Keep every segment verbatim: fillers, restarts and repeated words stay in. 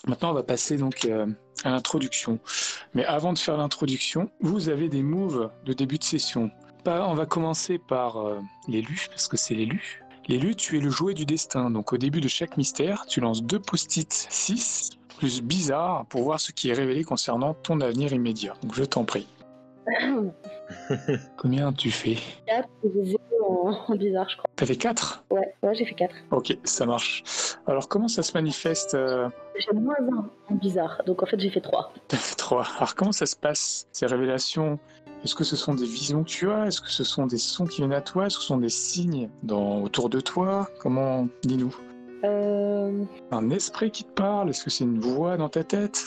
Maintenant, on va passer donc euh, à l'introduction. Mais avant de faire l'introduction, vous avez des moves de début de session. Pas, on va commencer par euh, l'élu, parce que c'est l'élu. L'élu, tu es le jouet du destin. Donc au début de chaque mystère, tu lances deux post-it six plus bizarre pour voir ce qui est révélé concernant ton avenir immédiat. Donc je t'en prie. Combien tu fais? quatre, j'ai zéro en, en bizarre, je crois. T'as fait quatre? Ouais, ouais, j'ai fait quatre. Ok, ça marche. Alors comment ça se manifeste euh... J'ai moins un en bizarre, donc en fait j'ai fait trois. T'as fait trois. Alors comment ça se passe, ces révélations? Est-ce que ce sont des visions que tu as? Est-ce que ce sont des sons qui viennent à toi? Est-ce que ce sont des signes dans, autour de toi? Comment? Dis-nous. Euh... Un esprit qui te parle? Est-ce que c'est une voix dans ta tête?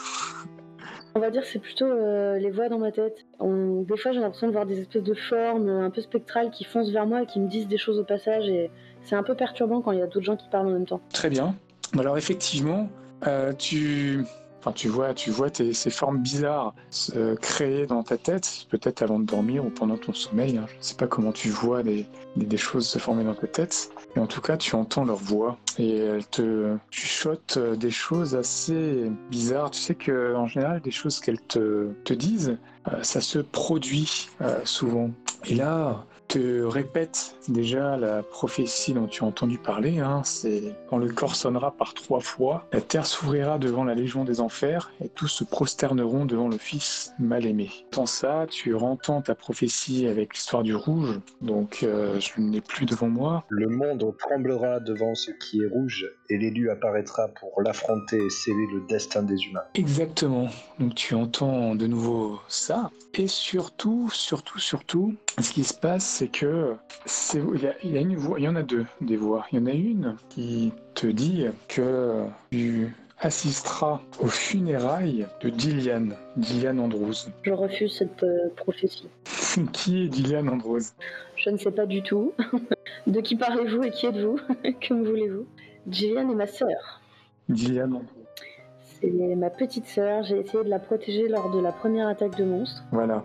On va dire que c'est plutôt euh, les voix dans ma tête. On... Des fois j'ai l'impression de voir des espèces de formes un peu spectrales qui foncent vers moi et qui me disent des choses au passage, et c'est un peu perturbant quand il y a d'autres gens qui parlent en même temps. Très bien. Alors effectivement, euh, tu... Enfin, tu vois, tu vois tes, ces formes bizarres se créer dans ta tête, peut-être avant de dormir ou pendant ton sommeil. Hein. Je ne sais pas comment tu vois des, des, des choses se former dans ta tête. Mais en tout cas, tu entends leur voix et elles te chuchotent des choses assez bizarres. Tu sais qu'en général, des choses qu'elles te, te disent, euh, ça se produit euh, souvent. Et là, te répète déjà la prophétie dont tu as entendu parler, hein, c'est quand le corps sonnera par trois fois, la terre s'ouvrira devant la légion des enfers et tous se prosterneront devant le Fils mal-aimé. Dans ça, tu entends ta prophétie avec l'histoire du rouge, donc euh, je ne l'ai plus devant moi. Le monde tremblera devant ce qui est rouge et l'élu apparaîtra pour l'affronter et sceller le destin des humains. Exactement, donc tu entends de nouveau ça, et surtout, surtout, surtout, ce qui se passe, c'est que c'est, il, y a, il y a une voix, il y en a deux, des voix. Il y en a une qui te dit que tu assisteras aux funérailles de Gillian, Gillian Andrews. Je refuse cette euh, prophétie. Qui est Gillian Andrews? Je ne sais pas du tout. De qui parlez-vous et qui êtes-vous? Que me voulez-vous? Gillian est ma sœur. Gillian Andrews. C'est ma petite sœur. J'ai essayé de la protéger lors de la première attaque de monstres. Voilà.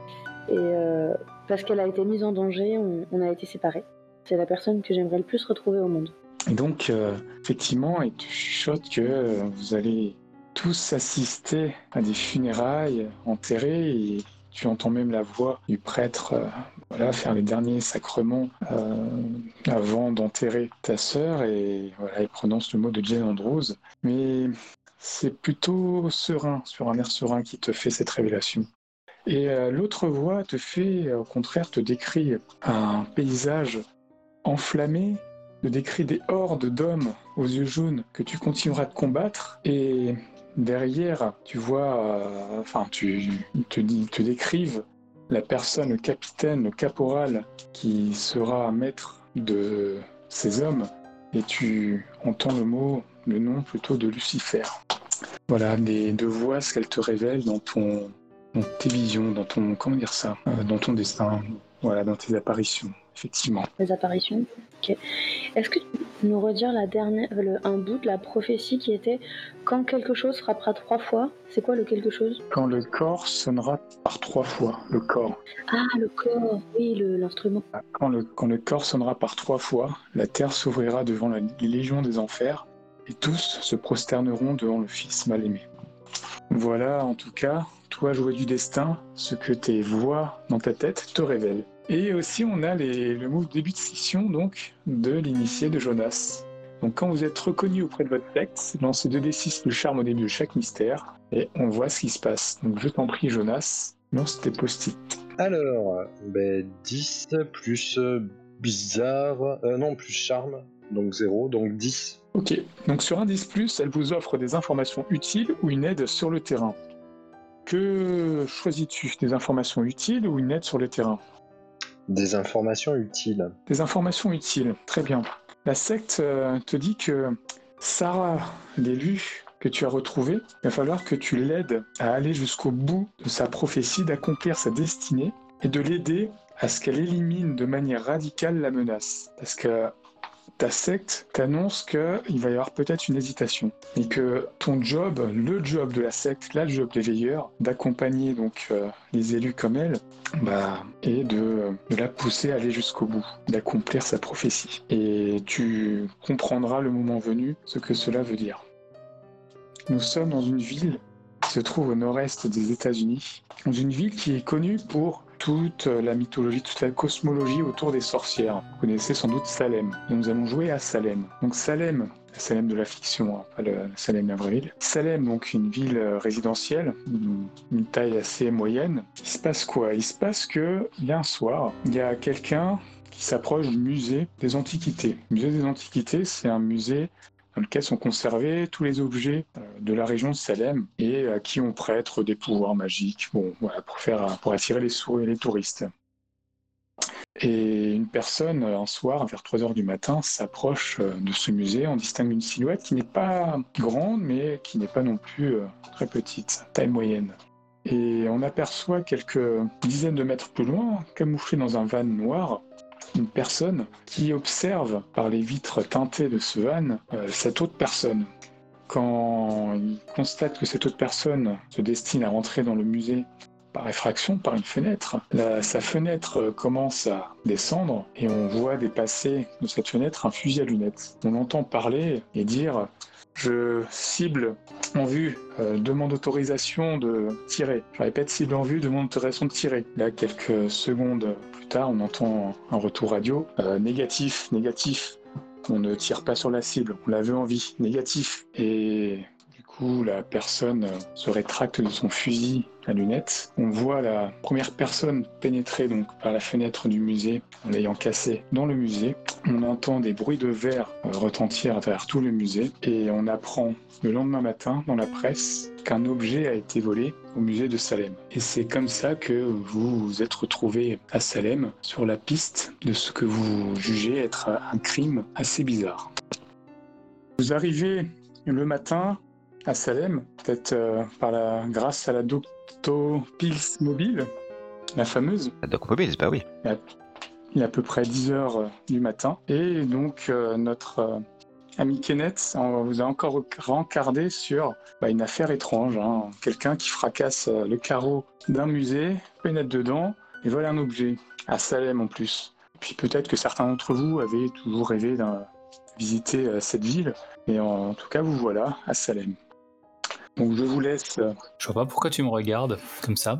Et euh, parce qu'elle a été mise en danger, on, on a été séparés. C'est la personne que j'aimerais le plus retrouver au monde. Et donc, euh, effectivement, il te chuchote que euh, vous allez tous assister à des funérailles enterrées, et tu entends même la voix du prêtre euh, voilà, faire les derniers sacrements euh, avant d'enterrer ta sœur, et voilà, il prononce le mot de Jane Andrews. Mais c'est plutôt serein, sur un air serein, qui te fait cette révélation. Et euh, l'autre voix te fait, au contraire, te décrit un paysage enflammé, te décrit des hordes d'hommes aux yeux jaunes que tu continueras de combattre, et derrière, tu vois, euh, enfin, tu te, dis, te décrivent la personne, le capitaine, le caporal qui sera maître de ces hommes, et tu entends le mot, le nom plutôt de Lucifer. Voilà, les deux voix, ce qu'elles te révèlent dans ton, dans tes visions, dans ton, comment dire ça, euh, dans ton destin, voilà, dans tes apparitions. Effectivement. Les apparitions. Ok. Est-ce que tu peux nous redire la dernière, le, un bout de la prophétie qui était quand quelque chose frappera trois fois? C'est quoi le quelque chose? Quand le corps sonnera par trois fois, le corps. Ah, le corps, oui, le, l'instrument. Quand le, quand le corps sonnera par trois fois, la terre s'ouvrira devant la légion des enfers et tous se prosterneront devant le Fils mal-aimé. Voilà, en tout cas, toi, jouet du destin, ce que tes voix dans ta tête te révèlent. Et aussi, on a les, le mot début de session donc, de l'initié de Jonas. Donc quand vous êtes reconnu auprès de votre secte, lancez deux d six le charme au début de chaque mystère, et on voit ce qui se passe. Donc je t'en prie, Jonas, lance tes post-it. Alors, ben, dix plus bizarre, euh, non, plus charme, donc zéro, donc dix. Ok, donc sur un dix plus, elle vous offre des informations utiles ou une aide sur le terrain. Que choisis-tu? Des informations utiles ou une aide sur le terrain? Des informations utiles. Des informations utiles, très bien. La secte euh, te dit que Sarah, l'élu que tu as retrouvé, il va falloir que tu l'aides à aller jusqu'au bout de sa prophétie, d'accomplir sa destinée et de l'aider à ce qu'elle élimine de manière radicale la menace. Parce que ta secte t'annonce qu'il va y avoir peut-être une hésitation et que ton job, le job de la secte, là, le job des veilleurs, d'accompagner donc euh, les élus comme elle, bah, est de, de la pousser à aller jusqu'au bout, d'accomplir sa prophétie. Et tu comprendras le moment venu ce que cela veut dire. Nous sommes dans une ville qui se trouve au nord-est des États-Unis, dans une ville qui est connue pour toute la mythologie, toute la cosmologie autour des sorcières. Vous connaissez sans doute Salem. Et nous allons jouer à Salem. Donc Salem, la Salem de la fiction, hein, pas le Salem la vraie ville. Salem, donc une ville résidentielle, une, une taille assez moyenne. Il se passe quoi? Il se passe que, il y a un soir, il y a quelqu'un qui s'approche du musée des Antiquités. Le musée des Antiquités, c'est un musée dans lequel sont conservés tous les objets de la région de Salem et à qui on prête des pouvoirs magiques, bon, voilà, pour, faire, pour attirer les souris et les touristes. Et une personne, un soir, vers trois heures du matin, s'approche de ce musée. On distingue une silhouette qui n'est pas grande, mais qui n'est pas non plus très petite, taille moyenne. Et on aperçoit quelques dizaines de mètres plus loin, camouflé dans un van noir, une personne qui observe par les vitres teintées de ce van euh, cette autre personne. Quand il constate que cette autre personne se destine à rentrer dans le musée par effraction, par une fenêtre, la, sa fenêtre commence à descendre et on voit dépasser de cette fenêtre un fusil à lunettes. On entend parler et dire « Je cible en vue, euh, demande autorisation de tirer. » Je répète, cible en vue, demande autorisation de tirer. Là, quelques secondes plus tard, on entend un retour radio. Euh, négatif, négatif. On ne tire pas sur la cible, on la veut en vie. Négatif. Et du coup, la personne se rétracte de son fusil à lunettes. On voit la première personne pénétrer donc par la fenêtre du musée en l'ayant cassée dans le musée. On entend des bruits de verre retentir à travers tout le musée et on apprend le lendemain matin dans la presse qu'un objet a été volé au musée de Salem. Et c'est comme ça que vous vous êtes retrouvé à Salem sur la piste de ce que vous jugez être un crime assez bizarre. Vous arrivez le matin à Salem, peut-être euh, par la, grâce à la Doctopils mobile, la fameuse. La Docmobile, bah oui. Il, a, il est à peu près dix heures du matin. Et donc, euh, notre euh, ami Kenneth on vous a encore rencardé sur bah, une affaire étrange. Hein. Quelqu'un qui fracasse euh, le carreau d'un musée, pénètre dedans et vole un objet. À Salem en plus. Et puis peut-être que certains d'entre vous avaient toujours rêvé de visiter euh, cette ville. Et en, en tout cas, vous voilà à Salem. Donc je vous laisse. Je vois pas pourquoi tu me regardes comme ça.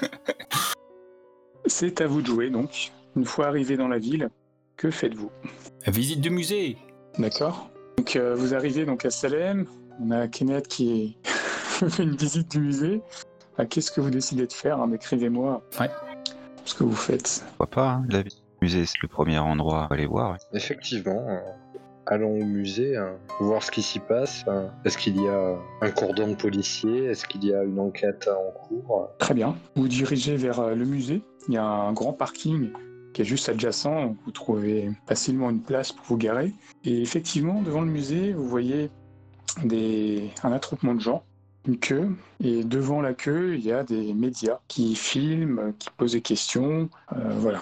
C'est à vous de jouer donc. Une fois arrivé dans la ville, que faites-vous? Visite du musée. D'accord. Donc euh, vous arrivez donc à Salem. On a Kenneth qui fait une visite du musée. Ah, qu'est-ce que vous décidez de faire hein? Décrivez-moi. Ouais. Ce que vous faites. Pourquoi pas, hein, la visite du musée, c'est le premier endroit à aller voir. Ouais. Effectivement. Euh... Allons au musée, hein, voir ce qui s'y passe. Hein. Est-ce qu'il y a un cordon policier? Est-ce qu'il y a une enquête en cours? Très bien. Vous vous dirigez vers le musée. Il y a un grand parking qui est juste adjacent. Vous trouvez facilement une place pour vous garer. Et effectivement, devant le musée, vous voyez des... un attroupement de gens, une queue. Et devant la queue, il y a des médias qui filment, qui posent des questions. Euh, voilà.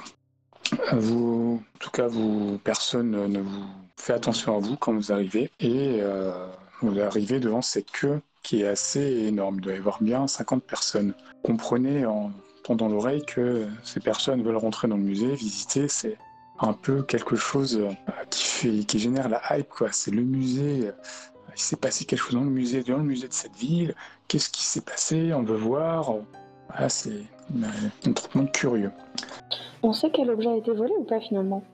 Vous, en tout cas, vous, personne ne vous fait attention à vous quand vous arrivez et euh, vous arrivez devant cette queue qui est assez énorme. Il doit y avoir bien cinquante personnes. Comprenez en tendant l'oreille que ces personnes veulent rentrer dans le musée, visiter. C'est un peu quelque chose qui, fait, qui génère la hype, quoi. C'est le musée. Il s'est passé quelque chose dans le musée, dans le musée de cette ville. Qu'est-ce qui s'est passé? On veut voir. Voilà, c'est un traitement curieux. On sait quel objet a été volé ou pas finalement?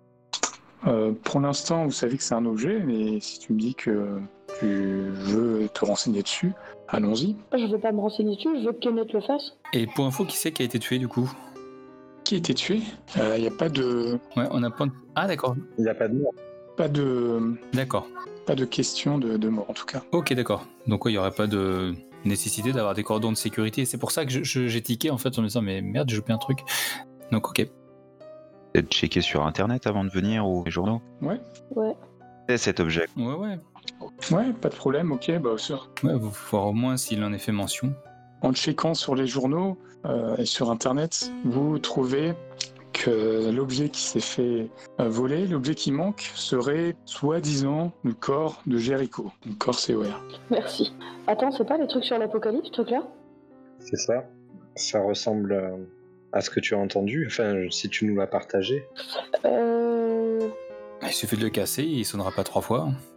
euh, Pour l'instant, vous savez que c'est un objet, mais si tu me dis que tu veux te renseigner dessus, allons-y. Je veux pas me renseigner dessus, je veux que Kenneth le fasse. Et pour info, qui c'est qui a été tué du coup? Qui a été tué? Il euh, n'y a pas de... Ouais, on a pas... Ah d'accord. Il n'y a pas de mort. Pas de... D'accord. Pas de question de, de mort en tout cas. Ok, d'accord. Donc il ouais, n'y aurait pas de nécessité d'avoir des cordons de sécurité. C'est pour ça que je, je, j'ai tiqué en fait en me disant mais merde, j'ai loupé un truc. Donc ok. Peut-être checker sur internet avant de venir ou les journaux. Ouais. Ouais. C'est cet objet. Ouais, ouais. Ouais, pas de problème, ok, bah sûr. Ouais, il faut voir au moins s'il en est fait mention. En checkant sur les journaux euh, et sur internet, vous trouvez que l'objet qui s'est fait euh, voler, l'objet qui manque, serait soi-disant le corps de Jericho, le corps C O R. Merci. Attends, c'est pas les trucs sur l'apocalypse, ce truc-là? C'est ça. Ça ressemble à... à ce que tu as entendu, enfin, si tu nous l'as partagé. Euh... Il suffit de le casser, il sonnera pas trois fois.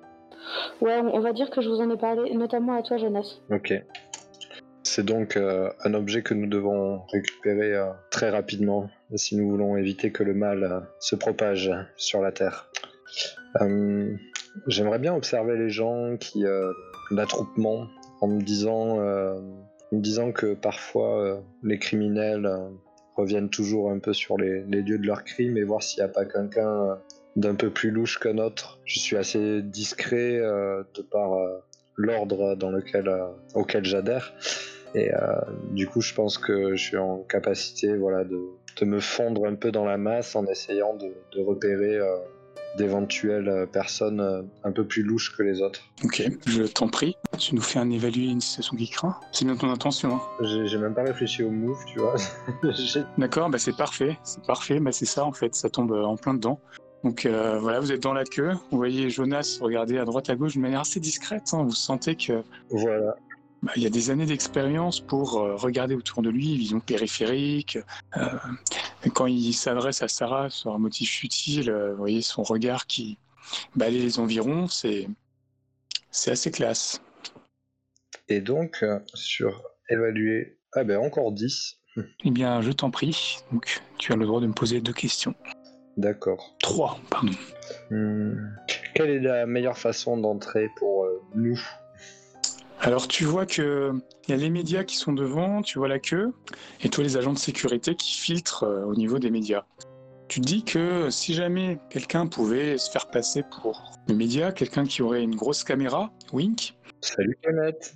Ouais, on on va dire que je vous en ai parlé, notamment à toi, Jonas. Ok. C'est donc euh, un objet que nous devons récupérer euh, très rapidement si nous voulons éviter que le mal euh, se propage sur la Terre. Euh, J'aimerais bien observer les gens qui euh, l'attroupement en me disant, euh, en me disant que parfois euh, les criminels euh, reviennent toujours un peu sur les, les lieux de leurs crimes et voir s'il n'y a pas quelqu'un euh, d'un peu plus louche qu'un autre. Je suis assez discret euh, de par euh, l'ordre dans lequel, euh, auquel j'adhère. Et euh, du coup, je pense que je suis en capacité voilà, de, de me fondre un peu dans la masse en essayant de, de repérer euh, d'éventuelles euh, personnes euh, un peu plus louches que les autres. Ok, je t'en prie. Tu nous fais un évaluer une situation qui craint. C'est bien ton intention. Hein. J'ai, j'ai même pas réfléchi au move, tu vois. J'ai- D'accord, bah c'est parfait. C'est parfait. Bah c'est ça en fait. Ça tombe euh, en plein dedans. Donc euh, voilà, vous êtes dans la queue. Vous voyez Jonas regarder à droite à gauche de manière assez discrète. Hein. Vous sentez que Voilà. bah, il y a des années d'expérience pour euh, regarder autour de lui, vision périphérique. Euh, quand il s'adresse à Sarah sur un motif futile, euh, vous voyez son regard qui balaye les environs. C'est c'est assez classe. Et donc, euh, sur évaluer... Ah ben, encore dix. Eh bien, je t'en prie. Donc, tu as le droit de me poser deux questions. D'accord. Trois, pardon. Hmm. Quelle est la meilleure façon d'entrer pour euh, nous? Alors, tu vois que il y a les médias qui sont devant, tu vois la queue, et tous les agents de sécurité qui filtrent euh, au niveau des médias. Tu te dis que si jamais quelqu'un pouvait se faire passer pour les médias, quelqu'un qui aurait une grosse caméra, wink, Salut Kenneth.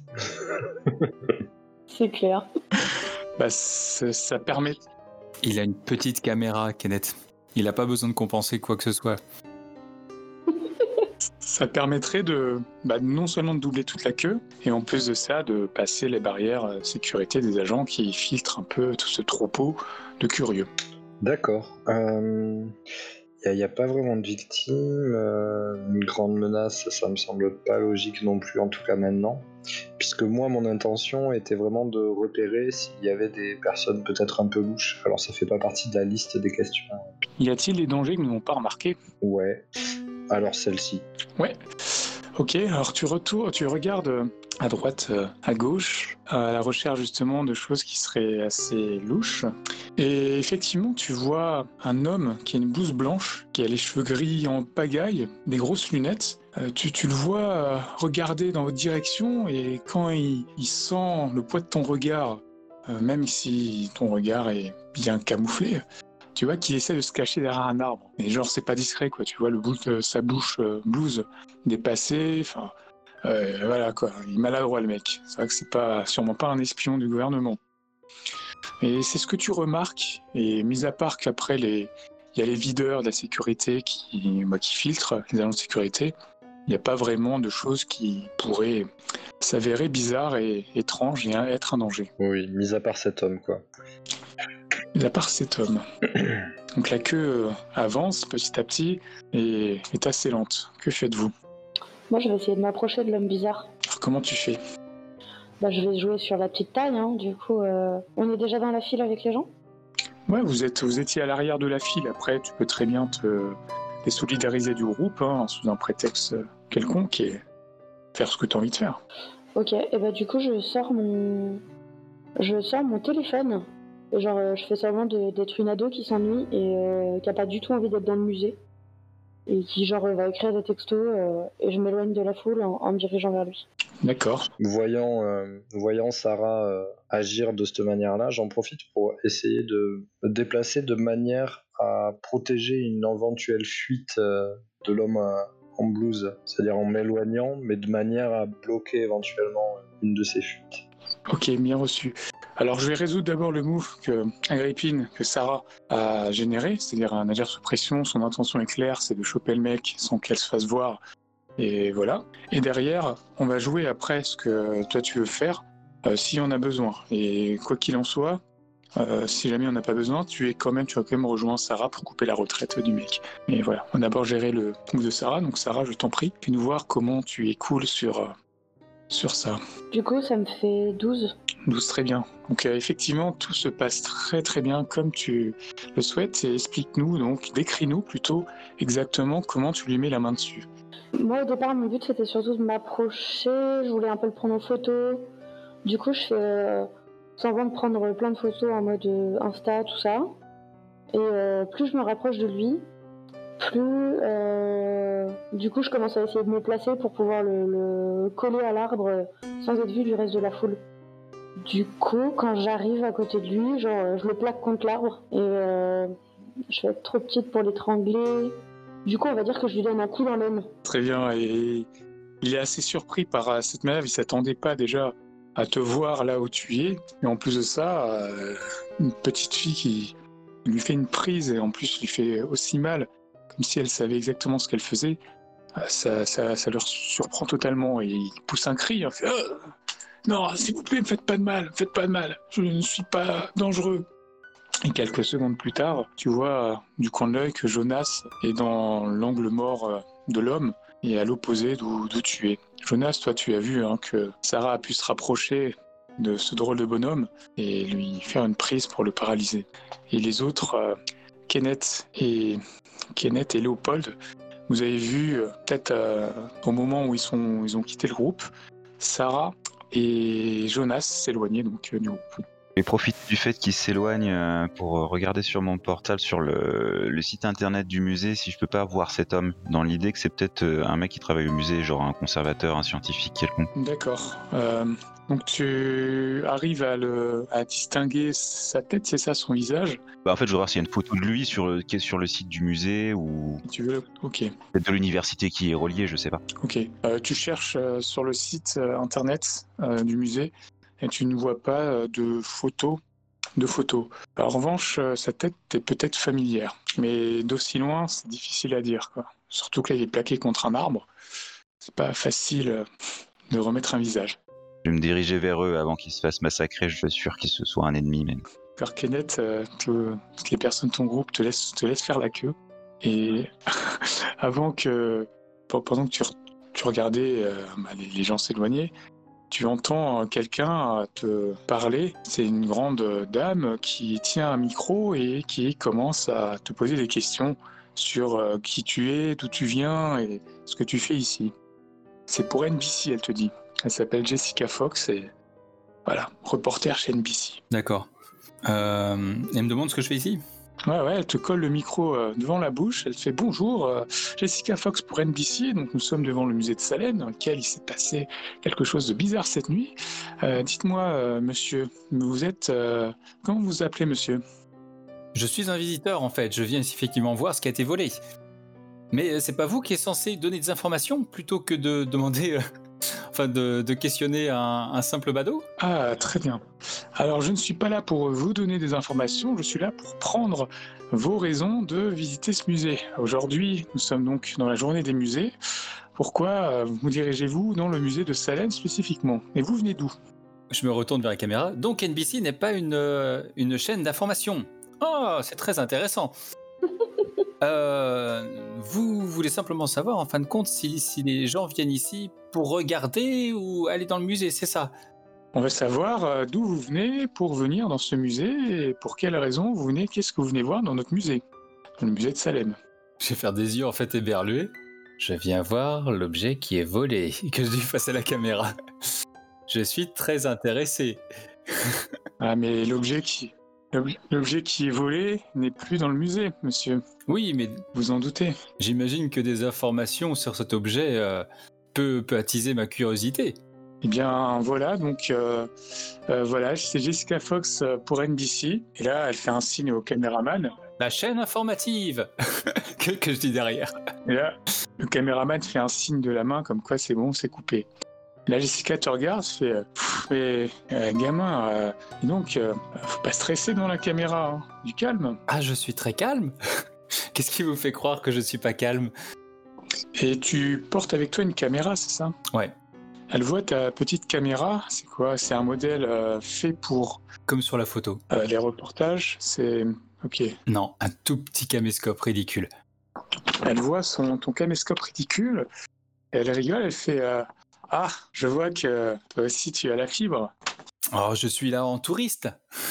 C'est clair. bah, ça, ça permet. Il a une petite caméra, Kenneth. Il n'a pas besoin de compenser quoi que ce soit. Ça permettrait de bah, non seulement de doubler toute la queue, et en plus de ça, de passer les barrières euh, sécurité des agents qui filtrent un peu tout ce troupeau de curieux. D'accord. Il euh, n'y a, a pas vraiment de victimes. Euh, une grande menace, ça me semble pas logique non plus, en tout cas maintenant. Puisque moi, mon intention était vraiment de repérer s'il y avait des personnes peut-être un peu louches. Alors, ça fait pas partie de la liste des questions. Y a-t-il des dangers que nous n'avons pas remarqués? Ouais. Alors, celle-ci. Ouais. Ok, alors tu retournes, tu regardes à droite, à gauche, à la recherche justement de choses qui seraient assez louches. Et effectivement, tu vois un homme qui a une blouse blanche, qui a les cheveux gris en pagaille, des grosses lunettes. Euh, tu, tu le vois euh, regarder dans votre direction et quand il, il sent le poids de ton regard, euh, même si ton regard est bien camouflé, tu vois qu'il essaie de se cacher derrière un arbre. Et genre, c'est pas discret, quoi. Tu vois le bout de sa bouche euh, blouse dépassée. Enfin, euh, voilà, quoi. Il est maladroit, le mec. C'est vrai que c'est pas, sûrement pas un espion du gouvernement. Et c'est ce que tu remarques. Et mis à part qu'après, les... il y a les videurs de la sécurité qui, bah, qui filtrent, les agents de sécurité, il n'y a pas vraiment de choses qui pourraient s'avérer bizarres et étranges et être un danger. Oui, mis à part cet homme, quoi. Mis à part cet homme. Donc la queue avance petit à petit et est assez lente. Que faites-vous? Moi, je vais essayer de m'approcher de l'homme bizarre. Alors comment tu fais? Bah, je vais jouer sur la petite taille, hein. Du coup, euh, on est déjà dans la file avec les gens? Ouais, vous êtes, vous étiez à l'arrière de la file. Après, tu peux très bien te désolidariser du groupe hein, sous un prétexte quelconque et faire ce que tu as envie de faire. Ok, et bah du coup, je sors mon, je sors mon téléphone. Et genre, euh, je fais semblant de- d'être une ado qui s'ennuie et euh, qui a pas du tout envie d'être dans le musée. Et qui, genre, euh, va écrire des textos euh, et je m'éloigne de la foule en, en me dirigeant vers lui. D'accord. Voyant, euh, voyant Sarah euh, agir de cette manière-là, j'en profite pour essayer de me déplacer de manière à protéger une éventuelle fuite euh, de l'homme à- en blouse, c'est-à-dire en m'éloignant, mais de manière à bloquer éventuellement une de ses fuites. Ok, bien reçu. Alors je vais résoudre d'abord le move que Agrippine, que Sarah a généré, c'est-à-dire un agir sous pression. Son intention est claire, c'est de choper le mec sans qu'elle se fasse voir. Et voilà. Et derrière, on va jouer après ce que toi tu veux faire, euh, si on a besoin. Et quoi qu'il en soit, euh, si jamais on n'a pas besoin, tu es quand même, tu vas quand même rejoindre Sarah pour couper la retraite du mec. Et voilà. On va d'abord gérer le move de Sarah. Donc Sarah, je t'en prie, puis nous voir comment tu es cool sur, euh, sur ça. Du coup, ça me fait douze. douze, très bien. Donc euh, effectivement, tout se passe très très bien comme tu le souhaites. Et explique-nous, donc, décris-nous plutôt exactement comment tu lui mets la main dessus. Moi, au départ, mon but, c'était surtout de m'approcher. Je voulais un peu le prendre en photo. Du coup, je fais euh, semblant de prendre plein de photos en mode euh, Insta, tout ça. Et euh, plus je me rapproche de lui, plus euh, du coup je commence à essayer de me placer pour pouvoir le, le coller à l'arbre sans être vu du reste de la foule. Du coup, quand j'arrive à côté de lui, genre je le plaque contre l'arbre et euh, je vais être trop petite pour l'étrangler. Du coup, on va dire que je lui donne un coup dans l'aine. Très bien, et il est assez surpris par euh, cette manœuvre. Il s'attendait pas déjà à te voir là où tu es. Et en plus de ça, euh, une petite fille qui lui fait une prise et en plus lui fait aussi mal, comme si elle savait exactement ce qu'elle faisait. Ça, ça, ça leur surprend totalement et il pousse un cri. Il fait oh, non, s'il vous plaît, ne faites pas de mal, ne faites pas de mal. Je ne suis pas dangereux. Et quelques secondes plus tard, tu vois du coin de l'œil que Jonas est dans l'angle mort de l'homme et à l'opposé d'où, d'où tu es. Jonas, toi, tu as vu hein, que Sarah a pu se rapprocher de ce drôle de bonhomme et lui faire une prise pour le paralyser. Et les autres, euh, Kenneth et Kenneth et Léopold, vous avez vu euh, peut-être euh, au moment où ils sont, ils ont quitté le groupe, Sarah et Jonas s'éloigner donc euh, du groupe. Et profite du fait qu'il s'éloigne euh, pour regarder sur mon portable sur le, le site internet du musée si je peux pas voir cet homme, dans l'idée que c'est peut-être euh, un mec qui travaille au musée, genre un conservateur, un scientifique quelconque. D'accord. Euh, donc tu arrives à, le, à distinguer sa tête, c'est ça, son visage? Bah en fait je voudrais voir s'il y a une photo de lui sur le, qui est sur le site du musée ou Tu veux? Ok. peut-être de l'université qui est reliée, je sais pas. Ok. Euh, tu cherches euh, sur le site euh, internet euh, du musée et tu ne vois pas euh, de photos. De photos. En revanche, euh, sa tête est peut-être familière, mais d'aussi loin, c'est difficile à dire, quoi. Surtout que là, il est plaqué contre un arbre. C'est pas facile euh, de remettre un visage. Je vais me diriger vers eux avant qu'ils se fassent massacrer, je suis sûr qu'ils se soient un ennemi même. Car Kenneth, euh, te- toutes les personnes de ton groupe te laissent, te laissent faire la queue. Et avant que, pendant que tu, re- tu regardais euh, bah, les, les gens s'éloigner, tu entends quelqu'un te parler. C'est une grande dame qui tient un micro et qui commence à te poser des questions sur euh, qui tu es, d'où tu viens et ce que tu fais ici. C'est pour N B C, elle te dit. Elle s'appelle Jessica Fox et voilà, reporter chez N B C. D'accord. Euh, elle me demande ce que je fais ici. Ouais, ouais, elle te colle le micro euh, devant la bouche, elle te fait bonjour, euh, Jessica Fox pour N B C, donc nous sommes devant le musée de Salem, dans lequel il s'est passé quelque chose de bizarre cette nuit. Euh, dites-moi, euh, monsieur, vous êtes... Euh, comment vous vous appelez, monsieur? Je suis un visiteur en fait, je viens ici effectivement voir ce qui a été volé. Mais euh, c'est pas vous qui êtes censé donner des informations plutôt que de demander, euh, enfin de, de questionner un, un simple badaud? Ah, très bien. Alors, je ne suis pas là pour vous donner des informations, je suis là pour prendre vos raisons de visiter ce musée. Aujourd'hui, nous sommes donc dans la journée des musées. Pourquoi euh, vous dirigez-vous dans le musée de Salem spécifiquement? Et vous venez d'où? Je me retourne vers la caméra. Donc N B C n'est pas une, euh, une chaîne d'information. Oh, c'est très intéressant. Euh, vous voulez simplement savoir, en fin de compte, si, si les gens viennent ici pour regarder ou aller dans le musée, c'est ça? On veut savoir euh, d'où vous venez pour venir dans ce musée et pour quelles raisons vous venez, qu'est-ce que vous venez voir dans notre musée, dans le musée de Salem. Je vais faire des yeux en fait éberlués. Je viens voir l'objet qui est volé, que je dis face à la caméra. Je suis très intéressé. Ah, mais l'objet qui, l'ob- l'objet qui est volé n'est plus dans le musée, monsieur. Oui, mais Vous en doutez. j'imagine que des informations sur cet objet euh, peut, peut attiser ma curiosité. Eh bien, voilà, donc euh, euh, voilà, c'est Jessica Fox euh, pour N B C. Et là, elle fait un signe au caméraman. La chaîne informative que, que je dis derrière. Et là, le caméraman fait un signe de la main comme quoi c'est bon, c'est coupé. Là, Jessica te regarde, fait euh, Pff, mais euh, gamin, euh, dis donc, euh, faut pas stresser devant la caméra, hein. Du calme. Ah, je suis très calme. Qu'est-ce qui vous fait croire que je suis pas calme? Et tu portes avec toi une caméra, c'est ça? Ouais, Elle voit ta petite caméra, c'est quoi? C'est un modèle euh, fait pour comme sur la photo. euh, les reportages, c'est... Ok. Non, un tout petit caméscope ridicule. Elle voit son, ton caméscope ridicule, et elle rigole, elle fait euh, ah, je vois que toi aussi tu as la fibre. Oh, je suis là en touriste.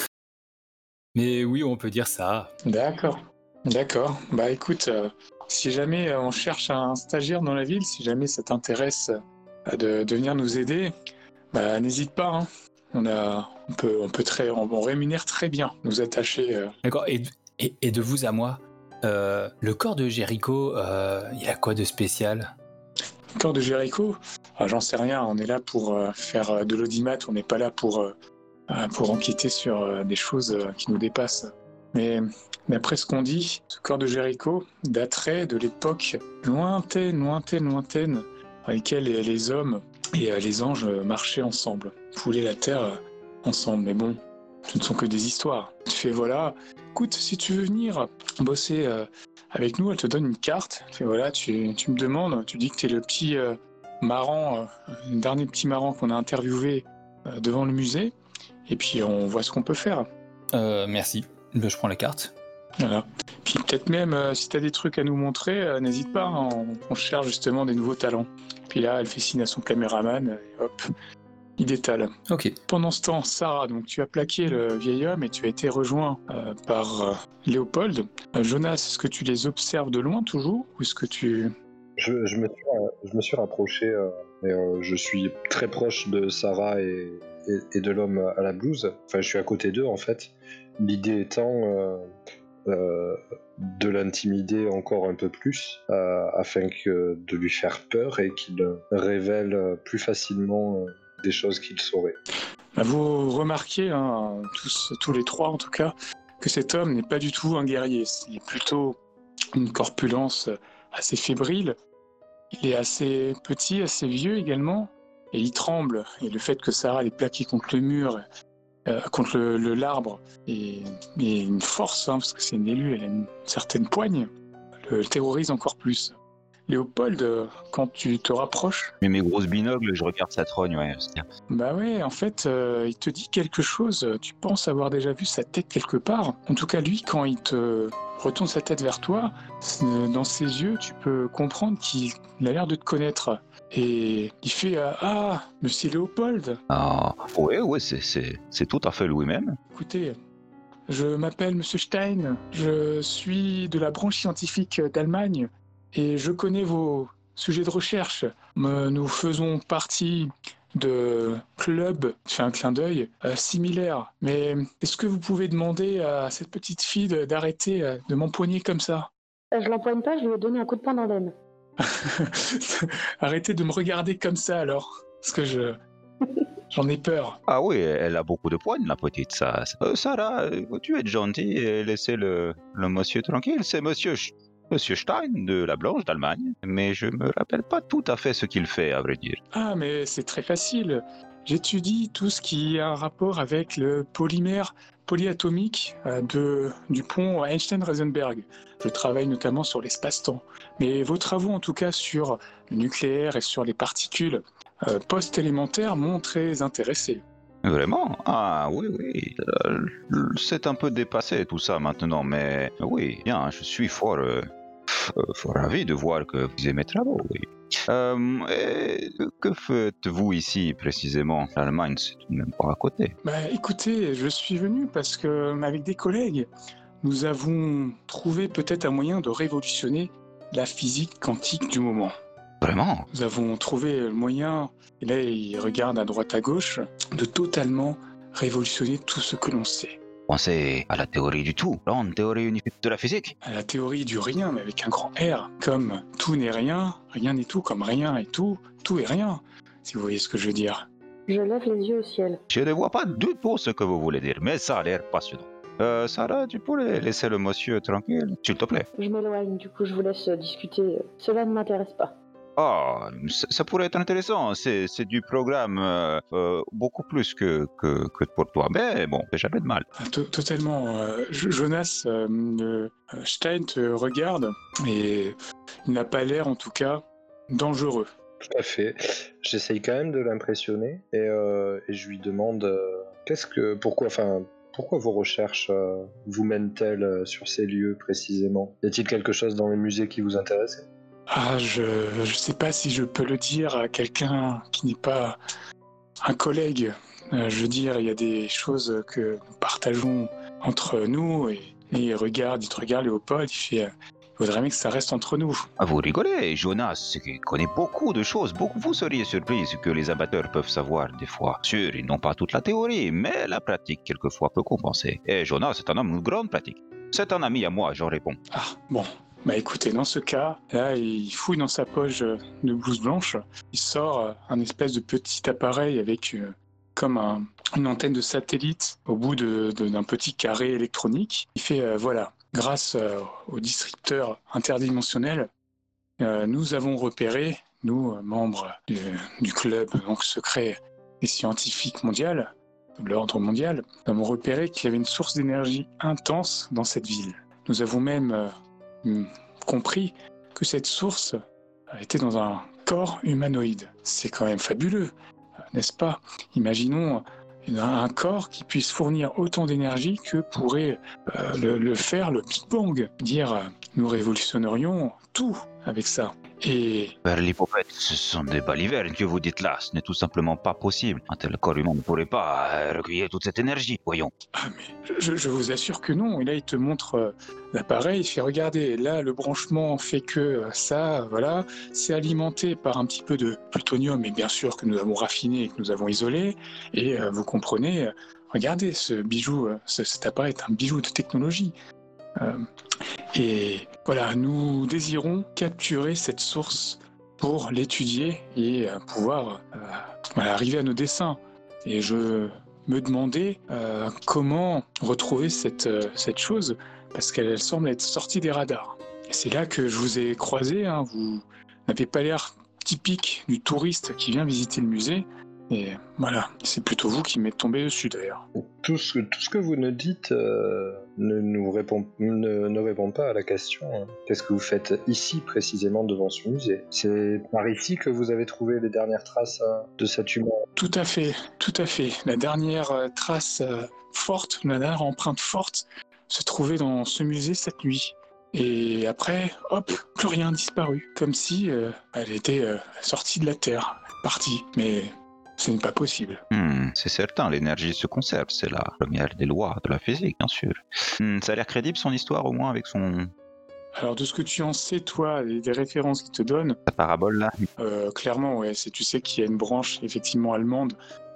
Mais oui, on peut dire ça. D'accord, d'accord. Bah écoute, euh, si jamais euh, on cherche un stagiaire dans la ville, si jamais ça t'intéresse euh, de, de venir nous aider, bah n'hésite pas, hein. On a, on peut, on peut très, on, on rémunère très bien nos attachés. euh. D'accord. Et, et, et de vous à moi, euh, le corps de Jéricho, euh, il a quoi de spécial? Corps de Jéricho, ah, j'en sais rien. On est là pour euh, faire euh, de l'audimat. On n'est pas là pour euh, euh, pour enquêter sur euh, des choses euh, qui nous dépassent. Mais d'après ce qu'on dit, ce corps de Jéricho daterait de l'époque lointaine, lointaine, lointaine, dans laquelle les, les hommes et euh, les anges marchaient ensemble, foulaient la terre euh, ensemble. Mais bon, ce ne sont que des histoires. Tu fais voilà, écoute, si tu veux venir bosser euh, avec nous, elle te donne une carte. Tu fais voilà, tu, tu me demandes, tu dis que tu es le petit euh, marrant, euh, le dernier petit marrant qu'on a interviewé euh, devant le musée. Et puis on voit ce qu'on peut faire. Euh, merci. Ben, je prends la carte. Voilà. Puis peut-être même, euh, si tu as des trucs à nous montrer, euh, n'hésite pas, hein, on, on cherche justement des nouveaux talents. Puis là, elle fait signe à son caméraman, et hop, il détale. Ok. Pendant ce temps, Sarah, donc tu as plaqué le vieil homme et tu as été rejoint euh, par euh, Léopold. Euh, Jonas, est-ce que tu les observes de loin toujours ou est-ce que tu... Je, je, me, suis, euh, je me suis rapproché euh, et euh, je suis très proche de Sarah et, et, et de l'homme à la blouse. Enfin, je suis à côté d'eux en fait. L'idée étant euh, euh, de l'intimider encore un peu plus euh, afin que de lui faire peur et qu'il révèle plus facilement euh, des choses qu'il saurait. Bah, vous remarquez, hein, tous, tous les trois en tout cas, que cet homme n'est pas du tout un guerrier. Il est plutôt une corpulence assez fébrile. Il est assez petit, assez vieux également, et il tremble. Et le fait que Sarah l'ait plaqué contre le mur, euh, contre le, le l'arbre, et, et une force, hein, parce que c'est une élue, elle a une certaine poigne, le, le terrorise encore plus. Léopold, quand tu te rapproches... Mais mes grosses binocles, je regarde sa trogne, ouais. C'est... Bah ouais, en fait, euh, il te dit quelque chose, tu penses avoir déjà vu sa tête quelque part. En tout cas, lui, quand il te retourne sa tête vers toi, dans ses yeux, tu peux comprendre qu'il a l'air de te connaître. Et il fait euh, « Ah, monsieur Léopold !» Ah, ouais, ouais, c'est, c'est, c'est tout à fait lui-même. Écoutez, je m'appelle monsieur Stein, je suis de la branche scientifique d'Allemagne et je connais vos sujets de recherche. Nous faisons partie de clubs, je fais un clin d'œil, euh, similaires. Mais est-ce que vous pouvez demander à cette petite fille de, d'arrêter euh, de m'empoigner comme ça? Euh, Je l'empoigne pas, je lui ai donné un coup de poing dans l'aine. Arrêtez de me regarder comme ça alors, parce que je... J'en ai peur. Ah oui, elle a beaucoup de poignes, la petite. Ça. Euh, Sarah, tu es gentille et laissez le, le monsieur tranquille. C'est monsieur, monsieur Stein de la Blanche d'Allemagne. Mais je me rappelle pas tout à fait ce qu'il fait, à vrai dire. Ah, mais c'est très facile. J'étudie tout ce qui a un rapport avec le polymère polyatomique euh, de, du pont Einstein-Rosenberg. Je travaille notamment sur l'espace-temps. Mais vos travaux, en tout cas, sur le nucléaire et sur les particules euh, post-élémentaires m'ont très intéressé. Vraiment? Ah oui, oui. Euh, c'est un peu dépassé tout ça maintenant, mais oui, bien, je suis fort, euh, fort ravi de voir que vous aimez mes travaux, oui. Euh, et que faites-vous ici précisément? L'Allemagne, c'est tout de même pas à côté. Bah, écoutez, je suis venu parce que, avec des collègues, nous avons trouvé peut-être un moyen de révolutionner la physique quantique du moment. Vraiment? Nous avons trouvé le moyen, et là il regarde à droite à gauche, de totalement révolutionner tout ce que l'on sait. Pensez à la théorie du tout, grande théorie unifiée de la physique. À la théorie du rien, mais avec un grand R, comme tout n'est rien, rien n'est tout, comme rien est tout, tout est rien, si vous voyez ce que je veux dire. Je lève les yeux au ciel. Je ne vois pas du tout ce que vous voulez dire, mais ça a l'air passionnant. Euh, Sarah, tu pourrais laisser le monsieur tranquille, s'il te plaît? Je m'éloigne, du coup je vous laisse discuter. Cela ne m'intéresse pas. Ah, ça, ça pourrait être intéressant, c'est, c'est du programme euh, euh, beaucoup plus que, que, que pour toi, mais bon, c'est jamais de mal. T- Totalement. Euh, Jonas euh, euh, Stein te regarde et il n'a pas l'air en tout cas dangereux. Tout à fait. J'essaye quand même de l'impressionner et, euh, et je lui demande euh, qu'est-ce que, pourquoi, enfin, pourquoi vos recherches euh, vous mènent-elles euh, sur ces lieux précisément? Y a-t-il quelque chose dans les musées qui vous intéresse? Ah, je je sais pas si je peux le dire à quelqu'un qui n'est pas un collègue Euh, je veux dire, il y a des choses que nous partageons entre nous, et, et il regarde, il te regarde, Léopold, il fait... Euh, il faudrait bien que ça reste entre nous. Ah, vous rigolez, Jonas connaît beaucoup de choses. Beaucoup, vous seriez surpris que les amateurs peuvent savoir des fois. Sûr, ils n'ont pas toute la théorie, mais la pratique quelquefois peut compenser. Et Jonas est un homme de grande pratique. C'est un ami à moi, j'en réponds. Ah, bon. Bah écoutez, dans ce cas, là, il fouille dans sa poche de blouse blanche, il sort un espèce de petit appareil avec euh, comme un, une antenne de satellite au bout de, de, d'un petit carré électronique. Il fait, euh, voilà, grâce euh, au disrupteur interdimensionnel, euh, nous avons repéré, nous, euh, membres du, du club donc secret et scientifique mondial, de l'ordre mondial, nous avons repéré qu'il y avait une source d'énergie intense dans cette ville. Nous avons même... Euh, compris que cette source était dans un corps humanoïde. C'est quand même fabuleux, n'est-ce pas? Imaginons un corps qui puisse fournir autant d'énergie que pourrait euh, le, le faire le Big Bang. Dire, euh, nous révolutionnerions tout avec ça. Et... Vers l'hypopète, ce sont des balivernes que vous dites là. Ce n'est tout simplement pas possible. Un tel corps humain ne pourrait pas euh, recueillir toute cette énergie, voyons. Ah mais je, je vous assure que non. Et là, il te montre euh, l'appareil, il fait regarder. Là, le branchement fait que euh, ça, voilà, c'est alimenté par un petit peu de plutonium, et bien sûr que nous avons raffiné et que nous avons isolé. Et euh, vous comprenez, euh, regardez, ce bijou, euh, ce, cet appareil est un bijou de technologie. Euh, et voilà, nous désirons capturer cette source pour l'étudier et euh, pouvoir euh, voilà, arriver à nos desseins. Et je me demandais euh, comment retrouver cette, euh, cette chose, parce qu'elle semble être sortie des radars. Et c'est là que je vous ai croisé, hein, vous n'avez pas l'air typique du touriste qui vient visiter le musée. Et voilà, c'est plutôt vous qui m'êtes tombé dessus d'ailleurs. Tout ce, tout ce que vous nous dites euh, ne nous répond, ne, ne répond pas à la question. Hein. Qu'est-ce que vous faites ici précisément devant ce musée? C'est par ici que vous avez trouvé les dernières traces hein, de cet humain? Tout à fait, tout à fait. La dernière euh, trace euh, forte, la dernière empreinte forte se trouvait dans ce musée cette nuit. Et après, hop, plus rien disparu. Comme si euh, elle était euh, sortie de la Terre, partie. Mais... ce n'est pas possible. Hmm, c'est certain, l'énergie se conserve, c'est la première des lois de la physique, bien sûr. Hmm, ça a l'air crédible son histoire, au moins avec son... Alors de ce que tu en sais, toi, des références qu'il te donne, sa parabole là. Euh, clairement, ouais, c'est, tu sais qu'il y a une branche effectivement allemande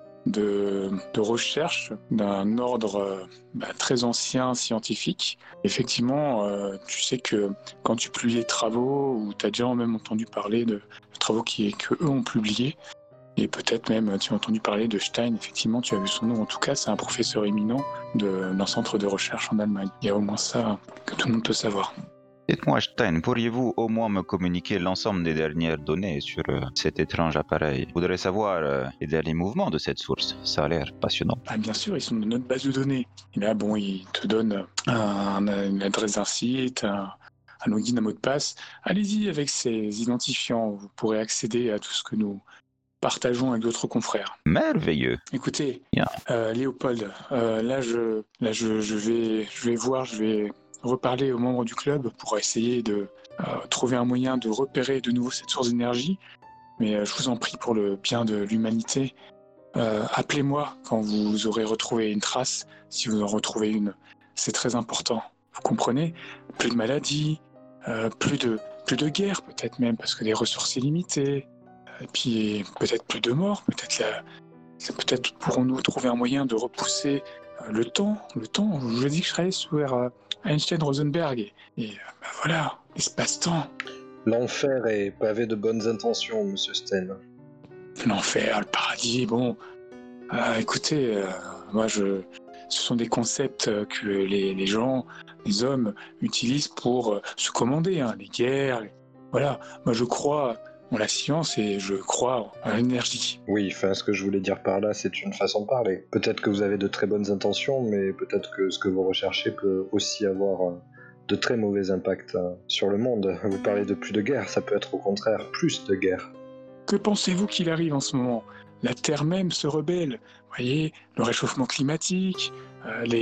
de, de recherche d'un ordre euh, bah, très ancien scientifique. Effectivement, euh, tu sais que quand tu publies des travaux, ou tu as déjà même entendu parler de, de travaux qui, que eux ont publiés, et peut-être même tu as entendu parler de Stein, effectivement tu as vu son nom, en tout cas c'est un professeur éminent de, d'un centre de recherche en Allemagne. Il y a au moins ça que tout le monde peut savoir. Dites-moi Stein, pourriez-vous au moins me communiquer l'ensemble des dernières données sur euh, cet étrange appareil? Je voudrais savoir euh, les derniers mouvements de cette source, ça a l'air passionnant. Ah, bien sûr, ils sont dans notre base de données. Et là, bon, il te donne un, une adresse d'un site, un, un login, un mot de passe. Allez-y avec ces identifiants, vous pourrez accéder à tout ce que nous partageons avec d'autres confrères. Merveilleux. Écoutez, Bien. Euh, Léopold, euh, là, je, là je, je, vais, je vais voir, je vais reparler aux membres du club pour essayer de euh, trouver un moyen de repérer de nouveau cette source d'énergie. Mais euh, je vous en prie, pour le bien de l'humanité, euh, appelez-moi quand vous aurez retrouvé une trace, si vous en retrouvez une. C'est très important. Vous comprenez? Plus de maladies, euh, plus de, plus de guerre peut-être même, parce que les ressources illimitées. Et puis peut-être plus de morts, peut-être la... peut-être pourrons-nous trouver un moyen de repousser euh, le temps, le temps. Je vous ai dit que je serais sur euh, Einstein-Rosenberg et, et euh, bah voilà, l'espace-temps. L'enfer est pavé de bonnes intentions, Monsieur Stein. L'enfer, le paradis, bon. Euh, écoutez, euh, moi je, ce sont des concepts que les, les gens, les hommes utilisent pour euh, se commander, hein, les guerres. Les... Voilà, moi je crois en la science et je crois en l'énergie. Oui, enfin, ce que je voulais dire par là, c'est une façon de parler. Peut-être que vous avez de très bonnes intentions, mais peut-être que ce que vous recherchez peut aussi avoir euh, de très mauvais impacts euh, sur le monde. Vous parlez de plus de guerre, ça peut être au contraire plus de guerre. Que pensez-vous qu'il arrive en ce moment? La Terre même se rebelle. Vous voyez, le réchauffement climatique, euh, les,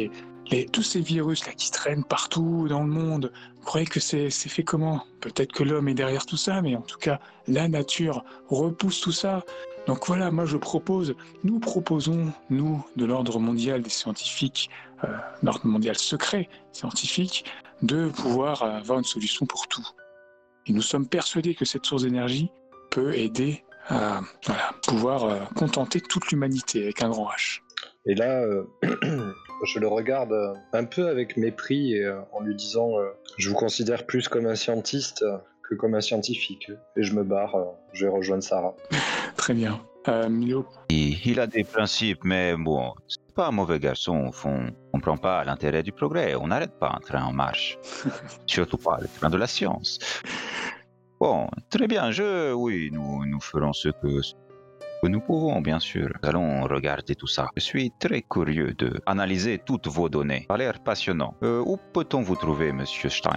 les, tous ces virus là qui traînent partout dans le monde, vous croyez que c'est, c'est fait comment? Peut-être que l'homme est derrière tout ça, mais en tout cas, la nature repousse tout ça. Donc voilà, moi je propose, nous proposons, nous, de l'ordre mondial des scientifiques, euh, l'ordre mondial secret scientifique, de pouvoir avoir une solution pour tout. Et nous sommes persuadés que cette source d'énergie peut aider à voilà, pouvoir euh, contenter toute l'humanité avec un grand H. Et là, euh, je le regarde euh, un peu avec mépris et, euh, en lui disant euh, je vous considère plus comme un scientiste euh, que comme un scientifique. Et je me barre, euh, je vais rejoindre Sarah. Très bien. Euh, Milo. Il, il a des principes, mais bon, c'est pas un mauvais garçon au fond. On comprend pas l'intérêt du progrès, on n'arrête pas un train en marche. Surtout pas le train de la science. Bon, très bien, je... Oui, nous, nous ferons ce que, ce que nous pouvons, bien sûr. Nous allons regarder tout ça. Je suis très curieux de analyser toutes vos données. Ça a l'air passionnant. Euh, où peut-on vous trouver, Monsieur Stein?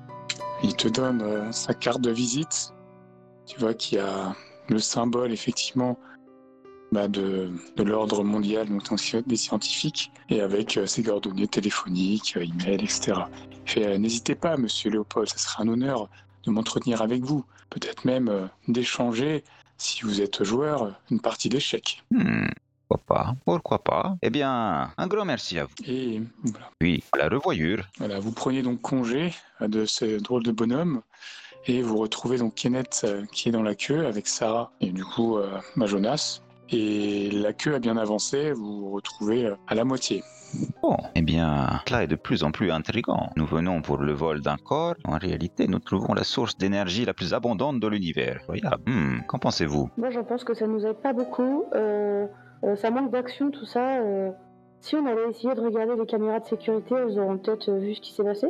Il te donne euh, sa carte de visite. Tu vois qu'il y a le symbole, effectivement, bah, de, de l'ordre mondial donc des scientifiques, et avec euh, ses coordonnées téléphoniques, euh, email, et cetera. Il fait, euh, n'hésitez pas, Monsieur Léopold, ça serait un honneur de m'entretenir avec vous. Peut-être même euh, d'échanger, si vous êtes joueur, une partie d'échecs. Hmm, pourquoi pas, pourquoi pas. Eh bien, un grand merci à vous. Et voilà. Puis, à la revoyure. Voilà, vous prenez donc congé de ce drôle de bonhomme, et vous retrouvez donc Kenneth euh, qui est dans la queue avec Sarah et du coup euh, bah, Jonas. Et la queue a bien avancé, vous vous retrouvez euh, à la moitié. Bon, eh bien, cela est de plus en plus intriguant. Nous venons pour le vol d'un corps. En réalité, nous trouvons la source d'énergie la plus abondante de l'univers. Incroyable. Hmm, qu'en pensez-vous? Moi, j'en pense que ça nous aide pas beaucoup. Euh, euh, ça manque d'action, tout ça. Euh, si on allait essayer de regarder les caméras de sécurité, elles auront peut-être euh, vu ce qui s'est passé.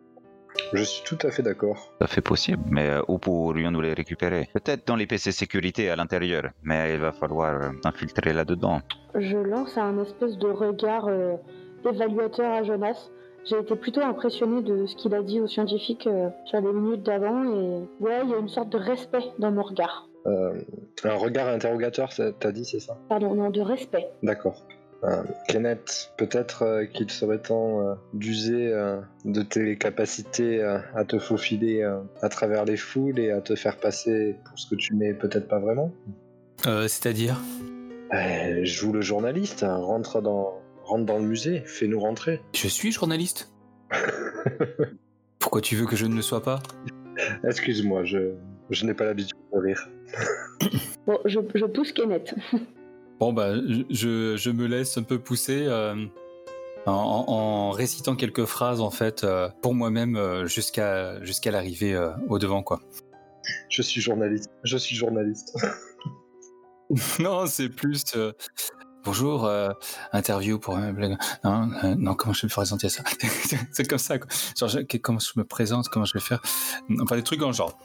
Je suis tout à fait d'accord. Ça fait possible, mais euh, où pourrions-nous les récupérer? Peut-être dans les P C sécurité à l'intérieur, mais il va falloir euh, infiltrer là-dedans. Je lance un espèce de regard euh, évaluateur à Jonas. J'ai été plutôt impressionné de ce qu'il a dit aux scientifiques euh, sur les minutes d'avant, et ouais, il y a une sorte de respect dans mon regard. Euh, un regard interrogateur, ça- t'as dit, c'est ça? Pardon, non, de respect. D'accord. Euh, Kenneth, peut-être euh, qu'il serait temps euh, d'user euh, de tes capacités euh, à te faufiler euh, à travers les foules et à te faire passer pour ce que tu n'es peut-être pas vraiment. Euh, c'est-à-dire? Euh, joue le journaliste, hein, rentre dans, rentre dans le musée, fais-nous rentrer. Je suis journaliste. Pourquoi tu veux que je ne le sois pas? Excuse-moi, je, je n'ai pas l'habitude de rire. Bon, je, je pousse Kenneth. Bon, bah, je, je me laisse un peu pousser euh, en, en récitant quelques phrases, en fait, euh, pour moi-même euh, jusqu'à jusqu'à l'arrivée euh, au devant, quoi. Je suis journaliste. Je suis journaliste. Non, c'est plus... euh, Bonjour, euh, interview pour un blague. Non, euh, non, comment je vais me présenter ça? C'est comme ça, quoi. Genre, je- que- comment je me présente, comment je vais faire? Enfin, des trucs dans le genre.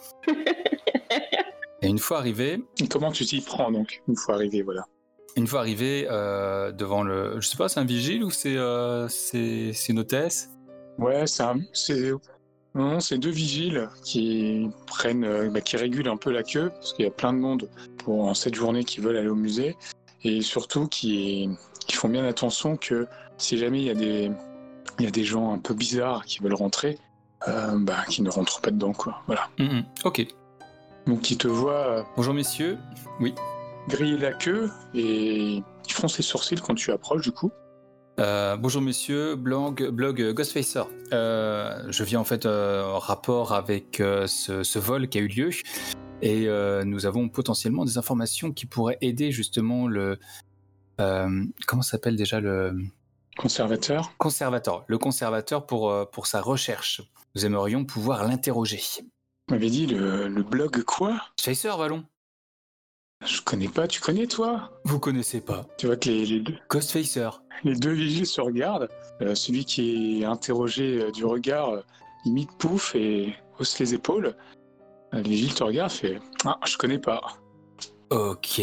Et une fois arrivé, Et comment tu t'y prends donc, une fois arrivé, voilà. une fois arrivé euh, devant le, je sais pas, c'est un vigile ou c'est euh, c'est c'est une hôtesse? Ouais, c'est un- c'est non, c'est deux vigiles qui prennent, euh, bah, qui régulent un peu la queue parce qu'il y a plein de monde pour en cette journée qui veulent aller au musée et surtout qui, qui font bien attention que si jamais il y a des il y a des gens un peu bizarres qui veulent rentrer, euh, bah, qui ne rentrent pas dedans quoi. Voilà. Mhm, ok. Donc ils te voient euh, Bonjour messieurs. Oui. griller la queue et ils froncent les sourcils quand tu approches du coup. Euh, bonjour messieurs, blog, blog euh, Ghostfacer. Euh, je viens en fait euh, en rapport avec euh, ce, ce vol qui a eu lieu et euh, nous avons potentiellement des informations qui pourraient aider justement le... euh, comment s'appelle déjà le... Conservateur. Conservateur. Le conservateur pour, euh, pour sa recherche. Nous aimerions pouvoir l'interroger. On m'avait dit le, le blog quoi? Ghostfacer, Vallon. Je connais pas, tu connais toi? Vous connaissez pas. Tu vois que les, les deux... Ghostfacer. Les deux vigiles se regardent. Euh, celui qui est interrogé euh, du regard euh, limite pouf et hausse les épaules. Euh, le vigile te regarde et fait ah, je connais pas. Ok.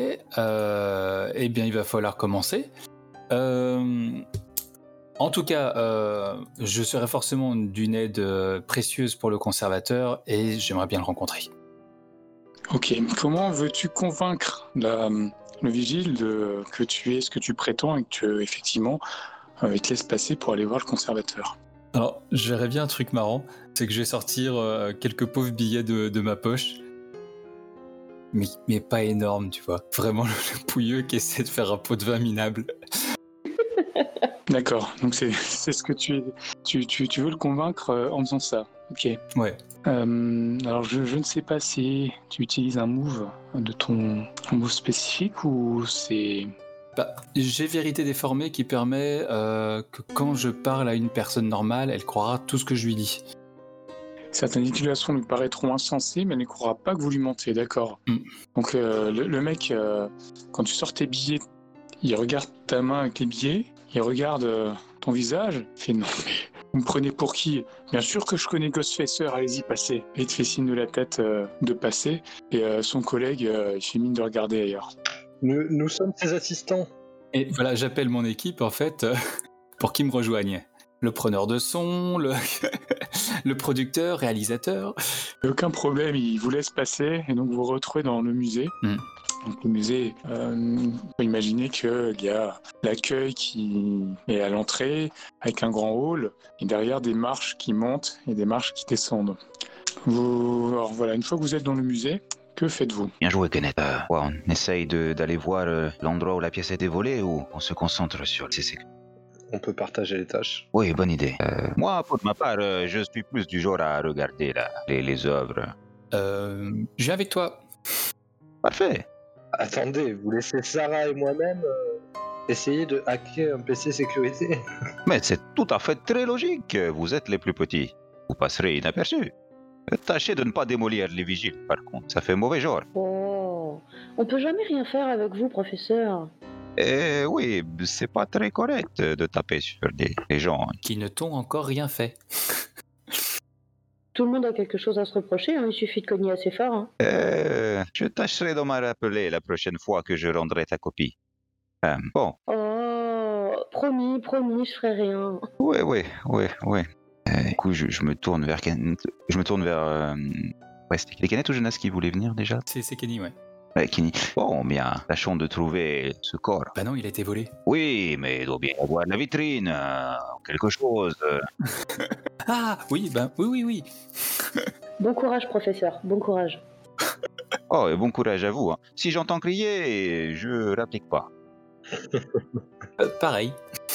Euh, eh bien, il va falloir commencer. Euh, en tout cas, euh, je serai forcément d'une aide euh, précieuse pour le conservateur et j'aimerais bien le rencontrer. Ok, comment veux-tu convaincre la, le vigile de, que tu es ce que tu prétends et que effectivement euh, il te laisse passer pour aller voir le conservateur. Alors, j'aurais bien un truc marrant, c'est que je vais sortir euh, quelques pauvres billets de, de ma poche. Mais, mais pas énorme, tu vois. Vraiment le pouilleux qui essaie de faire un pot de vin minable. D'accord, donc c'est, c'est ce que tu, tu, tu, tu veux le convaincre euh, en faisant ça. Ok. Ouais. Euh, alors je, je ne sais pas si tu utilises un move de ton un move spécifique ou c'est... Bah, j'ai vérité déformée qui permet euh, que quand je parle à une personne normale, elle croira tout ce que je lui dis. Certaines utilisations lui paraîtront insensées, mais elle ne croira pas que vous lui mentez, d'accord. Mm. Donc euh, le, le mec, euh, quand tu sors tes billets, il regarde ta main avec les billets, il regarde euh, ton visage, il fait non mais vous me prenez pour qui? Bien sûr que je connais Ghostfacer, allez-y, passez. Et il te fait signe de la tête euh, de passer, et euh, son collègue, euh, il fait mine de regarder ailleurs. Nous, nous sommes ses assistants. Et voilà, j'appelle mon équipe en fait euh, pour qu'ils me rejoignent. Le preneur de son, le, le producteur, réalisateur. Aucun problème, il vous laisse passer, et donc vous vous retrouvez dans le musée. Mm. Donc le musée, euh, on peut imaginer qu'il y a l'accueil qui est à l'entrée, avec un grand hall, et derrière des marches qui montent et des marches qui descendent. Vous, alors voilà, une fois que vous êtes dans le musée, que faites-vous? Bien joué, Kenneth. Euh, ouais, on essaye de, d'aller voir euh, l'endroit où la pièce a été volée ou on se concentre sur le C C? On peut partager les tâches. Oui, bonne idée. Euh, moi, pour ma part, euh, je suis plus du genre à regarder la, les, les œuvres. Euh, je viens avec toi. Parfait. Attendez, vous laissez Sarah et moi-même euh, essayer de hacker un P C sécurité? Mais c'est tout à fait très logique. Vous êtes les plus petits. Vous passerez inaperçus. Tâchez de ne pas démolir les vigiles, par contre. Ça fait mauvais genre. Oh, on peut jamais rien faire avec vous, professeur. Et oui, c'est pas très correct de taper sur les, les gens. Qui ne t'ont encore rien fait. Tout le monde a quelque chose à se reprocher, hein, il suffit de cogner assez fort. Hein. Euh, je tâcherai de m'en rappeler la prochaine fois que je rendrai ta copie. Euh, bon. Oh, promis, promis, je ferai rien. Oui, oui, oui, oui. Euh, du coup, je, je me tourne vers... Ken... Je me tourne vers... Euh... Ouais, c'était Kenneth ou Jonas qui voulait venir déjà? C'est, c'est Kenny, ouais. Ouais, Kenny. Bon, bien, tâchons de trouver ce corps. Bah non, il a été volé. Oui, mais il doit bien y avoir la vitrine, euh, quelque chose. Euh... Ah, oui, bah oui, oui, oui. Bon courage, professeur, bon courage. Oh, et bon courage à vous. Hein. Si j'entends crier, je réplique pas. Euh, pareil.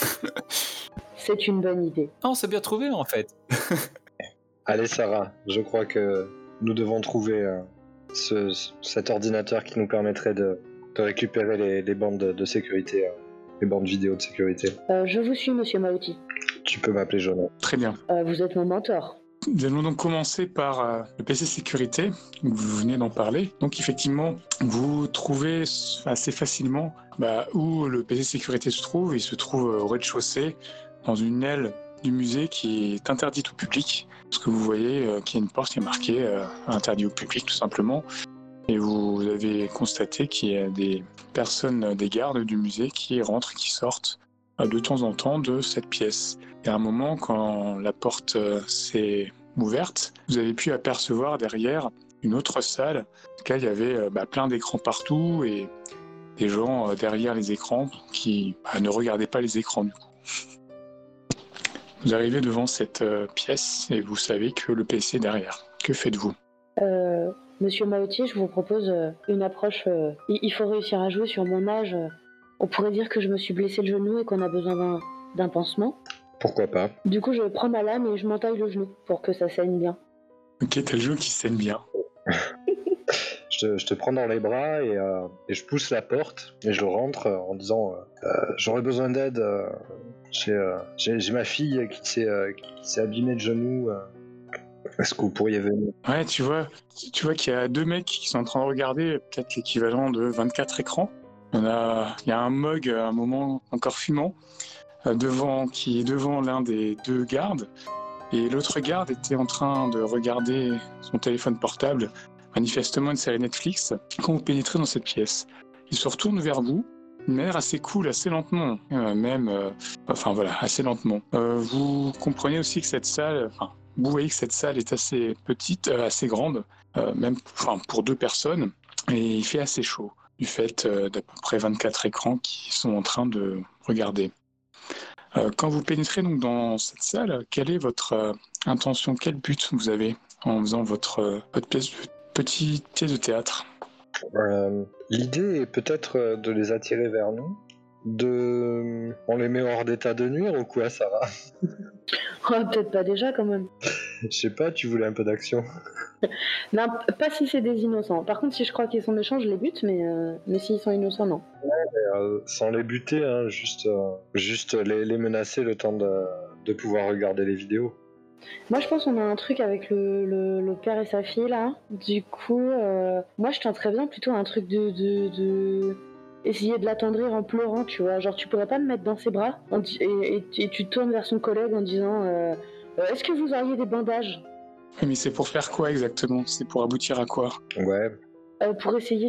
C'est une bonne idée. Ah, on s'est bien trouvé en fait. Allez Sarah, je crois que nous devons trouver euh, ce, cet ordinateur qui nous permettrait de, de récupérer les, les bandes de, de sécurité, euh, les bandes vidéo de sécurité. Euh, je vous suis, monsieur Maouti. Tu peux m'appeler Jonas. Très bien. Euh, vous êtes mon mentor. Nous allons donc commencer par euh, le P C sécurité, vous venez d'en parler. Donc effectivement, vous trouvez assez facilement bah, où le P C sécurité se trouve. Il se trouve au rez-de-chaussée, dans une aile du musée qui est interdite au public. Parce que vous voyez euh, qu'il y a une porte qui est marquée euh, interdit au public tout simplement. Et vous avez constaté qu'il y a des personnes, des gardes du musée qui rentrent et qui sortent euh, de temps en temps de cette pièce. Et à un moment, quand la porte euh, s'est ouverte, vous avez pu apercevoir derrière une autre salle, dans laquelle il y avait euh, bah, plein d'écrans partout et des gens euh, derrière les écrans qui bah, ne regardaient pas les écrans du coup. Vous arrivez devant cette euh, pièce et vous savez que le P C est derrière. Que faites-vous? Euh, monsieur Maouti, je vous propose euh, une approche... Euh, il, il faut réussir à jouer sur mon âge. Euh, on pourrait dire que je me suis blessé le genou et qu'on a besoin d'un, d'un pansement. Pourquoi pas? Du coup, je prends ma lame et je m'entaille le genou pour que ça saigne bien. Ok, t'as le jeu qui saigne bien. je, te, je te prends dans les bras et, euh, et je pousse la porte et je rentre euh, en disant euh, euh, j'aurais besoin d'aide. Euh, j'ai, euh, j'ai, j'ai ma fille qui s'est, euh, qui, qui s'est abîmée le genou. Euh, est-ce que vous pourriez venir? Ouais, tu vois, tu vois qu'il y a deux mecs qui sont en train de regarder peut-être l'équivalent de vingt-quatre écrans. On a, il y a un mug à un moment encore fumant devant, qui est devant l'un des deux gardes. Et l'autre garde était en train de regarder son téléphone portable, manifestement une série Netflix, quand vous pénétrez dans cette pièce. Il se retourne vers vous, d'une manière assez cool, assez lentement, euh, même, euh, enfin voilà, assez lentement. Euh, vous comprenez aussi que cette salle, enfin, vous voyez que cette salle est assez petite, euh, assez grande, euh, même enfin, pour deux personnes, et il fait assez chaud, du fait euh, d'à peu près vingt-quatre écrans qui sont en train de regarder. Euh, quand vous pénétrez donc dans cette salle, quelle est votre euh, intention, quel but vous avez en faisant votre, euh, votre pièce de, petite pièce de théâtre? Euh, L'idée est peut-être euh, de les attirer vers nous. De... On les met hors d'état de nuire ou quoi, Sarah? Oh, peut-être pas déjà quand même. Je sais pas, tu voulais un peu d'action. Non, p- pas si c'est des innocents. Par contre, si je crois qu'ils sont méchants, je les bute, mais, euh, mais s'ils sont innocents, non. Euh, sans les buter, hein, juste, euh, juste les, les menacer le temps de, de pouvoir regarder les vidéos. Moi, je pense qu'on a un truc avec le, le, le père et sa fille, là. Du coup, euh, moi, je tenterais bien plutôt un truc de... de, de... essayer de l'attendrir en pleurant, tu vois. Genre, tu pourrais pas me mettre dans ses bras en di- et, et, et tu te tournes vers son collègue en disant euh, Euh, est-ce que vous auriez des bandages Oui, mais c'est pour faire quoi exactement? C'est pour aboutir à quoi? Ouais. euh, pour essayer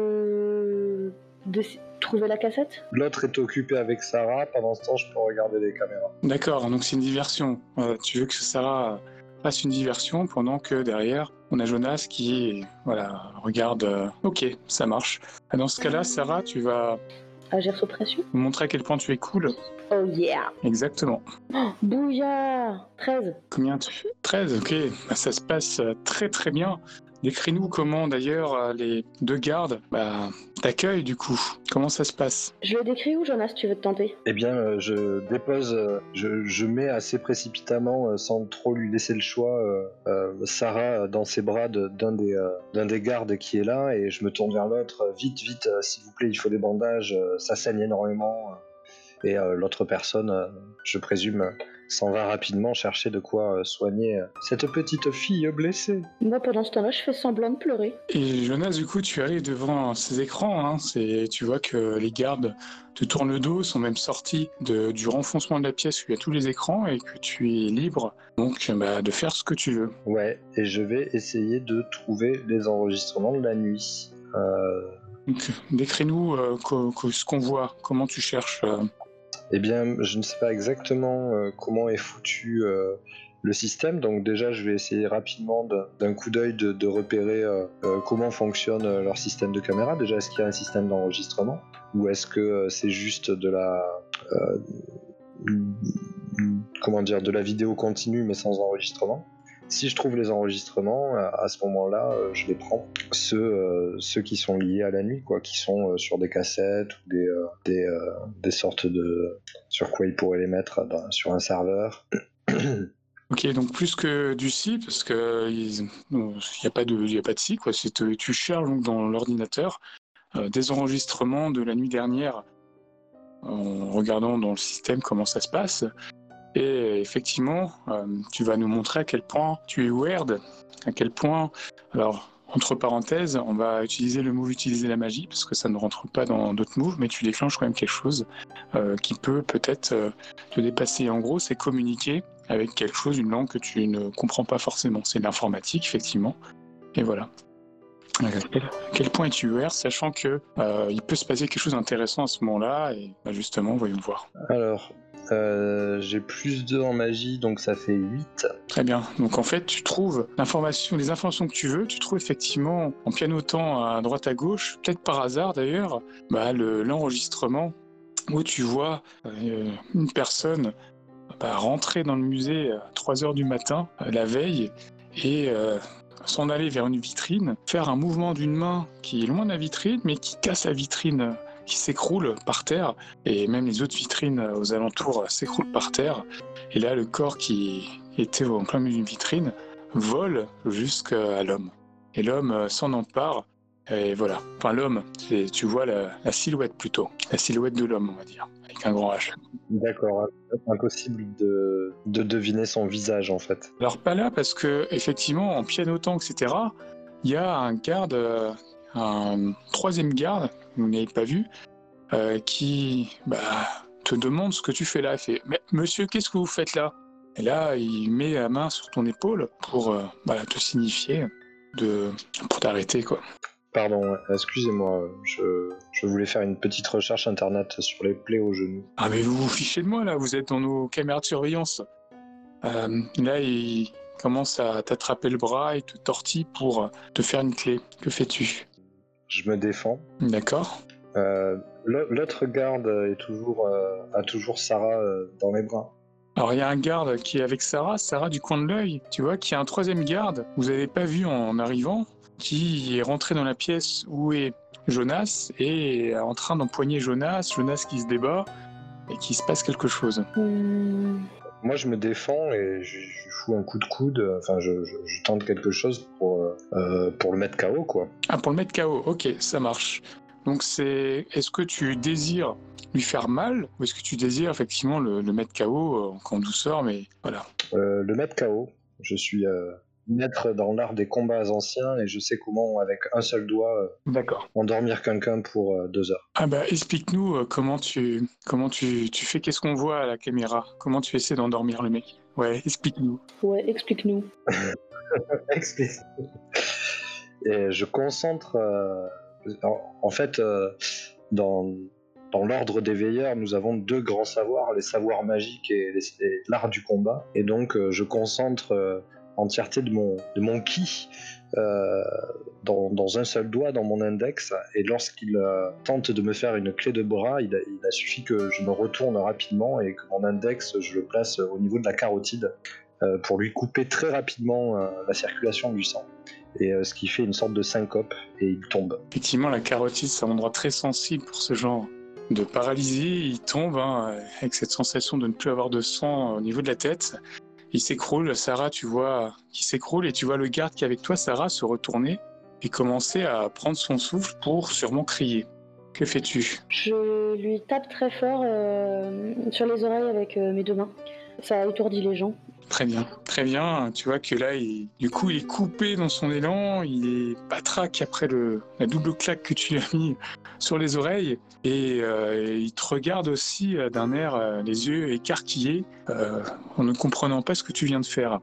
de... de s- trouver la cassette. L'autre est occupé avec Sarah, pendant ce temps, je peux regarder les caméras. D'accord, donc c'est une diversion. Euh, tu veux que Sarah fasse une diversion pendant que derrière, on a Jonas qui voilà, regarde. euh, Ok, ça marche. Ah, dans ce cas-là, Sarah, tu vas Agir sous pression. me montrer à quel point tu es cool. Oh yeah. Exactement. Oh, bouillard. treize. Combien tu fais? treize, ok. Bah, ça se passe euh, très très bien. Décris-nous comment d'ailleurs euh, les deux gardes bah, t'accueillent du coup. Comment ça se passe? Je le décris où, Jonas, tu veux te tenter? Eh bien, euh, je dépose, euh, je, je mets assez précipitamment, euh, sans trop lui laisser le choix, euh, euh, Sarah dans ses bras de- d'un des, euh, d'un des gardes qui est là, et je me tourne vers l'autre. euh, Vite, vite, euh, s'il vous plaît, il faut des bandages, euh, ça saigne énormément. euh. Et euh, l'autre personne, euh, je présume, euh, s'en va rapidement chercher de quoi euh, soigner euh, cette petite fille blessée. Moi, pendant ce temps-là, je fais semblant de pleurer. Et Jonas, du coup, tu arrives devant ces écrans. Hein, c'est, tu vois que les gardes te tournent le dos, sont même sortis de, du renfoncement de la pièce où il y a tous les écrans et que tu es libre donc bah, de faire ce que tu veux. Ouais, et je vais essayer de trouver les enregistrements de la nuit. Euh, Donc, décris-nous euh, co- co- ce qu'on voit, comment tu cherches. euh. Eh bien, je ne sais pas exactement euh, comment est foutu euh, le système, donc déjà je vais essayer rapidement de- d'un coup d'œil de, de repérer euh, euh, comment fonctionne euh, leur système de caméra. Déjà, est-ce qu'il y a un système d'enregistrement ou est-ce que euh, c'est juste de la euh, comment dire de la vidéo continue mais sans enregistrement? Si je trouve les enregistrements, à à ce moment-là, euh, je les prends. Ceux, euh, ceux qui sont liés à la nuit, quoi, qui sont euh, sur des cassettes ou des, euh, des, euh, des sortes de... sur quoi ils pourraient les mettre dans- sur un serveur. Ok, donc plus que du si, parce que il n'y a pas de, y a pas de si, quoi. C'est te- tu cherches donc dans l'ordinateur euh, des enregistrements de la nuit dernière en regardant dans le système comment ça se passe. Et effectivement, euh, tu vas nous montrer à quel point tu es weird, à quel point. Alors, entre parenthèses, on va utiliser le move utiliser la magie parce que ça ne rentre pas dans d'autres moves, mais tu déclenches quand même quelque chose euh, qui peut peut-être euh, te dépasser. En gros, c'est communiquer avec quelque chose, une langue que tu ne comprends pas forcément. C'est de l'informatique, effectivement. Et voilà. À quel, à quel point es-tu weird, sachant que euh, il peut se passer quelque chose d'intéressant à ce moment-là, et bah, justement, voyons voir. Alors, euh, j'ai plus deux en magie, donc ça fait huit. Très bien. Donc en fait, tu trouves l'information, les informations que tu veux. Tu trouves effectivement, en pianotant à droite à gauche, peut-être par hasard d'ailleurs, bah, le- l'enregistrement où tu vois euh, une personne bah, rentrer dans le musée à trois heures du matin euh, la veille et euh, s'en aller vers une vitrine, faire un mouvement d'une main qui est loin de la vitrine, mais qui casse la vitrine, euh, qui s'écroule par terre, et même les autres vitrines euh, aux alentours euh, s'écroulent par terre. Et là, le corps qui était en plein milieu d'une vitrine vole jusqu'à l'homme. Et l'homme euh, s'en empare, et voilà. Enfin, l'homme, c'est- tu vois la, la silhouette plutôt, la silhouette de l'homme, on va dire, avec un grand H. D'accord, impossible de, de deviner son visage en fait. Alors pas là parce que effectivement en pianotant et cetera, il y a un garde, euh, un troisième garde, vous n'avez pas vu, euh, qui bah, te demande ce que tu fais là. Il fait mais monsieur qu'est-ce que vous faites là? Et là il met la main sur ton épaule pour euh, bah, te signifier de pour t'arrêter quoi. Pardon, excusez-moi, je, je voulais faire une petite recherche internet sur les plaies au genou. Ah mais vous vous fichez de moi là, vous êtes dans nos caméras de surveillance. Euh, là il commence à t'attraper le bras et te tortille pour te faire une clé. Que fais-tu? Je me défends. D'accord. Euh, l'autre garde est toujours, euh, a toujours Sarah euh, dans les bras. Alors il y a un garde qui est avec Sarah, Sarah du coin de l'œil, tu vois, qui a un troisième garde, vous n'avez pas vu en arrivant, qui est rentré dans la pièce où est Jonas et est en train d'empoigner Jonas, Jonas qui se débat et qui se passe quelque chose. Hum, Moi, je me défends et je, je fous un coup de coude, enfin, je, je, je tente quelque chose pour, euh, pour le mettre K O, quoi. Ah, pour le mettre K O, ok, ça marche. Donc c'est, est-ce que tu désires lui faire mal ou est-ce que tu désires effectivement le, le mettre K O euh, en douceur, mais voilà. Euh, le mettre K O, je suis euh, maître dans l'art des combats anciens et je sais comment, avec un seul doigt, euh, D'accord. endormir quelqu'un pour euh, deux heures. Ah bah explique-nous euh, comment tu comment tu, tu fais, qu'est-ce qu'on voit à la caméra, comment tu essaies d'endormir le mec. Ouais, explique-nous. Ouais, explique-nous. Explique. Et je concentre. Euh, en, en fait, euh, dans, dans l'ordre des veilleurs, nous avons deux grands savoirs, les savoirs magiques et, les, et l'art du combat. Et donc, euh, je concentre euh, l'entièreté de mon, de mon ki euh, dans, dans un seul doigt, dans mon index. Et lorsqu'il euh, tente de me faire une clé de bras, il a, il a suffi que je me retourne rapidement et que mon index, je le place au niveau de la carotide euh, pour lui couper très rapidement euh, la circulation du sang. Et euh, ce qui fait une sorte de syncope et il tombe. Effectivement, la carotide, c'est un endroit très sensible pour ce genre de paralysie. Il tombe hein, avec cette sensation de ne plus avoir de sang au niveau de la tête. Il s'écroule. Sarah, tu vois, qui s'écroule et tu vois le garde qui est avec toi, Sarah, se retourner et commencer à prendre son souffle pour sûrement crier. Que fais-tu? Je lui tape très fort euh, sur les oreilles avec euh, mes deux mains. Ça étourdit les gens. Très bien, très bien. Tu vois que là, il, du coup, il est coupé dans son élan, il est patraque après le, la double claque que tu lui as mis sur les oreilles, et euh, il te regarde aussi euh, d'un air, euh, les yeux écarquillés, euh, en ne comprenant pas ce que tu viens de faire.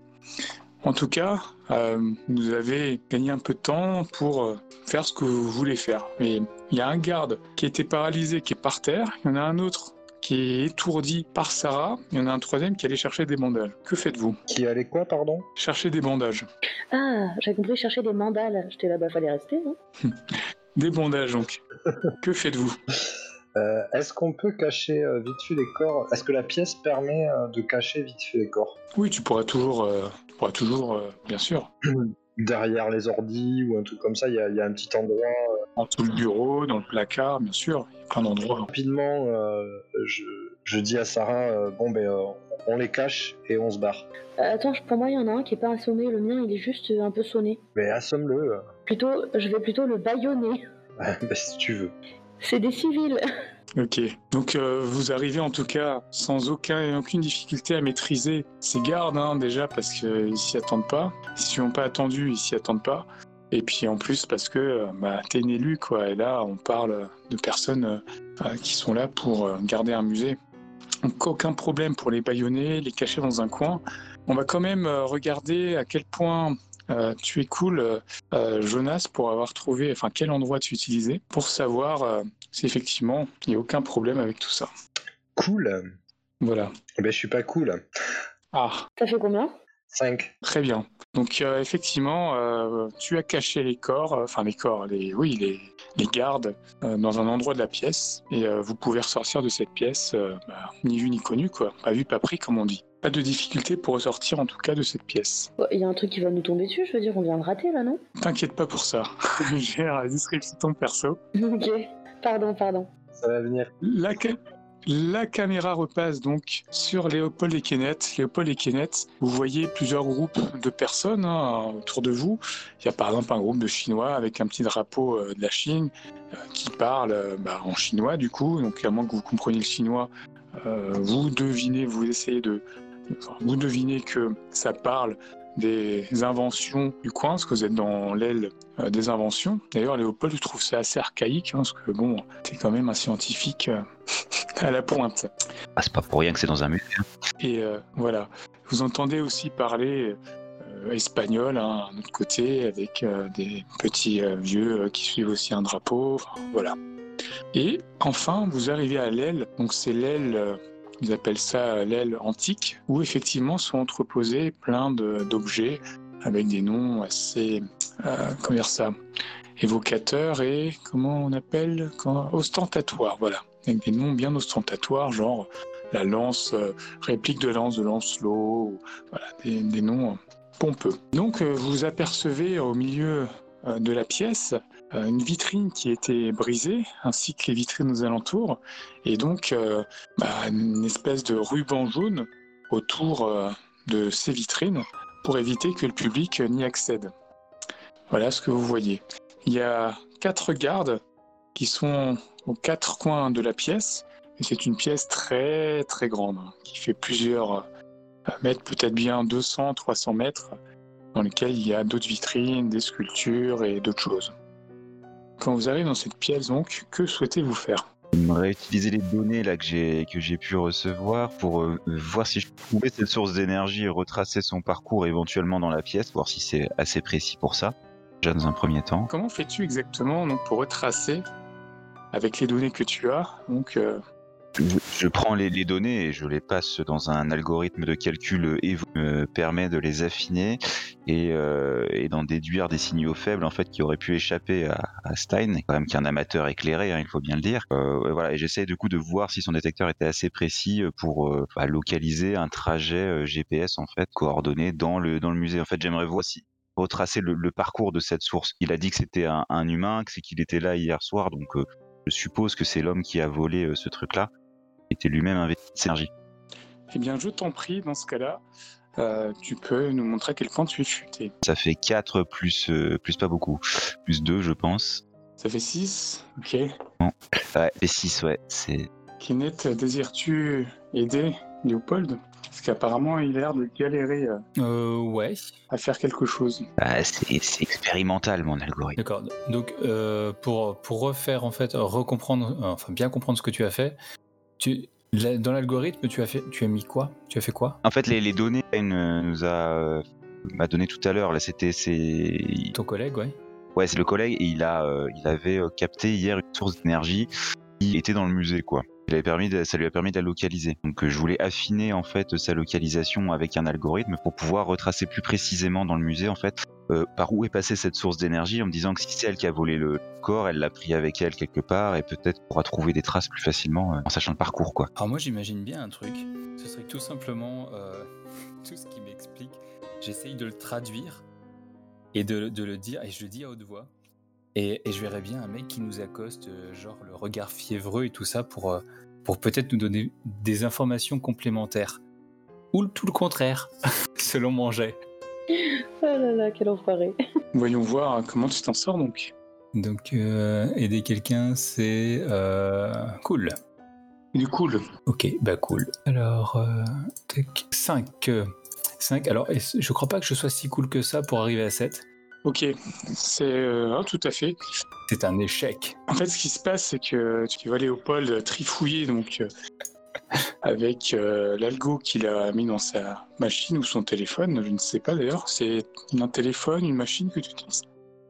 En tout cas, euh, vous avez gagné un peu de temps pour euh, faire ce que vous voulez faire. Mais il y a un garde qui était paralysé, qui est par terre, il y en a un autre qui est étourdi par Sarah, il y en a un troisième qui allait chercher des bandages. Que faites-vous? Qui allait quoi, pardon? Chercher des bandages. Ah, j'avais compris chercher des mandales. J'étais là-bas, fallait rester, hein. Des bandages, donc. Que faites-vous? euh, Est-ce qu'on peut cacher euh, vite fait les corps? Est-ce que la pièce permet euh, de cacher vite fait les corps? Oui, tu pourras toujours, euh, tu pourras toujours euh, bien sûr. Derrière les ordis ou un truc comme ça, il y, y a un petit endroit. Euh... En dessous le bureau, dans le placard, bien sûr. Il y a plein d'endroits. Rapidement, euh, je, je dis à Sarah, euh, bon ben, euh, on les cache et on se barre. Euh, attends, pour moi, il y en a un qui est pas assommé. Le mien, il est juste un peu sonné. Mais assomme-le. Plutôt, je vais plutôt le bâillonner. Ben, si tu veux. C'est des civils. Ok, donc euh, vous arrivez en tout cas sans aucun, aucune difficulté à maîtriser ces gardes, hein, déjà parce qu'ils s'y attendent pas. S'ils n'ont pas attendu, ils s'y attendent pas. Et puis en plus parce que bah, t'es une élue, quoi. Et là, on parle de personnes euh, qui sont là pour euh, garder un musée. Donc aucun problème pour les bâillonner, les cacher dans un coin. On va quand même euh, regarder à quel point euh, tu es cool, euh, Jonas, pour avoir trouvé, enfin quel endroit tu utilisais, pour savoir euh, si effectivement il n'y a aucun problème avec tout ça. Cool. Voilà. Ben je suis pas cool. Ah. Ça fait combien? cinq. Très bien. Donc euh, effectivement, euh, tu as caché les corps, euh, enfin les corps, les, oui, les, les gardes, euh, dans un endroit de la pièce, et euh, vous pouvez ressortir de cette pièce, euh, bah, ni vu ni connu, quoi. Pas vu, pas pris, comme on dit. Pas de difficulté pour ressortir en tout cas de cette pièce. Il y a un truc qui va nous tomber dessus, je veux dire, on vient de rater là, non? T'inquiète pas pour ça. J'ai la description de ton perso. Ok, pardon, pardon. Ça va venir. La, ca- la caméra repasse donc sur Léopold et Kenneth. Léopold et Kenneth, vous voyez plusieurs groupes de personnes hein, autour de vous. Il y a par exemple un groupe de Chinois avec un petit drapeau euh, de la Chine euh, qui parle euh, bah, en chinois du coup. Donc à moins que vous compreniez le chinois, euh, vous devinez, vous essayez de... Enfin, vous devinez que ça parle des inventions du coin, parce que vous êtes dans l'aile euh, des inventions. D'ailleurs, Léopold, je trouve ça assez archaïque, hein, parce que bon, t'es quand même un scientifique euh, à la pointe. Ah, c'est pas pour rien que c'est dans un musée. Et euh, voilà, vous entendez aussi parler euh, espagnol, hein, d'un autre côté, avec euh, des petits euh, vieux euh, qui suivent aussi un drapeau, enfin, voilà. Et enfin, vous arrivez à l'aile, donc c'est l'aile... Euh, ils appellent ça l'aile antique, où effectivement sont entreposés plein de, d'objets avec des noms assez, euh, comment dire ça, évocateur et, comment on appelle, quand... ostentatoire, voilà. Avec des noms bien ostentatoires, genre la lance, euh, réplique de lance de Lancelot, ou, voilà, des, des noms pompeux. Donc euh, vous apercevez au milieu euh, de la pièce euh, une vitrine qui était brisée, ainsi que les vitrines aux alentours, et donc euh, bah, une espèce de ruban jaune autour euh, de ces vitrines pour éviter que le public n'y accède. Voilà ce que vous voyez. Il y a quatre gardes qui sont aux quatre coins de la pièce, et c'est une pièce très très grande, qui fait plusieurs mètres, peut-être bien deux cents, trois cents mètres, dans lesquels il y a d'autres vitrines, des sculptures et d'autres choses. Quand vous arrivez dans cette pièce, donc, que souhaitez-vous faire ? J'aimerais utiliser les données là que j'ai que j'ai pu recevoir pour euh, voir si je trouvais cette source d'énergie et retracer son parcours éventuellement dans la pièce, voir si c'est assez précis pour ça, déjà dans un premier temps. Comment fais-tu exactement donc, pour retracer, avec les données que tu as, donc, euh... Je, je prends les, les données et je les passe dans un algorithme de calcul et me permet de les affiner et, euh, et d'en déduire des signaux faibles en fait qui auraient pu échapper à, à Stein, quand même qui est un amateur éclairé, hein, il faut bien le dire. Euh, et voilà, et j'essaie du coup de voir si son détecteur était assez précis pour euh, bah, localiser un trajet euh, G P S en fait coordonné dans le dans le musée. En fait, j'aimerais voir si retracer le, le parcours de cette source. Il a dit que c'était un, un humain, que c'est qu'il était là hier soir, donc euh, je suppose que c'est l'homme qui a volé euh, ce truc-là. Était lui-même investi de énergie. Eh bien, je t'en prie, dans ce cas-là, euh, tu peux nous montrer à quel point tu es futé. Ça fait quatre plus, euh, plus pas beaucoup, plus deux, je pense. Ça fait six, ok. Non. Ouais, et six, ouais, c'est... Kenneth, désires-tu aider Léopold ? Parce qu'apparemment, il a l'air de galérer euh, Euh, ouais. à faire quelque chose. Bah, c'est, c'est expérimental, mon algorithme. D'accord. Donc, euh, pour, pour refaire, en fait, recomprendre, enfin, bien comprendre ce que tu as fait, tu, dans l'algorithme, tu as fait, tu as mis quoi ? Tu as fait quoi ? En fait, les, les données, Stein nous a euh, m'a donné tout à l'heure. Là, c'était, c'est ton collègue, ouais. Ouais, c'est le collègue et il a, euh, il avait euh, capté hier une source d'énergie qui était dans le musée, quoi. Il avait permis de, ça lui a permis de la localiser. Donc, euh, je voulais affiner en fait sa localisation avec un algorithme pour pouvoir retracer plus précisément dans le musée, en fait, euh, par où est passée cette source d'énergie, en me disant que si c'est elle qui a volé le corps, elle l'a pris avec elle quelque part et peut-être pourra trouver des traces plus facilement euh, en sachant le parcours, quoi. Alors moi, j'imagine bien un truc. Ce serait que tout simplement euh, tout ce qui m'explique. J'essaye de le traduire et de, de le dire, et je le dis à haute voix. Et, et je verrais bien un mec qui nous accoste, euh, genre le regard fiévreux et tout ça, pour, euh, pour peut-être nous donner des informations complémentaires. Ou tout le contraire, selon mon jet. Oh là là, quel enfoiré. Voyons voir hein, comment tu t'en sors donc. Donc, euh, aider quelqu'un, c'est euh, cool. Il est cool. Ok, bah cool. Alors, euh, cinq. cinq. Alors, je crois pas que je sois si cool que ça pour arriver à sept. Ok, c'est euh, oh, tout à fait. C'est un échec. En fait, ce qui se passe, c'est que tu vois Léopold trifouiller donc euh, avec euh, l'algo qu'il a mis dans sa machine ou son téléphone, je ne sais pas d'ailleurs. C'est un téléphone, une machine que tu utilises.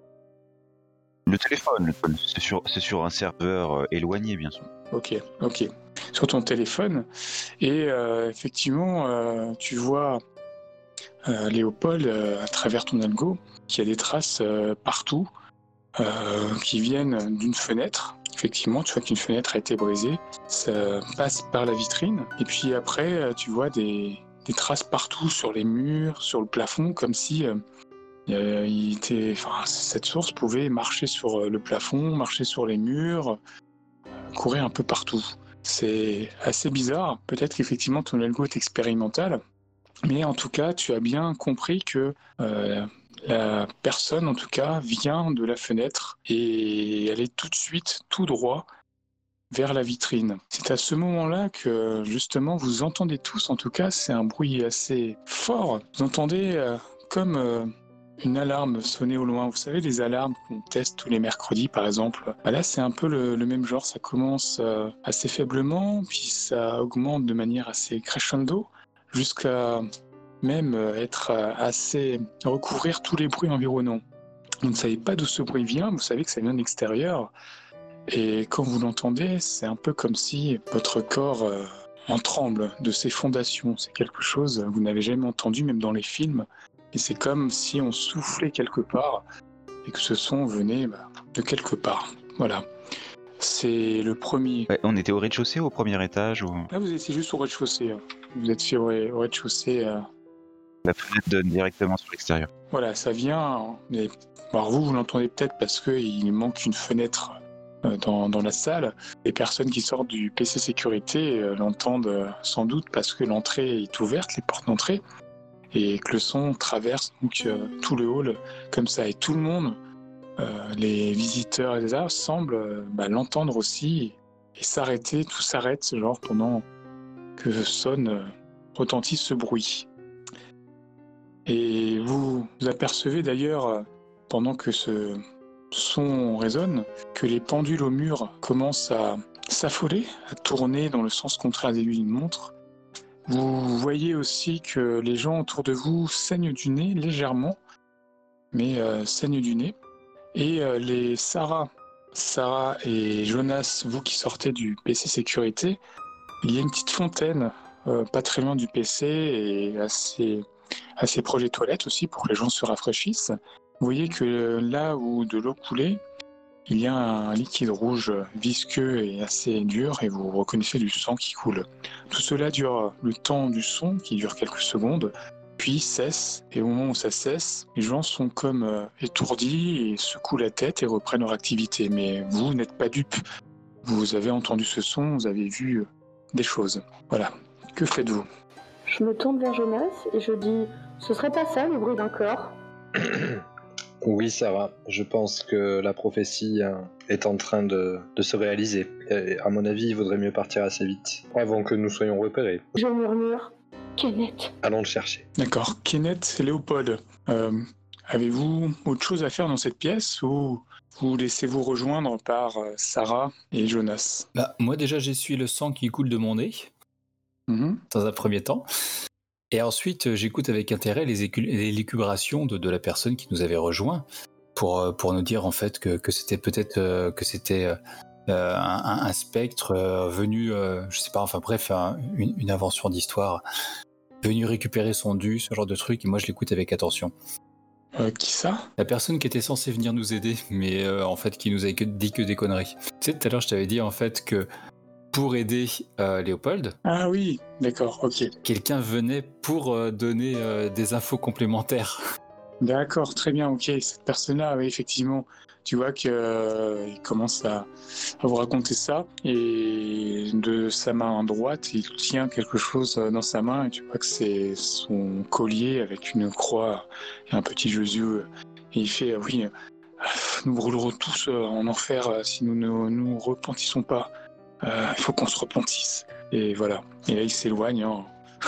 Le téléphone, le téléphone, c'est sur, c'est sur un serveur euh, éloigné, bien sûr. Ok, ok. Sur ton téléphone. Et euh, effectivement, euh, tu vois euh, Léopold, euh, à travers ton algo, qu'il y a des traces euh, partout euh, qui viennent d'une fenêtre. Effectivement, tu vois qu'une fenêtre a été brisée. Ça passe par la vitrine. Et puis après, tu vois des, des traces partout sur les murs, sur le plafond, comme si... Euh, Il était, enfin, cette source pouvait marcher sur le plafond, marcher sur les murs, courir un peu partout. C'est assez bizarre. Peut-être qu'effectivement ton algo est expérimental, mais en tout cas, tu as bien compris que euh, la personne, en tout cas, vient de la fenêtre et elle est tout de suite, tout droit vers la vitrine. C'est à ce moment-là que justement vous entendez tous, en tout cas, c'est un bruit assez fort. Vous entendez euh, comme euh, une alarme sonner au loin. Vous savez, les alarmes qu'on teste tous les mercredis, par exemple. Bah là, c'est un peu le, le même genre. Ça commence euh, assez faiblement, puis ça augmente de manière assez crescendo, jusqu'à même être assez... recouvrir tous les bruits environnants. Vous ne savez pas d'où ce bruit vient, vous savez que ça vient de l'extérieur. Et quand vous l'entendez, c'est un peu comme si votre corps euh, en tremble de ses fondations. C'est quelque chose que vous n'avez jamais entendu, même dans les films. Et c'est comme si on soufflait quelque part et que ce son venait bah, de quelque part. Voilà. C'est le premier. Ouais, on était au rez-de-chaussée ou au premier étage ou... Là, vous étiez juste au rez-de-chaussée. hein. Vous êtes fait au rez- au rez-de-chaussée. euh. La fenêtre donne directement sur l'extérieur. Voilà, ça vient. Mais alors vous, vous l'entendez peut-être parce qu'il manque une fenêtre euh, dans, dans la salle. Les personnes qui sortent du P C sécurité euh, l'entendent euh, sans doute parce que l'entrée est ouverte, les portes d'entrée, et que le son traverse donc euh, tout le hall comme ça. Et tout le monde, euh, les visiteurs et les arts, semblent euh, bah, l'entendre aussi et s'arrêter. Tout s'arrête, genre pendant que sonne, euh, retentit ce bruit. Et vous, vous apercevez d'ailleurs, euh, pendant que ce son résonne, que les pendules au mur commencent à s'affoler, à tourner dans le sens contraire des aiguilles d'une montre. Vous voyez aussi que les gens autour de vous saignent du nez légèrement, mais euh, saignent du nez. Et euh, les Sarah, Sarah et Jonas, vous qui sortez du P C sécurité, il y a une petite fontaine euh, pas très loin du P C et assez, assez proche des toilettes aussi pour que les gens se rafraîchissent. Vous voyez que là où de l'eau coulait, il y a un liquide rouge visqueux et assez dur et vous reconnaissez du sang qui coule. Tout cela dure le temps du son qui dure quelques secondes, puis cesse, et au moment où ça cesse, les gens sont comme euh, étourdis et secouent la tête et reprennent leur activité. Mais vous n'êtes pas dupes. Vous avez entendu ce son, vous avez vu euh, des choses. Voilà. Que faites-vous ? Je me tourne vers Jonas et je dis « Ce serait pas ça le bruit d'un corps ?» Oui, Sarah, je pense que la prophétie euh, est en train de, de se réaliser. Et à mon avis, il vaudrait mieux partir assez vite, avant que nous soyons repérés. Je murmure « Kenneth !» Allons le chercher. D'accord. Kenneth et Léopold, euh, avez-vous autre chose à faire dans cette pièce ou vous laissez-vous rejoindre par euh, Sarah et Jonas ? Bah, moi déjà j'essuie le sang qui coule de mon nez, Mhm. dans un premier temps. Et ensuite, euh, j'écoute avec intérêt les, écu- les élucubrations de, de la personne qui nous avait rejoint pour, euh, pour nous dire en fait que, que c'était peut-être euh, que c'était euh, euh, un, un spectre euh, venu, euh, je sais pas, enfin bref, un- une, une invention d'histoire, venu récupérer son dû, ce genre de truc. Et moi, je l'écoute avec attention. Euh, qui ça ? La personne qui était censée venir nous aider, mais euh, en fait qui nous avait que- dit que des conneries. Tu sais, tout à l'heure, je t'avais dit en fait que pour aider euh, Léopold, Ah oui, d'accord, ok. quelqu'un venait pour euh, donner euh, des infos complémentaires. D'accord, très bien, ok. Cette personne-là, oui, effectivement, tu vois qu'il euh, commence à, à vous raconter ça, et de sa main droite, il tient quelque chose euh, dans sa main, et tu vois que c'est son collier avec une croix et un petit Jésus. Et il fait, euh, oui, euh, nous brûlerons tous euh, en enfer euh, si nous ne nous repentissons pas. Euh, il faut qu'on se repentisse. Et voilà. Et là, il s'éloigne, hein,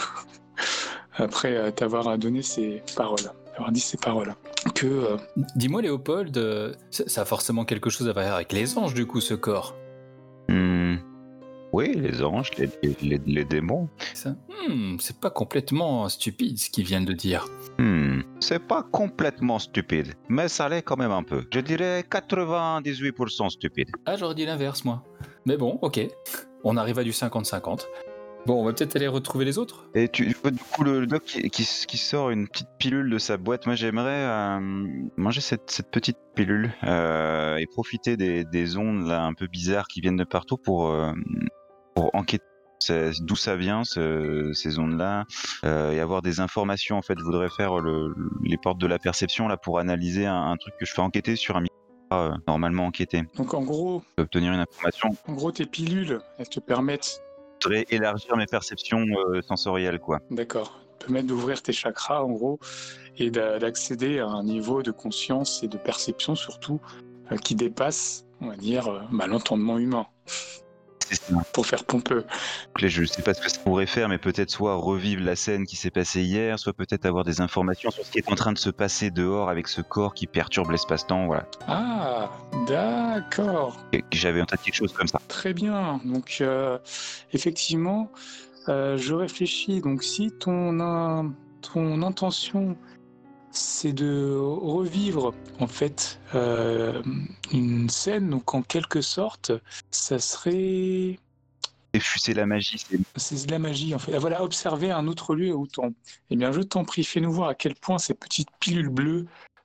après euh, t'avoir donné ses paroles, avoir dit ces paroles. Que euh, Dis-moi, Léopold, euh, ça, ça a forcément quelque chose à voir avec les anges, du coup, ce corps. Hmm. Oui, les anges, les, les, les démons. Ça, hmm, c'est pas complètement stupide ce qu'ils viennent de dire. Hmm. C'est pas complètement stupide, mais ça l'est quand même un peu. Je dirais quatre-vingt-dix-huit pour cent stupide. Ah, j'aurais dit l'inverse, moi. Mais bon, ok. On arrive à du cinquante cinquante. Bon, on va peut-être aller retrouver les autres. Et tu, du coup, le doc qui, qui, qui sort une petite pilule de sa boîte, moi j'aimerais euh, manger cette, cette petite pilule euh, et profiter des, des ondes là un peu bizarres qui viennent de partout pour, euh, pour enquêter d'où ça vient, ce, ces ondes-là, euh, et avoir des informations. En fait, je voudrais faire le, les portes de la perception là pour analyser un, un truc que je fais enquêter sur un micro euh, normalement enquêté. donc en gros, Obtenir une information. en gros, tes pilules, elles te permettent, Je voudrais élargir mes perceptions euh, sensorielles, quoi. d'accord, te permettent d'ouvrir tes chakras, en gros, et d'a- d'accéder à un niveau de conscience et de perception surtout euh, qui dépasse, on va dire, euh, bah, l'entendement humain, C'est ça. pour faire pompeux. Donc là, je ne sais pas ce que ça pourrait faire, mais peut-être soit revivre la scène qui s'est passée hier, soit peut-être avoir des informations sur ce qui est en train de se passer dehors avec ce corps qui perturbe l'espace-temps. Voilà. Ah, d'accord. Et j'avais en tête quelque chose comme ça. Très bien. Donc, euh, effectivement, euh, je réfléchis. Donc, si ton, in- ton intention, c'est de revivre, en fait, euh, une scène, donc en quelque sorte, ça serait... Effuser la magie, c'est C'est de la magie, en fait. Ah, voilà, observer un autre lieu ou temps. Eh bien, je t'en prie, fais-nous voir à quel point ces petites pilules bleues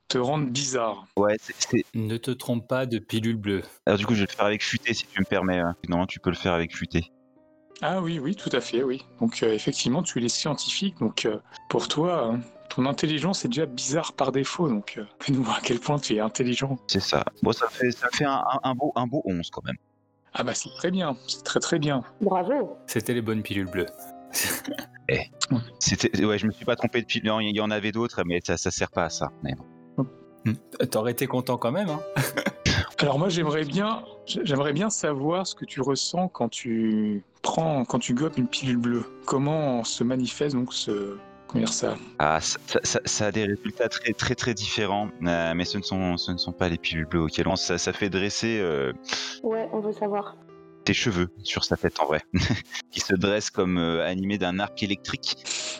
te rendent bizarre. Ouais, c'est, c'est... Ne te trompe pas de pilule bleue. Alors du coup, je vais le faire avec futé si tu me permets. Hein. Normalement, tu peux le faire avec futé. Ah oui, oui, tout à fait, oui. Donc euh, effectivement, tu es scientifique, donc euh, pour toi, hein, ton intelligence est déjà bizarre par défaut, donc euh, fais-nous voir à quel point tu es intelligent. C'est ça. Bon, ça fait, ça fait un, un, un beau, un beau onze quand même. Ah bah c'est très bien, c'est très très bien. Bravo. C'était les bonnes pilules bleues. Eh, c'était, ouais, je me suis pas trompé de pile. Non, il y en avait d'autres, mais ça, ça sert pas à ça. Mais bon. T'aurais été content quand même, hein. Alors moi j'aimerais bien, j'aimerais bien savoir ce que tu ressens quand tu prends, quand tu gobes une pilule bleue. Comment se manifeste donc ce, comment dire ça? Ah, ça, ça, ça a des résultats très très très différents, euh, mais ce ne sont, ce ne sont pas les pilules bleues auxquelles on ça, ça fait dresser euh, Ouais, on veut savoir. tes cheveux sur sa tête en vrai, qui se dressent comme euh, animés d'un arc électrique.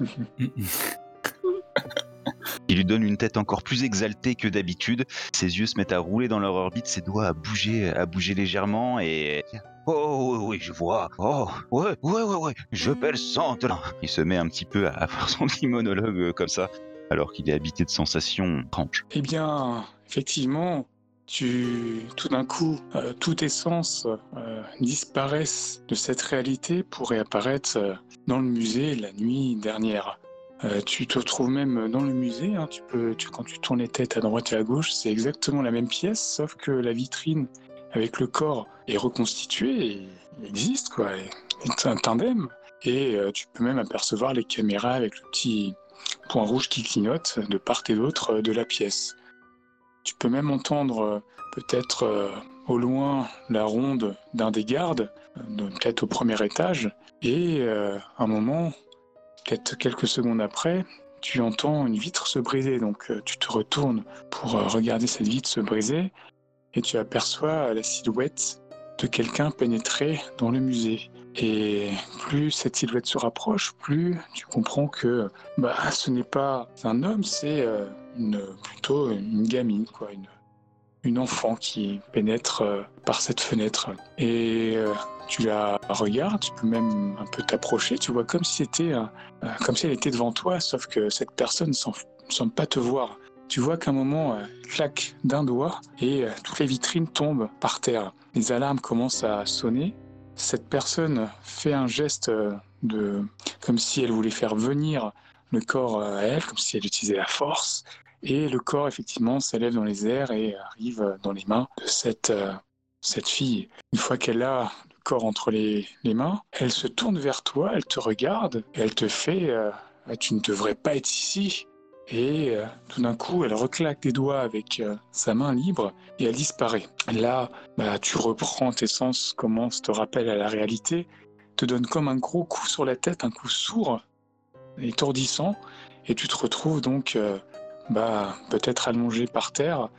Il lui donne une tête encore plus exaltée que d'habitude. Ses yeux se mettent à rouler dans leur orbite, ses doigts à bouger, à bouger légèrement et... Oh oui, oui, je vois. Oh, ouais, ouais, ouais, ouais, je peux le sentir. Il se met un petit peu à faire son petit monologue euh, comme ça, alors qu'il est habité de sensations étranges. Eh bien, effectivement, tu, tout d'un coup, euh, tous tes sens euh, disparaissent de cette réalité pour réapparaître euh, dans le musée la nuit dernière. Euh, tu te retrouves même dans le musée, hein, tu peux, tu, quand tu tournes les têtes à droite et à gauche, c'est exactement la même pièce, sauf que la vitrine avec le corps est reconstituée et il existe, quoi, et, est un tandem. Et euh, tu peux même apercevoir les caméras avec le petit point rouge qui clignote de part et d'autre de la pièce. Tu peux même entendre euh, peut-être euh, au loin la ronde d'un des gardes, euh, peut-être au premier étage, et euh, un moment, peut-être quelques secondes après, tu entends une vitre se briser, donc euh, tu te retournes pour euh, regarder cette vitre se briser, et tu aperçois la silhouette de quelqu'un pénétrer dans le musée. Et plus cette silhouette se rapproche, plus tu comprends que bah, ce n'est pas un homme, c'est euh, une, plutôt une gamine, quoi, une, une enfant qui pénètre euh, par cette fenêtre. Et euh, tu la regardes, tu peux même un peu t'approcher, tu vois comme si c'était, euh, comme si elle était devant toi, sauf que cette personne ne semble pas te voir. Tu vois qu'à un moment, euh, claque d'un doigt et euh, toutes les vitrines tombent par terre. Les alarmes commencent à sonner. Cette personne fait un geste euh, de, comme si elle voulait faire venir le corps à elle, comme si elle utilisait la force. Et le corps, effectivement, s'élève dans les airs et arrive dans les mains de cette, euh, cette fille. Une fois qu'elle a le corps entre les, les mains, elle se tourne vers toi, elle te regarde et elle te fait euh, « Tu ne devrais pas être ici ». Et euh, tout d'un coup, elle reclaque des doigts avec euh, sa main libre et elle disparaît. Là, bah, tu reprends tes sens, commence, te rappelle à la réalité, te donne comme un gros coup sur la tête, un coup sourd, étourdissant, et tu te retrouves donc euh, bah, peut-être allongé par terre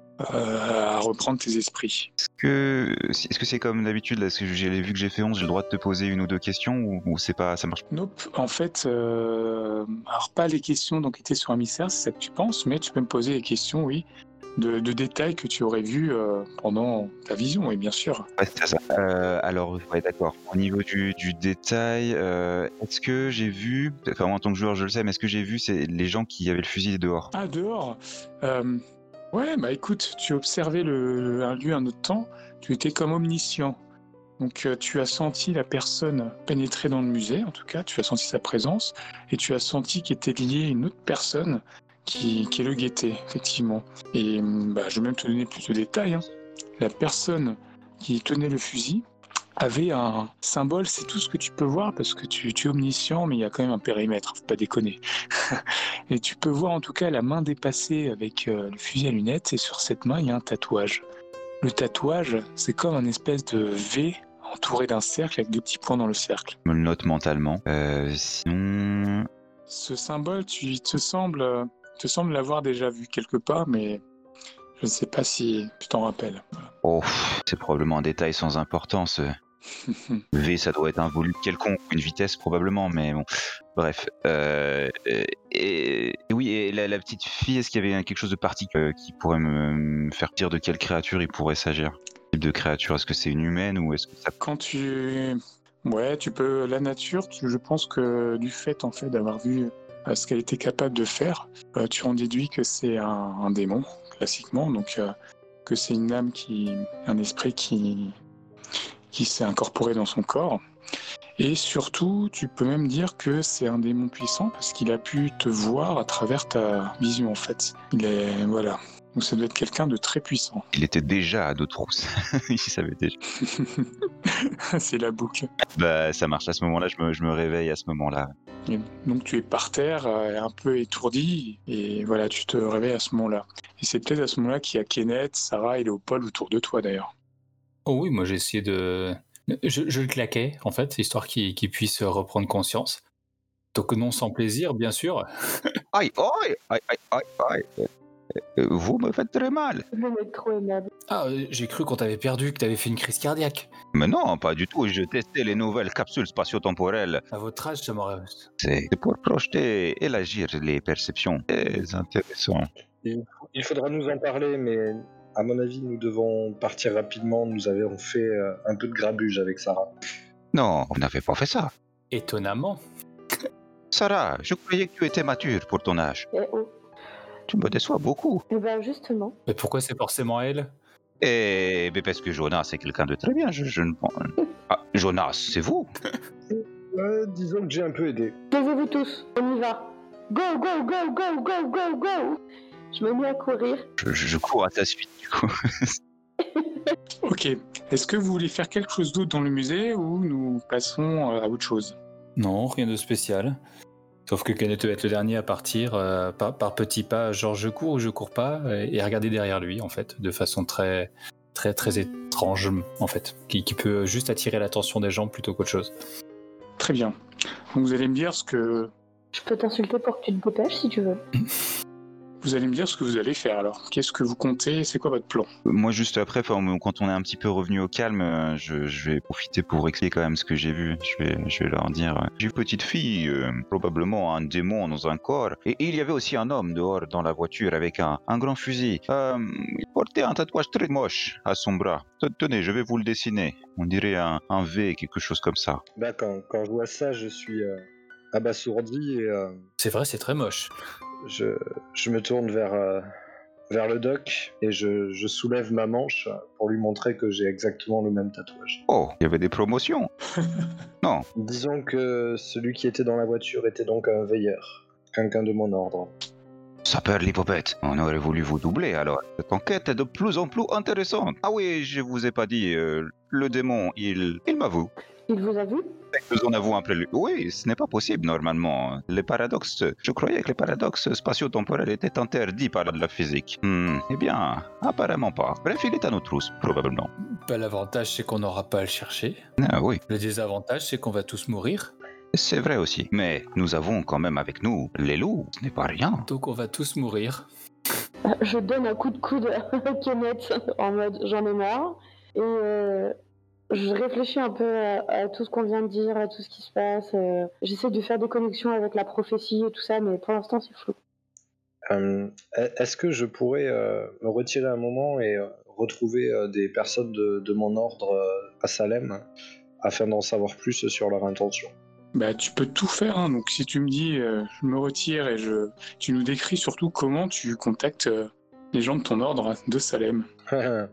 euh, à reprendre tes esprits. Est-ce que, est-ce que c'est comme d'habitude, là, est-ce que j'ai vu que j'ai fait onze, j'ai le droit de te poser une ou deux questions ou, ou c'est pas, ça marche pas? Nope, en fait, euh, alors pas les questions donc étaient sur un mystère, c'est ça que tu penses, mais tu peux me poser des questions, oui, de, de détails que tu aurais vus euh, pendant ta vision, oui, bien sûr. Ouais, c'est ça. Euh, alors, ouais, d'accord. Au niveau du, du détail, euh, est-ce que j'ai vu, enfin, moi, en tant que joueur, je le sais, mais est-ce que j'ai vu c'est les gens qui avaient le fusil dehors? Ah, dehors euh, Ouais, bah écoute, tu observais le, un lieu un autre temps, tu étais comme omniscient. Donc euh, tu as senti la personne pénétrer dans le musée, en tout cas, tu as senti sa présence, et tu as senti qu'il était lié à une autre personne qui, qui le guettait, effectivement. Et bah, je vais même te donner plus de détails. Hein. La personne qui tenait le fusil avait un symbole, c'est tout ce que tu peux voir, parce que tu, tu es omniscient, mais il y a quand même un périmètre, faut pas déconner. Et tu peux voir en tout cas la main dépassée avec euh, le fusil à lunettes, et sur cette main, il y a un tatouage. Le tatouage, c'est comme un espèce de V entouré d'un cercle avec deux petits points dans le cercle. Je me le note mentalement. Euh, sinon... Ce symbole, tu te sembles, te sembles l'avoir déjà vu quelque part, mais je ne sais pas si tu t'en rappelles. Oh, c'est probablement un détail sans importance. V, ça doit être un volume quelconque, une vitesse probablement, mais bon. Bref. Euh, et, et oui, et la, la petite fille, est-ce qu'il y avait quelque chose de particulier qui pourrait me, me faire dire de quelle créature il pourrait s'agir? Type de créature, est-ce que c'est une humaine ou est-ce que ça... Quand tu... Ouais, tu peux... La nature, tu... je pense que du fait, en fait, d'avoir vu euh, ce qu'elle était capable de faire, euh, tu en déduis que c'est un, un démon, classiquement, donc euh, que c'est une âme, qui, un esprit qui, qui s'est incorporé dans son corps. Et surtout, tu peux même dire que c'est un démon puissant parce qu'il a pu te voir à travers ta vision, en fait. Il est... Voilà. Donc ça doit être quelqu'un de très puissant. Il était déjà à dos trousse. Il savait déjà. C'est la boucle. Bah, ça marche. À ce moment-là, je me, je me réveille à ce moment-là. Et donc tu es par terre, euh, un peu étourdi, et voilà, tu te réveilles à ce moment-là. Et c'est peut-être à ce moment-là qu'il y a Kenneth, Sarah et Léopold autour de toi, d'ailleurs. Oh oui, moi j'ai essayé de... Je, je le claquais, en fait, histoire qu'il, qu'il puisse reprendre conscience. Donc non sans plaisir, bien sûr. Aïe, aïe, aïe, aïe, aïe, aïe. Euh, Vous me faites très mal. Vous m'êtes trop aimable. Ah, euh, j'ai cru qu'on t'avait perdu, que t'avais fait une crise cardiaque. Mais non, pas du tout. Je testais les nouvelles capsules spatio-temporelles. À votre âge, ça m'aurait... C'est pour projeter et élargir les perceptions. Très intéressant. Il, il faudra nous en parler, mais à mon avis, nous devons partir rapidement. Nous avons fait euh, un peu de grabuge avec Sarah. Non, on n'avait pas fait ça. Étonnamment. Sarah, je croyais que tu étais mature pour ton âge. Eh oh. Tu me déçois beaucoup. Eh ben justement. Mais pourquoi c'est forcément elle? Et mais parce que Jonas, c'est quelqu'un de très bien. Je, je ne pense... Ah, Jonas, c'est vous? Ouais, disons que j'ai un peu aidé. Taisez-vous tous, on y va. Go, go, go, go, go, go, go. Je me mets à courir. Je, je cours à ta suite, du coup. Ok. Est-ce que vous voulez faire quelque chose d'autre dans le musée ou nous passons à autre chose? Non, rien de spécial. Sauf que Kenneth va être le dernier à partir euh, par, par petits pas, genre je cours ou je cours pas, et, et regarder derrière lui, en fait, de façon très, très, très étrange, en fait, qui, qui peut juste attirer l'attention des gens plutôt qu'autre chose. Très bien. Donc vous allez me dire ce que Je peux t'insulter pour que tu te dépêches si tu veux. vous allez me dire ce que vous allez faire alors. Qu'est-ce que vous comptez? C'est quoi votre plan? Moi, juste après, enfin, quand on est un petit peu revenu au calme, euh, je, je vais profiter pour expliquer quand même ce que j'ai vu. Je vais, je vais leur dire euh, j'ai une petite fille, euh, probablement un démon dans un corps, et, et il y avait aussi un homme dehors dans la voiture avec un, un grand fusil. Euh, il portait un tatouage très moche à son bras. Tenez, je vais vous le dessiner. On dirait un, un V, quelque chose comme ça. Bah, quand, quand je vois ça, je suis euh, abasourdi et euh, C'est vrai, c'est très moche. je, je me tourne vers, euh, vers le doc et je, je soulève ma manche pour lui montrer que j'ai exactement le même tatouage. Oh, il y avait des promotions. Non. Disons que celui qui était dans la voiture était donc un veilleur, quelqu'un de mon ordre. Sapeur l'hypopète, on aurait voulu vous doubler alors. Cette enquête est de plus en plus intéressante. Ah oui, je vous ai pas dit, euh, le démon, il, il m'avoue. Il vous a vu? Nous en avons appelé lui. Oui, ce n'est pas possible normalement. Les paradoxes, je croyais que les paradoxes spatio-temporels étaient interdits par la physique. Hmm, eh bien, apparemment pas. Bref, il est à nos trousses, probablement. Bah, l'avantage, c'est qu'on n'aura pas à le chercher. Ah oui, Le désavantage, c'est qu'on va tous mourir. c'est vrai aussi. Mais nous avons quand même avec nous les loups, ce n'est pas rien. Donc on va tous mourir. Je donne un coup de coude à Kenneth en mode j'en ai marre. Et euh, je réfléchis un peu à, à tout ce qu'on vient de dire, à tout ce qui se passe. euh, J'essaie de faire des connexions avec la prophétie et tout ça, mais pour l'instant c'est flou. Euh, Est-ce que je pourrais euh, me retirer un moment et euh, retrouver euh, des personnes de, de mon ordre euh, à Salem afin d'en savoir plus sur leur intention? Bah, tu peux tout faire, hein. Donc si tu me dis euh, je me retire et je, tu nous décris surtout comment tu contactes euh, les gens de ton ordre de Salem. euh,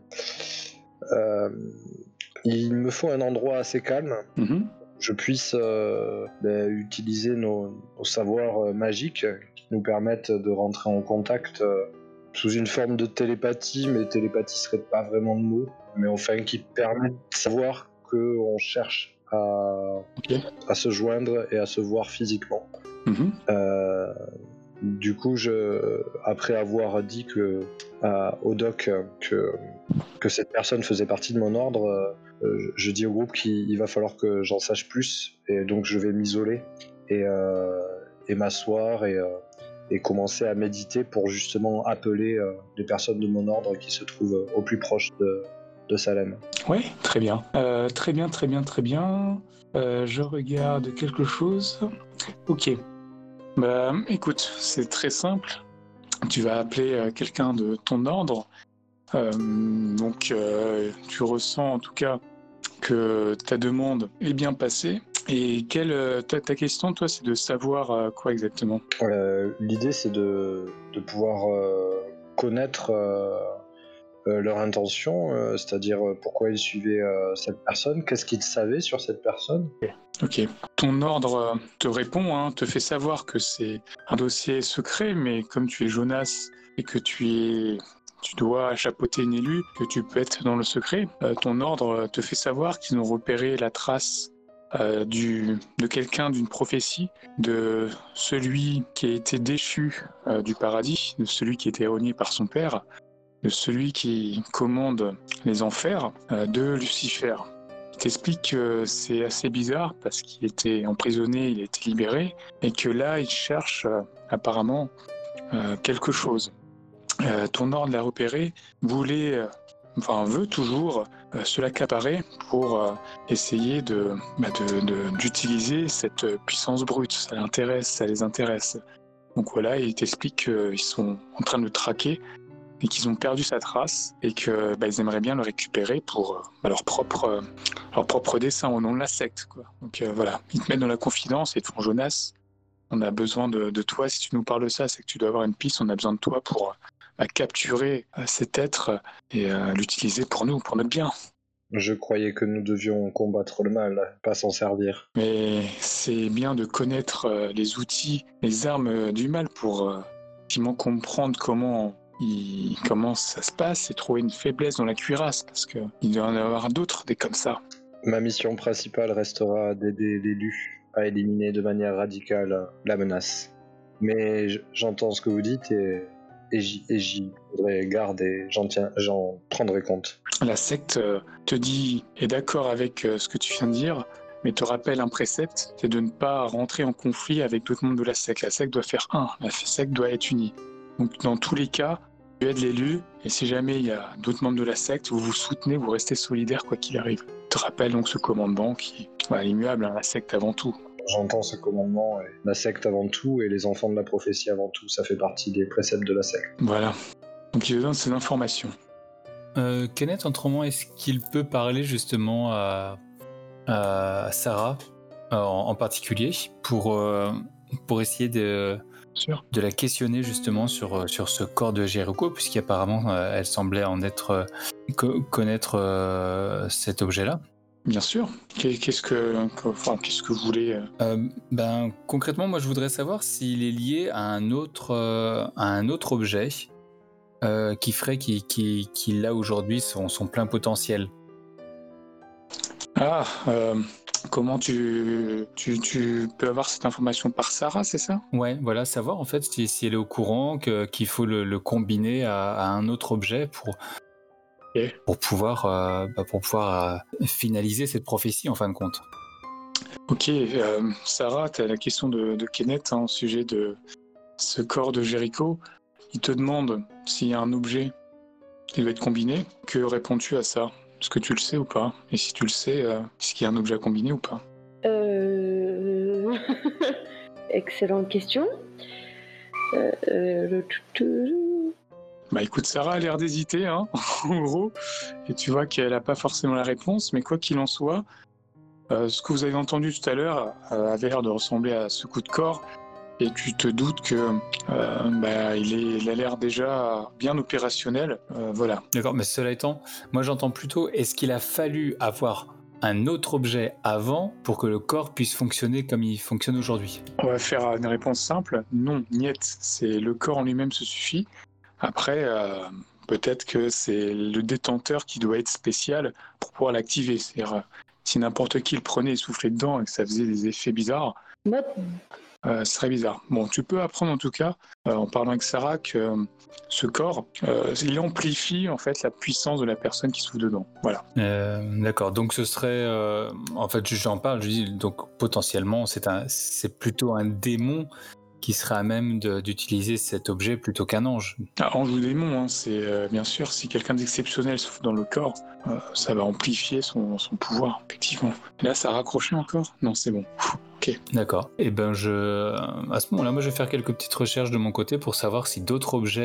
il me faut un endroit assez calme. Mhm. Je puisse euh, bah, utiliser nos, nos savoirs euh, magiques qui nous permettent de rentrer en contact euh, sous une forme de télépathie, mais télépathie serait pas vraiment le mot, mais enfin qui permet de savoir qu'on cherche à, Ok. à se joindre et à se voir physiquement. Mhm. Euh, du coup, je, après avoir dit que, à, au doc que, que cette personne faisait partie de mon ordre, euh, je, je dis au groupe qu'il il va falloir que j'en sache plus, et donc je vais m'isoler et, euh, et m'asseoir et, euh, et commencer à méditer pour justement appeler euh, les personnes de mon ordre qui se trouvent au plus proche de, de Salem. Ouais, très bien. Euh, très bien, très bien, très bien. Euh, je regarde quelque chose. Ok. Bah, écoute, c'est très simple. Tu vas appeler euh, quelqu'un de ton ordre. Euh, donc, euh, tu ressens en tout cas que ta demande est bien passée. Et quelle, euh, ta, ta question, toi, c'est de savoir euh, quoi exactement? Euh, L'idée, c'est de, de pouvoir euh, connaître euh, euh, leur intention, euh, c'est-à-dire euh, pourquoi ils suivaient euh, cette personne, qu'est-ce qu'ils savaient sur cette personne. Ok. Ton ordre euh, te répond, hein, te fait savoir que c'est un dossier secret, mais comme tu es Jonas et que tu es, tu dois chapeauter une élue, que tu peux être dans le secret, euh, ton ordre euh, te fait savoir qu'ils ont repéré la trace euh, du, de quelqu'un d'une prophétie, de celui qui a été déchu euh, du paradis, de celui qui a été renié par son père, de celui qui commande les enfers, euh, de Lucifer. Il t'explique que c'est assez bizarre parce qu'il était emprisonné, il a été libéré, et que là, il cherche euh, apparemment euh, quelque chose. Euh, ton ordre l'a repéré, voulait, euh, enfin veut toujours euh, se l'accaparer pour euh, essayer de, bah de, de, d'utiliser cette puissance brute. Ça l'intéresse, ça les intéresse. Donc voilà, il t'explique qu'ils sont en train de le traquer et qu'ils ont perdu sa trace et que bah, ils aimeraient bien le récupérer pour euh, bah, leur propre euh, leur propre dessein au nom de la secte, quoi. Donc euh, voilà, ils te mettent dans la confidence et te font Jonas, on a besoin de, de toi, si tu nous parles de ça, c'est que tu dois avoir une piste, on a besoin de toi pour bah, capturer euh, cet être et euh, l'utiliser pour nous, pour notre bien. Je croyais que nous devions combattre le mal, pas s'en servir. Mais c'est bien de connaître euh, les outils, les armes euh, du mal pour euh, effectivement comprendre comment il, comment ça se passe et trouver une faiblesse dans la cuirasse, parce qu'il doit y en avoir d'autres, des comme ça. Ma mission principale restera d'aider l'élu à éliminer de manière radicale la menace. Mais j'entends ce que vous dites et, et j'y, et j'y prendrai garde et j'en, tiens, j'en prendrai compte. La secte euh, te dit, est d'accord avec euh, ce que tu viens de dire, mais te rappelle un précepte, c'est de ne pas rentrer en conflit avec d'autres membres de la secte. La secte doit faire un, la secte doit être unie. Donc dans tous les cas, tu aides l'élu, et si jamais il y a d'autres membres de la secte, vous vous soutenez, vous restez solidaires quoi qu'il arrive. Je te rappelle donc ce commandement qui est immuable, hein, la secte avant tout. J'entends ce commandement, et la secte avant tout, et les enfants de la prophétie avant tout, ça fait partie des préceptes de la secte. Voilà, donc il te donne ces informations. Euh, Kenneth, autrement, est-ce qu'il peut parler justement à, à Sarah en, en particulier pour, euh, pour essayer de, Sûr. de la questionner justement sur, sur ce corps de Jericho, puisqu'apparemment euh, elle semblait en être euh, co- connaître euh, cet objet-là. Bien sûr. Qu'est-ce que, enfin, qu'est-ce que vous voulez euh, ben, concrètement, moi je voudrais savoir s'il est lié à un autre, euh, à un autre objet euh, qui ferait qu'il, qu'il, qu'il a aujourd'hui son, son plein potentiel. Ah, euh, comment tu, tu, tu peux avoir cette information par Sarah, c'est ça? Ouais, voilà, savoir en fait si, si elle est au courant que, qu'il faut le, le combiner à, à un autre objet pour, okay. pour pouvoir, euh, bah, pour pouvoir euh, finaliser cette prophétie en fin de compte. Ok, euh, Sarah, tu as la question de, de Kenneth hein, au sujet de ce corps de Jericho. Il te demande s'il y a un objet qui doit être combiné. Que réponds-tu à ça? Est-ce que tu le sais ou pas? Et si tu le sais, euh, est-ce qu'il y a un objet à combiner ou pas? Euh... Excellente question. Euh, euh, le... Bah écoute, Sarah a l'air d'hésiter, hein, en gros, et tu vois qu'elle n'a pas forcément la réponse, mais quoi qu'il en soit, euh, ce que vous avez entendu tout à l'heure euh, avait l'air de ressembler à ce coup de corps, et tu te doutes que euh, bah, il, est, il a l'air déjà bien opérationnel, euh, voilà. D'accord, mais cela étant, moi j'entends plutôt, est-ce qu'il a fallu avoir un autre objet avant pour que le corps puisse fonctionner comme il fonctionne aujourd'hui? On va faire une réponse simple, non, niet, c'est le corps en lui-même se suffit. Après, euh, peut-être que c'est le détenteur qui doit être spécial pour pouvoir l'activer. C'est-à-dire, si n'importe qui le prenait et soufflait dedans et que ça faisait des effets bizarres, euh, ce serait bizarre. Bon, tu peux apprendre en tout cas, euh, en parlant avec Sarah, que euh, ce corps, euh, il amplifie en fait la puissance de la personne qui souffle dedans. Voilà. Euh, d'accord, donc ce serait... Euh, en fait, j'en parle, je dis, donc potentiellement, c'est, un, c'est plutôt un démon qui serait à même de, d'utiliser cet objet plutôt qu'un ange. Ah, ange ou démon, hein, c'est euh, bien sûr, si quelqu'un d'exceptionnel souffle dans le corps, euh, ça va amplifier son, son pouvoir, effectivement. Et là, ça a raccroché encore? Non, c'est bon. Ok. D'accord. Et ben je, à ce moment-là, moi, je vais faire quelques petites recherches de mon côté pour savoir si d'autres objets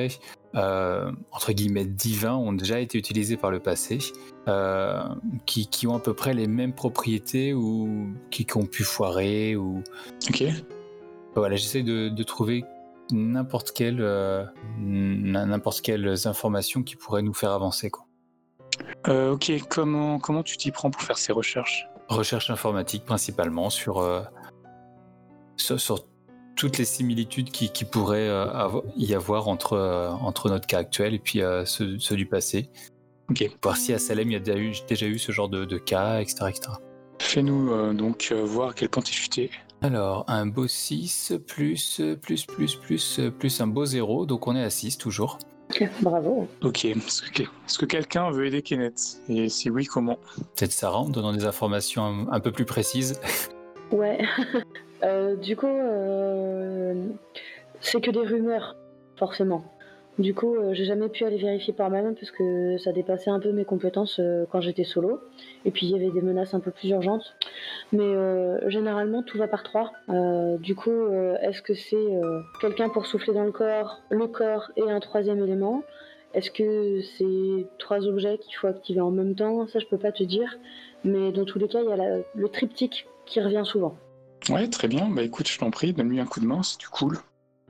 euh, entre guillemets divins ont déjà été utilisés par le passé, euh, qui, qui ont à peu près les mêmes propriétés ou qui, qui ont pu foirer ou Ok. voilà, j'essaie de, de trouver n'importe quelle euh, n'importe quelles informations qui pourraient nous faire avancer, quoi. Euh, ok, comment, comment tu t'y prends pour faire ces recherches? Recherche informatique principalement sur, euh, sur, sur toutes les similitudes qui, qui pourraient euh, avo- y avoir entre, euh, entre notre cas actuel et puis euh, ceux, ceux du passé. Ok. Voir si à Salem il y a déjà eu, déjà eu ce genre de, de cas, et cetera, et cetera. Fais-nous euh, donc euh, voir quel camp t'es futé. Alors, un beau six plus, plus, plus, plus, plus un beau zéro, donc on est à six toujours. Bravo. Ok, est-ce que, est-ce que quelqu'un veut aider Kenneth? Et si oui, comment? Peut-être Sarah, en donnant des informations un, un peu plus précises. Ouais. Euh, du coup, euh, c'est que des rumeurs, forcément. Du coup, euh, j'ai jamais pu aller vérifier par moi-même parce que ça dépassait un peu mes compétences euh, quand j'étais solo. Et puis il y avait des menaces un peu plus urgentes. Mais euh, généralement, tout va par trois. Euh, du coup, euh, est-ce que c'est euh, quelqu'un pour souffler dans le corps, le corps et un troisième élément? Est-ce que c'est trois objets qu'il faut activer en même temps? Ça, je peux pas te dire. Mais dans tous les cas, il y a la- le triptyque qui revient souvent. Ouais, très bien. Bah écoute, je t'en prie, donne-lui un coup de main, c'est du cool.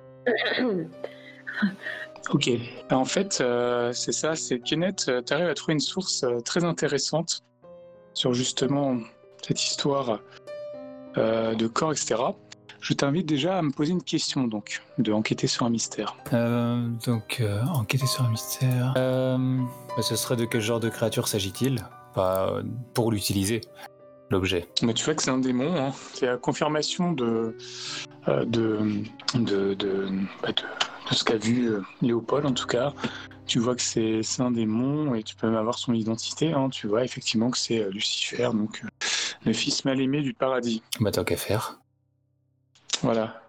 Ok. Bah, en fait, euh, c'est ça, c'est Kenneth, euh, t'arrives à trouver une source euh, très intéressante sur justement cette histoire euh, de corps, et cetera. Je t'invite déjà à me poser une question, donc, de enquêter sur un mystère. Euh, donc, euh, enquêter sur un mystère. Euh, bah, ce serait de quel genre de créature s'agit-il? Pas euh, pour l'utiliser, l'objet. Mais tu vois que c'est un démon, hein. C'est la confirmation de, euh, de, de, de, bah, de, de ce qu'a vu euh, Léopold, en tout cas. Tu vois que c'est c'est un démon et tu peux même avoir son identité, hein. Tu vois effectivement que c'est euh, Lucifer, donc euh, le fils mal-aimé du paradis. Bah, tant qu'à faire. Voilà.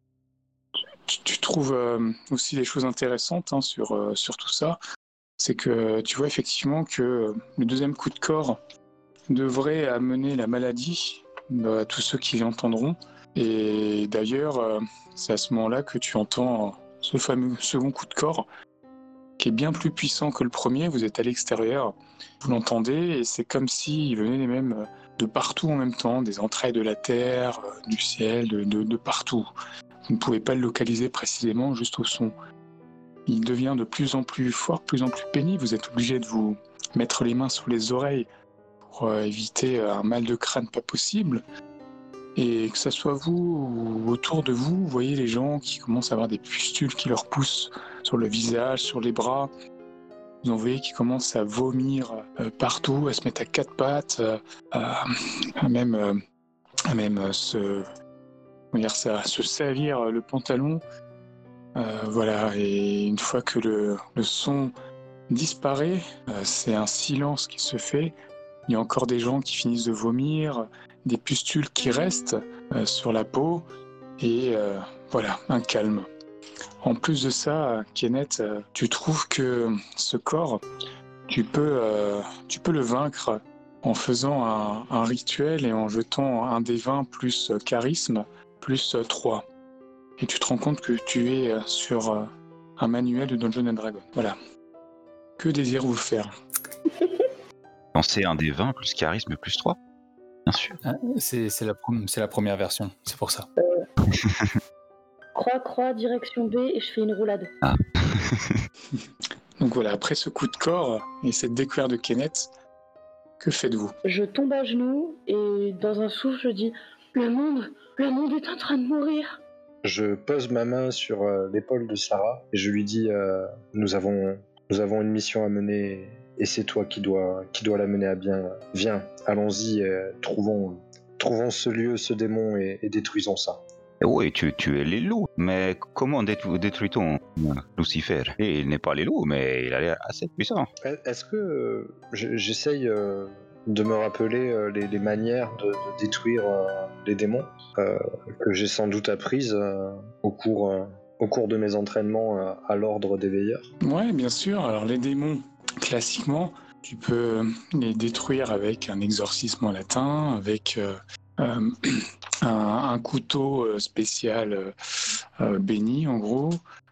Tu, tu trouves euh, aussi des choses intéressantes, hein, sur, euh, sur tout ça. C'est que tu vois effectivement que euh, le deuxième coup de corps devrait amener la maladie à tous ceux qui l'entendront. Et d'ailleurs, euh, c'est à ce moment-là que tu entends ce fameux second coup de corps, qui est bien plus puissant que le premier. Vous êtes à l'extérieur, vous l'entendez, et c'est comme s'il venait même de partout en même temps, des entrailles de la terre, euh, du ciel, de, de, de partout. Vous ne pouvez pas le localiser précisément, juste au son. Il devient de plus en plus fort, de plus en plus pénible. Vous êtes obligé de vous mettre les mains sous les oreilles pour euh, éviter un mal de crâne pas possible. Et que ça soit vous ou autour de vous, vous voyez les gens qui commencent à avoir des pustules qui leur poussent sur le visage, sur les bras. Vous en voyez qui commencent à vomir euh, partout, à se mettre à quatre pattes, euh, à, à même, euh, à même euh, se, comment dire ça, se salir le pantalon. Euh, voilà, et une fois que le, le son disparaît, euh, c'est un silence qui se fait. Il y a encore des gens qui finissent de vomir, des pustules qui restent euh, sur la peau, et euh, voilà, un calme. En plus de ça, Kenneth, euh, tu trouves que ce corps, tu peux, euh, tu peux le vaincre en faisant un, un rituel et en jetant un des vingt plus euh, charisme, plus euh, trois. Et tu te rends compte que tu es euh, sur euh, un manuel de Dungeons and Dragons. Voilà. Que désirez-vous faire? Lancer un des vingt plus charisme plus trois, bien sûr. Ah, c'est, c'est, la, prom- c'est la première version, c'est pour ça. Croix, croix, direction B et je fais une roulade. Ah. Donc voilà, après ce coup de corps et cette découverte de Kenneth, que faites-vous? Je tombe à genoux et dans un souffle, je dis « Le monde, le monde est en train de mourir !» Je pose ma main sur euh, l'épaule de Sarah et je lui dis euh, nous avons nous avons une mission à mener et c'est toi qui dois qui dois la mener à bien. Viens, allons-y, euh, trouvons trouvons ce lieu, ce démon et, et détruisons ça. Oui, tu, tu es les loups, mais comment détru- détruit-on euh, Lucifer? Et il n'est pas les loups, mais il a l'air assez puissant. Est-ce que euh, j'essaye euh, de me rappeler euh, les, les manières de, de détruire euh, les démons euh, que j'ai sans doute apprises euh, au cours euh, au cours de mes entraînements euh, à l'ordre des veilleurs? Ouais, bien sûr. Alors les démons, classiquement, tu peux les détruire avec un exorcisme en latin, avec euh, euh, un, un couteau spécial euh, euh, béni, en gros,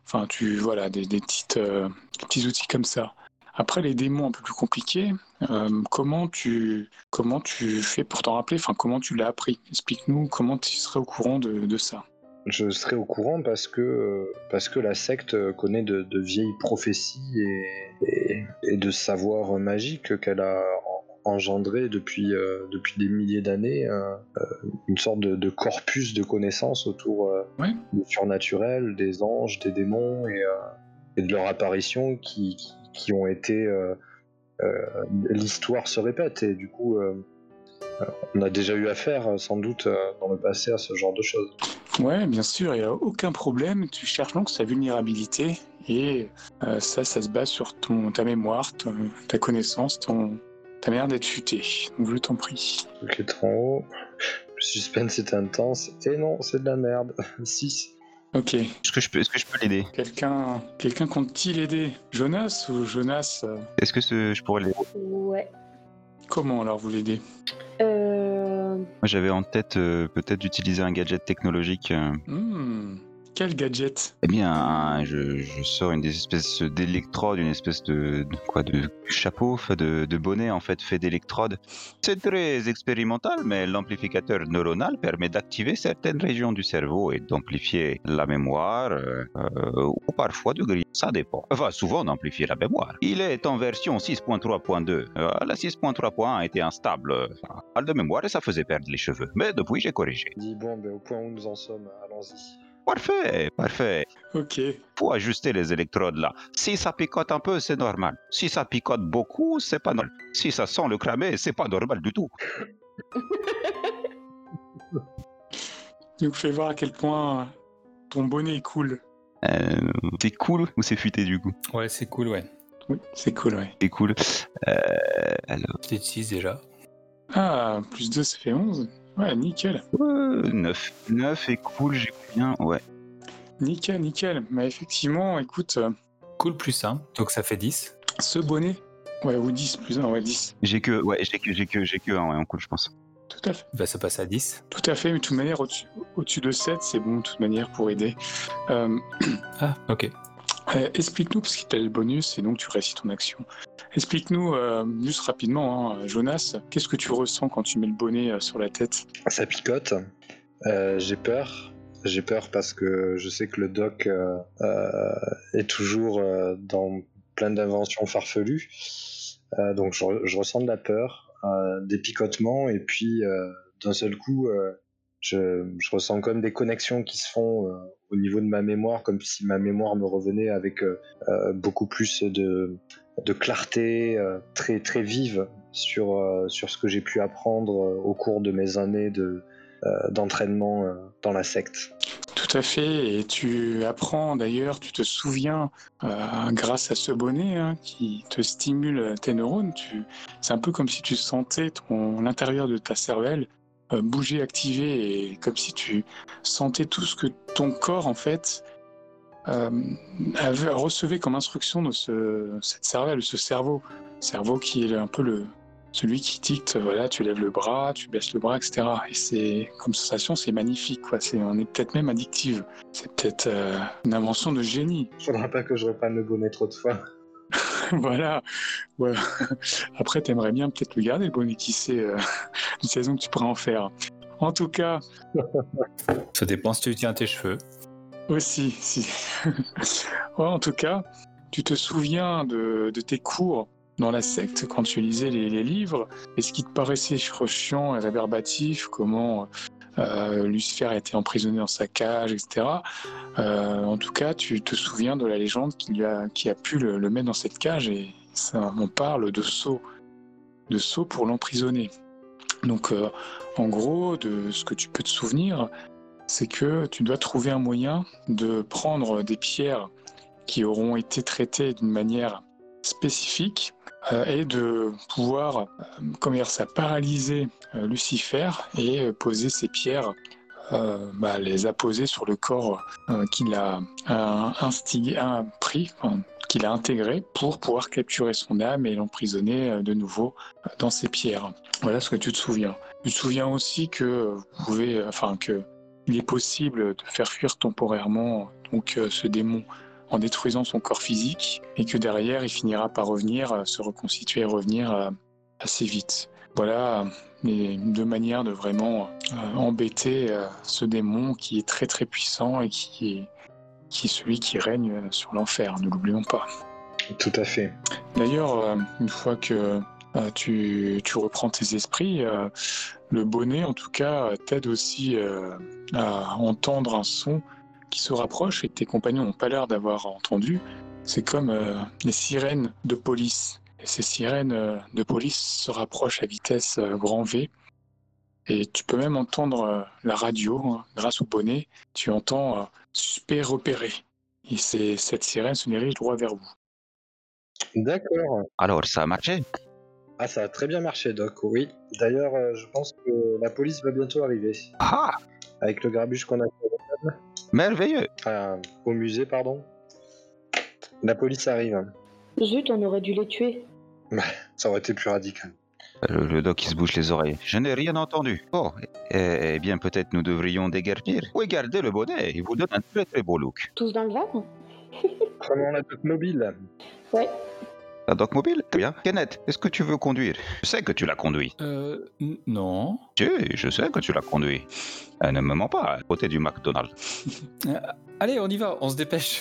Enfin, tu voilà, des, des petites, euh, des petits outils comme ça. Après, les démons un peu plus compliqués, euh, comment tu comment tu fais pour t'en rappeler? Enfin, comment tu l'as appris? Explique-nous comment tu serais au courant de, de ça. Je serai au courant parce que, euh, parce que la secte connaît de, de vieilles prophéties et, et, et de savoirs magiques qu'elle a engendré depuis, euh, depuis des milliers d'années, euh, une sorte de, de corpus de connaissances autour euh, Ouais. du surnaturel, des anges, des démons et, euh, et de leur apparition qui, qui, qui ont été... Euh, euh, l'histoire se répète et du coup... Euh, on a déjà eu affaire, sans doute, euh, dans le passé à ce genre de choses. Ouais, bien sûr, il n'y a aucun problème. Tu cherches donc sa vulnérabilité et euh, ça, ça se base sur ton, ta mémoire, ton, ta connaissance, ton, ta manière d'être futé. Donc je t'en prie. Ok, en haut. Le suspense est intense. Et non, c'est de la merde. six. Ok. Est-ce que je peux, est-ce que je peux l'aider? Quelqu'un quelqu'un compte-t-il aider Jonas ou Jonas euh, Est-ce que ce- je pourrais l'aider? Ouais. Comment alors vous l'aider Euh... Moi, j'avais en tête euh, peut-être d'utiliser un gadget technologique. euh, Hmm, Quel gadget Eh bien, un- je, je sors une des espèces d'électrodes, une espèce de, de quoi, de chapeau, enfin, de, de bonnet en fait fait d'électrodes. C'est très expérimental, mais l'amplificateur neuronal permet d'activer certaines régions du cerveau et d'amplifier la mémoire, euh, euh, ou parfois de griller, ça dépend. Enfin, souvent d'amplifier la mémoire. Il est en version six point trois point deux. Euh, la six point trois point un était instable, euh, enfin, mal de mémoire et ça faisait perdre les cheveux. Mais depuis, j'ai corrigé. Dis bon, ben, au point où nous en sommes, allons-y. Parfait, parfait. Ok. Faut ajuster les électrodes là. Si ça picote un peu, c'est normal. Si ça picote beaucoup, c'est pas normal. Si ça sent le cramé, c'est pas normal du tout. Donc fais voir à quel point ton bonnet est cool. Euh, c'est cool ou c'est futé du coup? Ouais, c'est cool, ouais. Oui, c'est cool, ouais. C'est cool. Euh, alors, C'était six déjà. Ah, plus deux, ça fait onze. Ouais, nickel. euh, neuf. neuf est cool, j'ai bien, ouais. Nickel, nickel. Mais effectivement, écoute, euh, Cool plus un, donc ça fait dix. ce bonnet... Ouais, ou dix, plus un, ouais, dix. J'ai que, ouais, j'ai que, j'ai que, j'ai que un, ouais, en cool, je pense. Tout à fait. Il va se passer à dix. Tout à fait, mais de toute manière, au-dessus, au-dessus de sept, c'est bon, de toute manière, pour aider. Euh, Ah, ok. euh, explique-nous, parce qu'il t'a le bonus, et donc tu réussis ton action. Explique-nous, euh, juste rapidement, hein, Jonas, qu'est-ce que tu ressens quand tu mets le bonnet euh, sur la tête? Ça picote. Euh, j'ai peur. J'ai peur parce que je sais que le doc euh, euh, est toujours euh, dans plein d'inventions farfelues. Euh, donc je, je ressens de la peur, euh, des picotements, et puis euh, d'un seul coup, euh, je, je ressens comme des connexions qui se font euh, au niveau de ma mémoire, comme si ma mémoire me revenait avec euh, euh, beaucoup plus de, de clarté, euh, très, très vive sur, euh, sur ce que j'ai pu apprendre euh, au cours de mes années de, euh, d'entraînement euh, dans la secte. Tout à fait, et tu apprends d'ailleurs, tu te souviens, euh, grâce à ce bonnet hein, qui te stimule tes neurones, tu... c'est un peu comme si tu sentais ton... l'intérieur de ta cervelle euh, bouger, activer, et comme si tu sentais tout ce que ton corps en fait euh, avait, recevait comme instruction de ce... cette cervelle, ce cerveau, cerveau qui est un peu le... celui qui dicte, voilà, tu lèves le bras, tu baisses le bras, et cetera. Et c'est, comme sensation, c'est magnifique, quoi. C'est, on est peut-être même addictive. C'est peut-être euh, une invention de génie. Faudra pas que je reprenne le bonnet trop de fois. Voilà. Ouais. Après, t'aimerais bien peut-être le garder, le bonnet, qui sait, euh, une saison que tu pourrais en faire. En tout cas, Ça dépend si tu tiens tes cheveux. aussi, si. Ouais, en tout cas, tu te souviens de, de tes cours dans la secte quand tu lisais les, les livres, et ce qui te paraissait chiant et réverbatif, comment euh, Lucifer a été emprisonné dans sa cage, et cetera. Euh, en tout cas, tu te souviens de la légende qui, lui a, qui a pu le, le mettre dans cette cage, et ça, on parle de sceau, de sceau pour l'emprisonner. Donc, euh, en gros, de ce que tu peux te souvenir, c'est que tu dois trouver un moyen de prendre des pierres qui auront été traitées d'une manière spécifique euh, et de pouvoir, euh, comment dire ça, paralyser euh, Lucifer et euh, poser ces pierres, euh, bah, les apposer sur le corps euh, qu'il a euh, instigé, un pris, enfin, qu'il a intégré pour pouvoir capturer son âme et l'emprisonner euh, de nouveau euh, dans ces pierres. Voilà ce que tu te souviens. Tu te souviens aussi que vous pouvez, enfin que il est possible de faire fuir temporairement donc euh, ce démon en détruisant son corps physique et que derrière il finira par revenir, euh, se reconstituer et revenir euh, assez vite. Voilà les deux manières de vraiment euh, embêter euh, ce démon qui est très très puissant et qui est, qui est celui qui règne euh, sur l'enfer, ne l'oublions pas. Tout à fait. D'ailleurs, euh, une fois que euh, tu, tu reprends tes esprits, euh, le bonnet, en tout cas, t'aide aussi euh, à entendre un son qui se rapproche et que tes compagnons n'ont pas l'air d'avoir entendu. C'est comme euh, les sirènes de police. Et ces sirènes euh, de police se rapprochent à vitesse euh, grand V. Et tu peux même entendre euh, la radio, hein, grâce au bonnet. Tu entends euh, suspect repéré. Et c'est, cette sirène se dirige droit vers vous. D'accord. Alors, ça a marché? Ah, ça a très bien marché, Doc, oui. D'ailleurs, euh, je pense que la police va bientôt arriver. Ah, Avec le grabuge qu'on a fait merveilleux. euh, au musée, pardon. La police arrive. Zut, on aurait dû les tuer. Ça aurait été plus radical. Le, le doc, il se bouche les oreilles. Je n'ai rien entendu. Oh, eh, eh bien, peut-être nous devrions déguerpir. Regardez le bonnet, il vous donne un très très beau look. Tous dans le van? Prenons la doc mobile. Ouais. La doc mobile? Très bien. Kenneth, est-ce que tu veux conduire? Je sais que tu l'as conduit. Euh, n- non. Si, je sais que tu l'as conduit. Euh, ne me mens pas, à côté du McDonald's. Allez, on y va, on se dépêche.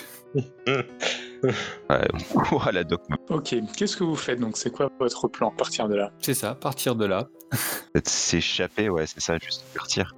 Ouais, voilà, doc. Ok, qu'est-ce que vous faites donc? C'est quoi votre plan à partir de là? C'est ça, partir de là. Peut-être s'échapper, ouais, c'est ça, juste partir.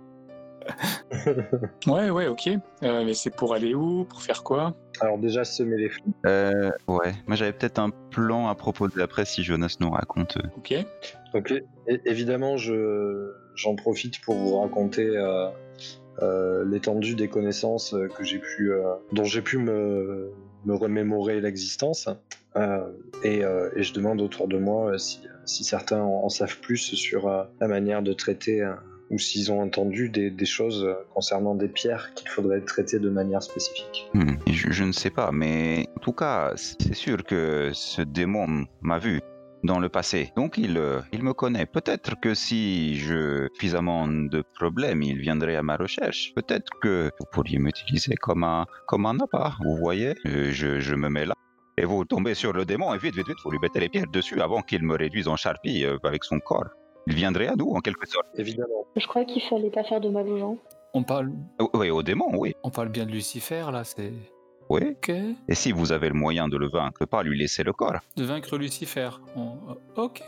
Ouais, ouais, ok. Euh, mais c'est pour aller où? Pour faire quoi? Alors déjà, semer les flics. Euh, ouais. Moi, j'avais peut-être un plan à proposer après si Jonas nous raconte. euh. Ok. Donc é- évidemment, je, j'en profite pour vous raconter euh, euh, l'étendue des connaissances que j'ai pu, euh, dont j'ai pu me, me remémorer l'existence. Euh, et, euh, et je demande autour de moi euh, si, si certains en, en savent plus sur euh, la manière de traiter, euh, ou s'ils ont entendu des, des choses euh, concernant des pierres qu'il faudrait traiter de manière spécifique. Hmm, je, je ne sais pas, mais en tout cas, c'est sûr que ce démon m'a vu dans le passé. Donc il, euh, il me connaît. Peut-être que si je suffisamment de problèmes, il viendrait à ma recherche. Peut-être que vous pourriez m'utiliser comme un, comme un appât. Vous voyez, Euh, je, je me mets là. Et vous tombez sur le démon et vite, vite, vite, vous lui mettez les pierres dessus avant qu'il me réduise en charpie euh, avec son corps. Il viendrait à nous, en quelque sorte. Évidemment. Je crois qu'il fallait pas faire de mal aux gens. On parle, Euh, Oui, au démon, oui. on parle bien de Lucifer, là, c'est... Oui. Ok. Et si vous avez le moyen de le vaincre, pas lui laisser le corps. De vaincre Lucifer. On- Ok.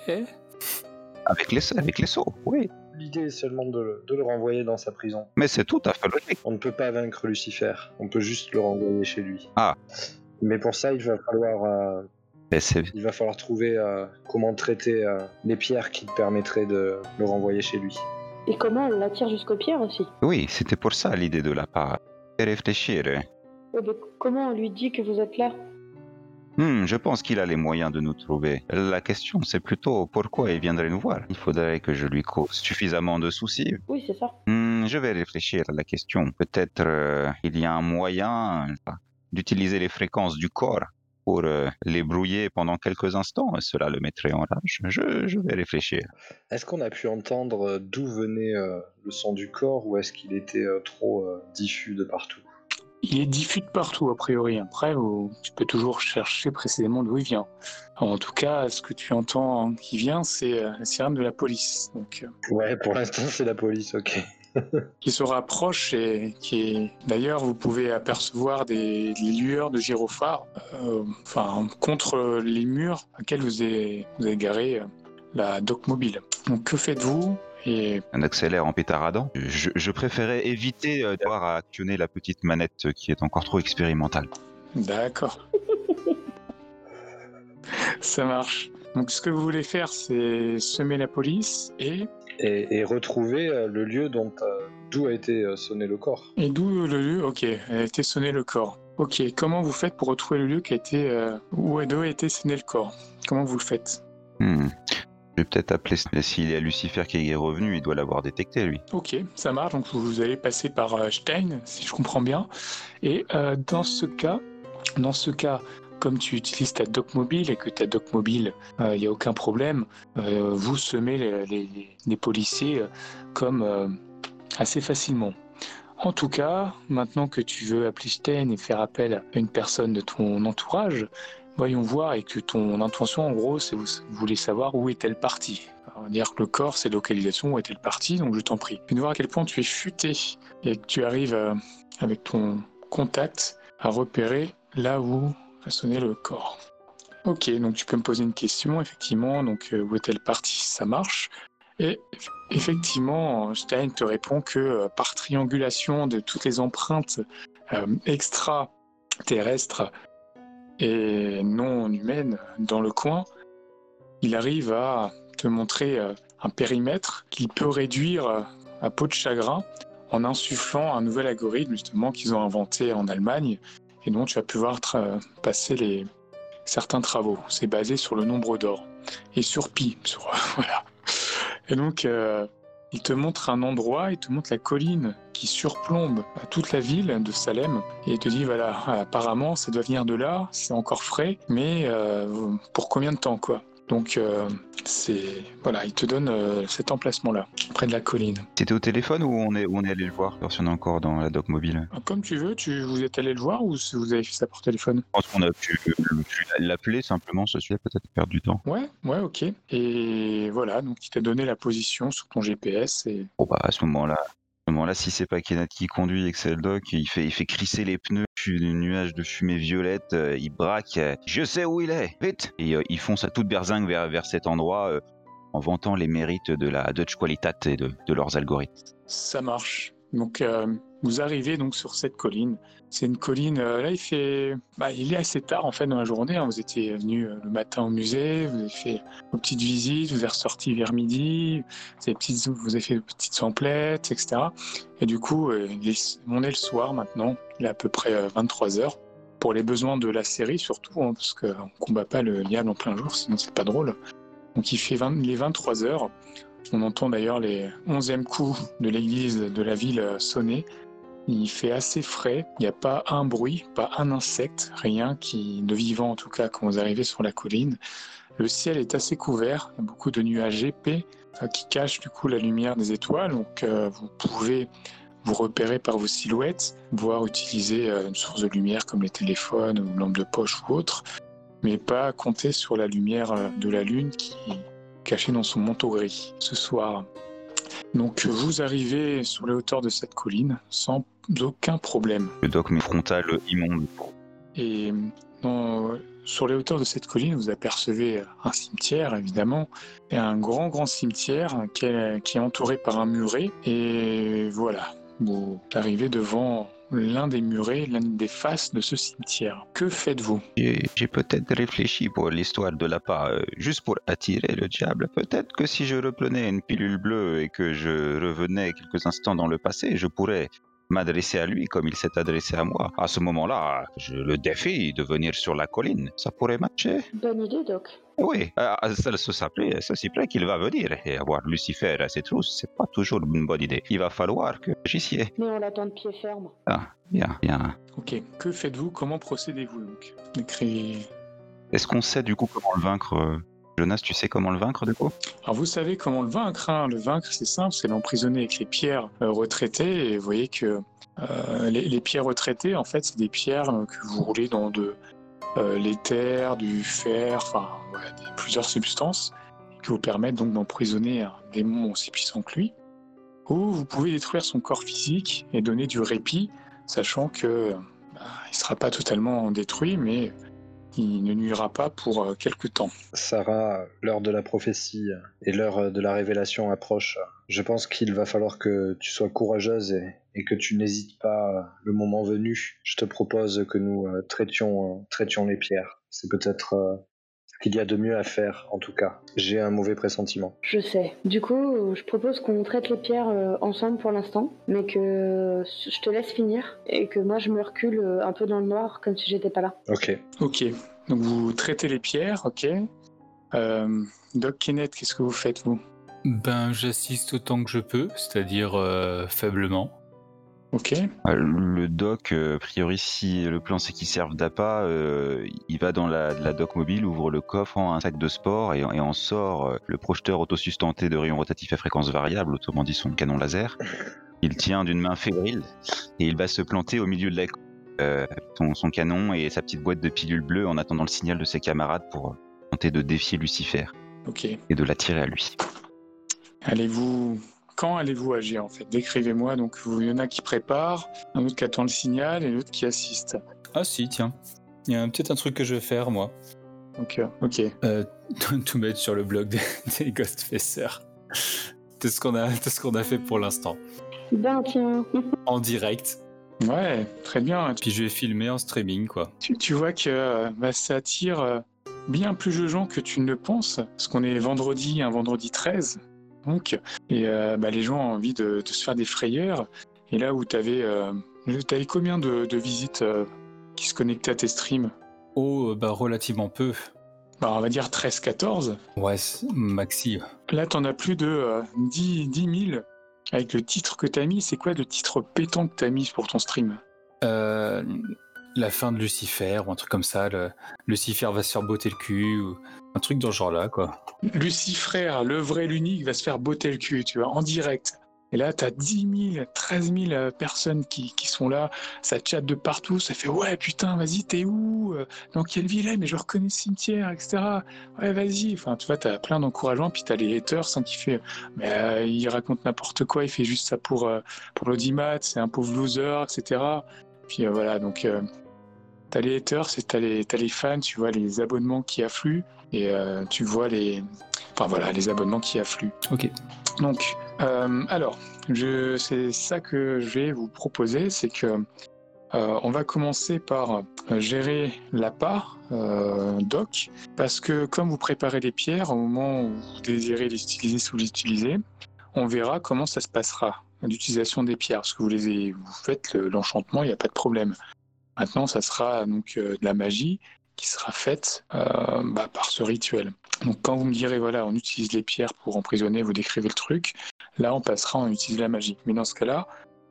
Avec les, avec les seaux, oui. L'idée est seulement de, le- de le renvoyer dans sa prison. Mais c'est tout à fait logique. On ne peut pas vaincre Lucifer, on peut juste le renvoyer chez lui. Ah. Mais pour ça, il va falloir, euh, Et c'est... il va falloir trouver euh, comment traiter euh, les pierres qui permettraient de le renvoyer chez lui. Et comment on l'attire jusqu'aux pierres aussi? Oui, c'était pour ça l'idée de la part. Et réfléchir. hein. Ouais, mais comment on lui dit que vous êtes là? Hmm, je pense qu'il a les moyens de nous trouver. La question, c'est plutôt pourquoi il viendrait nous voir. Il faudrait que je lui cause suffisamment de soucis. Oui, c'est ça. Hmm, je vais réfléchir à la question. Peut-être euh, il y a un moyen euh, d'utiliser les fréquences du corps pour euh, les brouiller pendant quelques instants. Et cela le mettrait en rage. Je, je vais réfléchir. Est-ce qu'on a pu entendre euh, d'où venait euh, le son du corps ou est-ce qu'il était euh, trop euh, diffus de partout? Il est diffus de partout, a priori. Après, vous- tu peux toujours chercher précisément d'où il vient. Alors, en tout cas, ce que tu entends qui vient, c'est euh, la sirène de la police. Donc, euh, Ouais, pour l'instant, c'est la police, ok. qui se rapproche et qui est... D'ailleurs, vous pouvez apercevoir des, des lueurs de gyrophares euh, enfin, contre les murs à lesquels vous avez, vous avez garé euh, la dock mobile. Donc, que faites-vous? Et Un accélère en pétaradant. Je, je préférais éviter euh, d'avoir à actionner la petite manette euh, qui est encore trop expérimentale. d'accord. Ça marche. Donc, ce que vous voulez faire, c'est semer la police et... Et, et retrouver euh, le lieu dont, euh, d'où a été euh, sonné le corps. Et d'où le lieu? Ok, a été sonné le corps. Ok, comment vous faites pour retrouver le lieu qui a été... Euh, où d'où a été sonné le corps? Comment vous le faites? Hmm. Je vais peut-être appeler s'il y a Lucifer qui est revenu, il doit l'avoir détecté lui. Ok, ça marche, donc vous allez passer par euh, Stein, si je comprends bien. Et euh, dans ce cas, dans ce cas, comme tu utilises ta dock mobile et que ta dock mobile, il euh, n'y a aucun problème, euh, vous semez les, les, les policiers euh, comme euh, assez facilement. En tout cas, maintenant que tu veux appeler Stein et faire appel à une personne de ton entourage, voyons voir, et que ton intention, en gros, c'est vous, vous voulez savoir où est-elle partie. On va dire que le corps, c'est localisation, où est-elle partie, donc je t'en prie. Tu veux voir à quel point tu es futé et que tu arrives à, avec ton contact à repérer là où a sonné le corps. Ok, donc tu peux me poser une question, effectivement, donc euh, où est-elle partie, ça marche. Et effectivement, Stein te répond que euh, par triangulation de toutes les empreintes euh, extraterrestres et non humaines dans le coin, il arrive à te montrer euh, un périmètre qu'il peut réduire euh, à peau de chagrin en insufflant un nouvel algorithme justement qu'ils ont inventé en Allemagne et dont tu vas pouvoir tra- passer les certains travaux. C'est basé sur le nombre d'or et sur pi, sur voilà. Et donc, euh, il te montre un endroit, il te montre la colline qui surplombe toute la ville de Salem. Et il te dit, voilà, apparemment, ça doit venir de là, c'est encore frais, mais euh, pour combien de temps, quoi? Donc, euh, c'est... Voilà, il te donne euh, cet emplacement-là, près de la colline. C'était au téléphone ou on est, ou on est allé le voir, si on est encore dans la doc mobile? Comme tu veux, tu, vous êtes allé le voir ou vous avez fait ça par téléphone? Je pense qu'on a pu, pu l'appeler simplement, ça suffit, peut-être perdre du temps. Ouais, ouais, ok. Et voilà, donc il t'a donné la position sur ton G P S et... Bon bah à ce moment-là, à ce moment-là, si c'est pas Kenneth qui conduit et que c'est le doc, il fait, il fait crisser les pneus, un nuage de fumée violette, euh, il braque, euh, je sais où il est, vite! Et euh, ils foncent à toute berzingue vers, vers cet endroit euh, en vantant les mérites de la Dutch Qualitat et de, de leurs algorithmes. Ça marche. Donc euh, vous arrivez donc sur cette colline. C'est une colline, euh, là il fait... Bah, il est assez tard en fait dans la journée, hein. Vous étiez venu euh, le matin au musée, vous avez fait vos petites visites, vous êtes ressorti vers midi, vous avez, petites, vous avez fait vos petites emplettes, et cetera. Et du coup, euh, il est, on est le soir maintenant, il est à peu près euh, vingt-trois heures. Pour les besoins de la série surtout, hein, parce qu'on ne combat pas le diable en plein jour, sinon c'est pas drôle. Donc il fait vingt, les vingt-trois heures. On entend d'ailleurs les onzièmes coups de l'église de la ville sonner. Il fait assez frais, il n'y a pas un bruit, pas un insecte, rien qui de vivant en tout cas quand vous arrivez sur la colline. Le ciel est assez couvert, il y a beaucoup de nuages épais euh, qui cachent du coup la lumière des étoiles, donc euh, vous pouvez vous repérer par vos silhouettes, voire utiliser euh, une source de lumière comme les téléphones ou lampes de poche ou autres, mais pas compter sur la lumière euh, de la lune qui caché dans son manteau gris ce soir. Donc vous arrivez sur les hauteurs de cette colline sans aucun problème. Le doc met frontal immonde. Et dans, sur les hauteurs de cette colline, vous apercevez un cimetière évidemment, et un grand grand cimetière qui est, qui est entouré par un muret. Et voilà, vous arrivez devant l'un des murets, l'une des faces de ce cimetière. Que faites-vous? J'ai, j'ai peut-être réfléchi pour l'histoire de l'appât, euh, juste pour attirer le diable. Peut-être que si je reprenais une pilule bleue et que je revenais quelques instants dans le passé, je pourrais m'adresser à lui comme il s'est adressé à moi. À ce moment-là, je le défie de venir sur la colline. Ça pourrait matcher. Bonne idée, Doc. Oui, euh, ça, ça s'appelait, ça s'y plaît qu'il va venir, et avoir Lucifer à ses trousses, c'est pas toujours une bonne idée. Il va falloir que j'y suis. Mais on l'attend de pied ferme. Ah, bien, bien. Ok, que faites-vous? Comment procédez-vous donc? Écrit... Est-ce qu'on sait du coup comment le vaincre euh, Jonas, tu sais comment le vaincre du coup? Alors vous savez comment le vaincre, hein. Le vaincre c'est simple, c'est l'emprisonner avec les pierres euh, retraitées, et vous voyez que euh, les, les pierres retraitées en fait c'est des pierres euh, que vous roulez dans de euh, l'éther, du fer, enfin voilà, des, plusieurs substances qui vous permettent donc d'emprisonner un démon aussi puissant que lui. Ou vous pouvez détruire son corps physique et donner du répit, sachant que bah, il sera pas totalement détruit, mais il ne nuira pas pour euh, quelque temps. Sarah, l'heure de la prophétie et l'heure de la révélation approche. Je pense qu'il va falloir que tu sois courageuse et, et que tu n'hésites pas le moment venu. Je te propose que nous euh, traitions, euh, traitions les pierres. C'est peut-être euh, ce qu'il y a de mieux à faire, en tout cas. J'ai un mauvais pressentiment. Je sais. Du coup, je propose qu'on traite les pierres euh, ensemble pour l'instant, mais que je te laisse finir et que moi je me recule euh, un peu dans le noir comme si j'étais pas là. Ok. Ok, donc vous traitez les pierres, ok. Euh, Doc Kenneth, qu'est-ce que vous faites vous? Ben, j'assiste autant que je peux, c'est-à-dire euh, faiblement. Ok. Euh, Le doc, euh, a priori, si le plan c'est qu'il serve d'appât, euh, il va dans la, la doc mobile, ouvre le coffre, en un sac de sport et, et en sort euh, le projeteur autosustenté de rayon rotatif à fréquence variable, autrement dit son canon laser. Il tient d'une main fébrile et il va se planter au milieu de la euh, son, son canon et sa petite boîte de pilules bleues en attendant le signal de ses camarades pour euh, tenter de défier Lucifer Ok. et de l'attirer à lui. Allez-vous... Quand allez-vous agir en fait? Décrivez-moi. Donc il y en a qui préparent, un autre qui attend le signal et l'autre qui assiste. Ah si, tiens. Il y a un- peut-être un truc que je vais faire, moi. Donc, euh, ok. Euh, tout mettre sur le blog des, des Ghostfacers. C'est ce qu'on a, c'est ce qu'on a fait pour l'instant. Ben tiens. En direct. Ouais, très bien. Puis je vais filmer en streaming, quoi. Tu, tu vois que euh, bah, ça attire euh, bien plus de gens que tu ne le penses, parce qu'on est vendredi, un vendredi treize, donc, et euh, bah, les gens ont envie de, de se faire des frayeurs. Et là où tu avais, euh, t'avais combien de, de visites euh, qui se connectaient à tes streams? Oh, bah relativement peu. Bah, on va dire treize quatorze. Ouais, c'est- maxi. Là, t'en as plus de euh, dix mille. Avec le titre que t'as mis, c'est quoi le titre pétant que t'as mis pour ton stream? Euh, la fin de Lucifer, ou un truc comme ça. Le, Lucifer va se faire botter le cul, ou un truc dans ce genre-là, quoi. Lucifer, le vrai, l'unique, va se faire botter le cul, tu vois, en direct. Et là, t'as dix mille, treize mille euh, personnes qui, qui sont là, ça chatte de partout, ça fait « Ouais, putain, vas-y, t'es où? Euh, Dans quelle ville? Mais je reconnais le cimetière, et cetera. Ouais, vas-y. » Enfin, tu vois, t'as plein d'encouragements, puis t'as les haters hein, qui fait « Mais euh, il raconte n'importe quoi, il fait juste ça pour, euh, pour l'audimat, c'est un pauvre loser, et cetera » Puis euh, voilà, donc euh, t'as les haters, et t'as les, t'as les fans, tu vois, les abonnements qui affluent, et euh, tu vois les... Enfin voilà, les abonnements qui affluent. Ok. Donc, euh, alors, je, c'est ça que je vais vous proposer, c'est que euh, on va commencer par euh, gérer l'appât euh, doc, parce que comme vous préparez les pierres, au moment où vous désirez les utiliser, si vous les utilisez, on verra comment ça se passera, l'utilisation des pierres, parce que vous les vous faites le- l'enchantement, il n'y a pas de problème. Maintenant, ça sera donc euh, de la magie qui sera faite euh, bah, par ce rituel. Donc quand vous me direz, voilà, on utilise les pierres pour emprisonner, vous décrivez le truc, là on passera, on utilise la magie. Mais dans ce cas-là,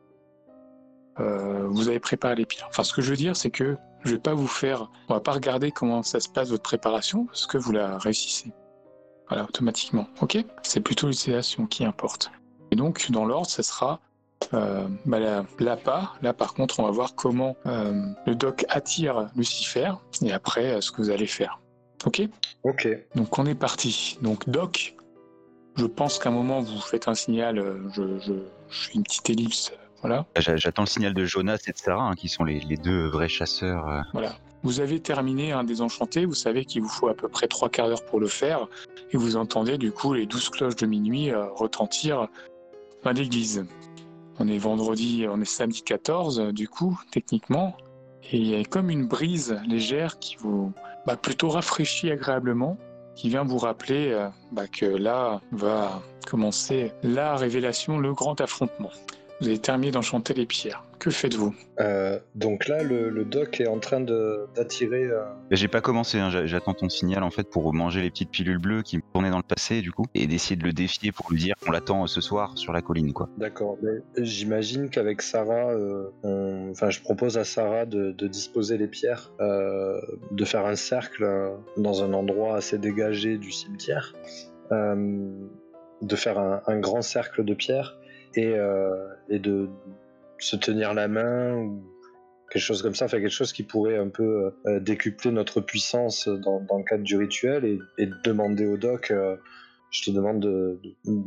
euh, vous avez préparé les pierres. Enfin, ce que je veux dire, c'est que je vais pas vous faire, on va pas regarder comment ça se passe votre préparation, parce que vous la réussissez. Voilà, automatiquement. Ok? C'est plutôt l'utilisation qui importe. Et donc, dans l'ordre, ça sera euh, bah, la- l'appât. Là, par contre, on va voir comment euh, le doc attire Lucifer, et après, euh, ce que vous allez faire. Ok? Ok. Donc on est parti. Donc Doc, je pense qu'à un moment vous faites un signal, euh, je, je, je fais une petite ellipse, euh, voilà. J'a- J'attends le signal de Jonas et de Sarah, hein, qui sont les, les deux vrais chasseurs. euh. Voilà. Vous avez terminé un désenchanté, vous savez qu'il vous faut à peu près trois quarts d'heure pour le faire, et vous entendez du coup les douze cloches de minuit euh, retentir à l'église. On est vendredi, on est samedi quatorze, euh, du coup, techniquement, et il y a comme une brise légère qui vous bah, plutôt rafraîchit agréablement, qui vient vous rappeler euh, bah, que là va commencer la révélation, le grand affrontement. Vous avez terminé d'enchanter les pierres. Que faites-vous? Euh, donc là, le, le doc est en train de- d'attirer. euh, Mais J'ai pas commencé, hein, j'a- j'attends ton signal en fait pour manger les petites pilules bleues qui me tournaient dans le passé du coup, et d'essayer de le défier pour lui dire qu'on l'attend euh, ce soir sur la colline quoi. D'accord. Mais j'imagine qu'avec Sarah, euh, on- enfin, je propose à Sarah de, de disposer les pierres, euh, de faire un cercle euh, dans un endroit assez dégagé du cimetière, euh, de faire un, un grand cercle de pierres et, euh, et de se tenir la main ou quelque chose comme ça, enfin quelque chose qui pourrait un peu euh, décupler notre puissance dans, dans le cadre du rituel et, et de demander au doc, euh, je te demande de, de,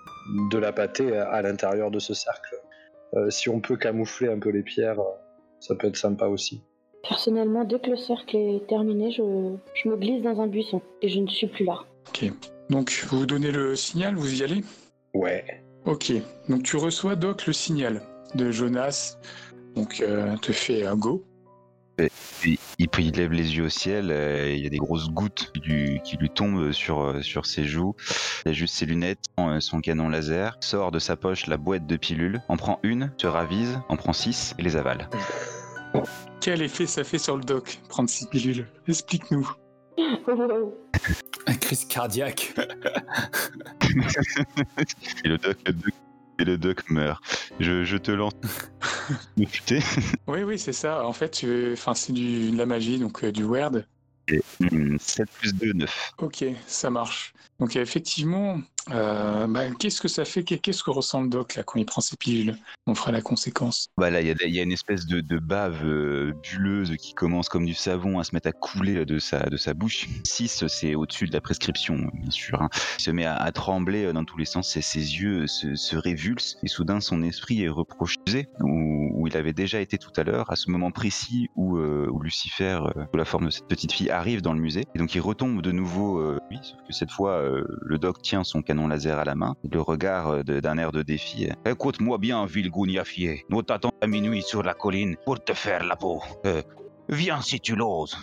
de la pâter à, à l'intérieur de ce cercle. Euh, si on peut camoufler un peu les pierres, euh, ça peut être sympa aussi. Personnellement, dès que le cercle est terminé, je, je me glisse dans un buisson et je ne suis plus là. Ok. Donc vous donnez le signal, vous y allez? Ouais. Ok. Donc tu reçois Doc le signal de Jonas, donc euh, te fait un go. Et il, il lève les yeux au ciel, euh, il y a des grosses gouttes qui lui, qui lui tombent sur, euh, sur ses joues. Il a juste ses lunettes, son, son canon laser, sort de sa poche la boîte de pilules, en prend une, se ravise, en prend six et les avale. Quel effet ça fait sur le Doc, prendre six pilules? Explique-nous. Un crise cardiaque. Et le doc, le doc, et le doc meurt. Je, je te lance. Me futer. Oui, oui, c'est ça. En fait, tu... enfin, c'est du... de la magie, donc euh, du word. Et, hum, sept plus deux, neuf. Ok, ça marche. Donc effectivement, euh, bah, qu'est-ce que ça fait, qu'est-ce que ressent le doc là quand il prend ses pilules? On fera la conséquence. Bah là, il y, a- il y a une espèce de, de bave euh, bulleuse qui commence comme du savon à se mettre à couler de sa, de sa bouche. six, c'est au-dessus de la prescription, bien sûr. Hein. Il se met à, à trembler dans tous les sens et ses yeux se, se révulsent. Et soudain, son esprit est reproché où, où il avait déjà été tout à l'heure, à ce moment précis où, euh, où Lucifer, euh, sous la forme de cette petite fille, arrive dans le musée. Et donc il retombe de nouveau, euh, oui, sauf que cette fois, euh, le doc tient son canon laser à la main. Et le regard euh, de- d'un air de défi. euh, Écoute-moi bien, Vilgouniafier. Nous t'attendons à minuit sur la colline pour te faire la peau. Euh, viens si tu l'oses.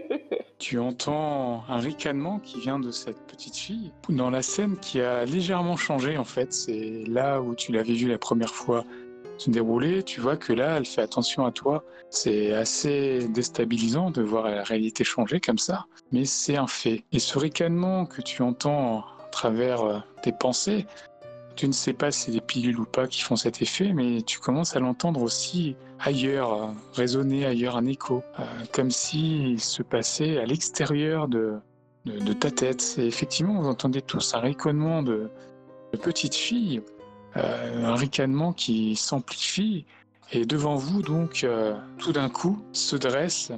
Tu entends un ricanement qui vient de cette petite fille dans la scène qui a légèrement changé en fait. C'est là où tu l'avais vue la première fois se dérouler. Tu vois que là, elle fait attention à toi. C'est assez déstabilisant de voir la réalité changer comme ça, mais c'est un fait. Et ce ricanement que tu entends à travers euh, tes pensées, tu ne sais pas si c'est des pilules ou pas qui font cet effet, mais tu commences à l'entendre aussi ailleurs, euh, résonner ailleurs, un écho, euh, comme s'il se passait à l'extérieur de, de, de ta tête. Et effectivement, vous entendez tous un ricanement de, de petite fille, euh, un ricanement qui s'amplifie, et devant vous, donc, euh, tout d'un coup, se dresse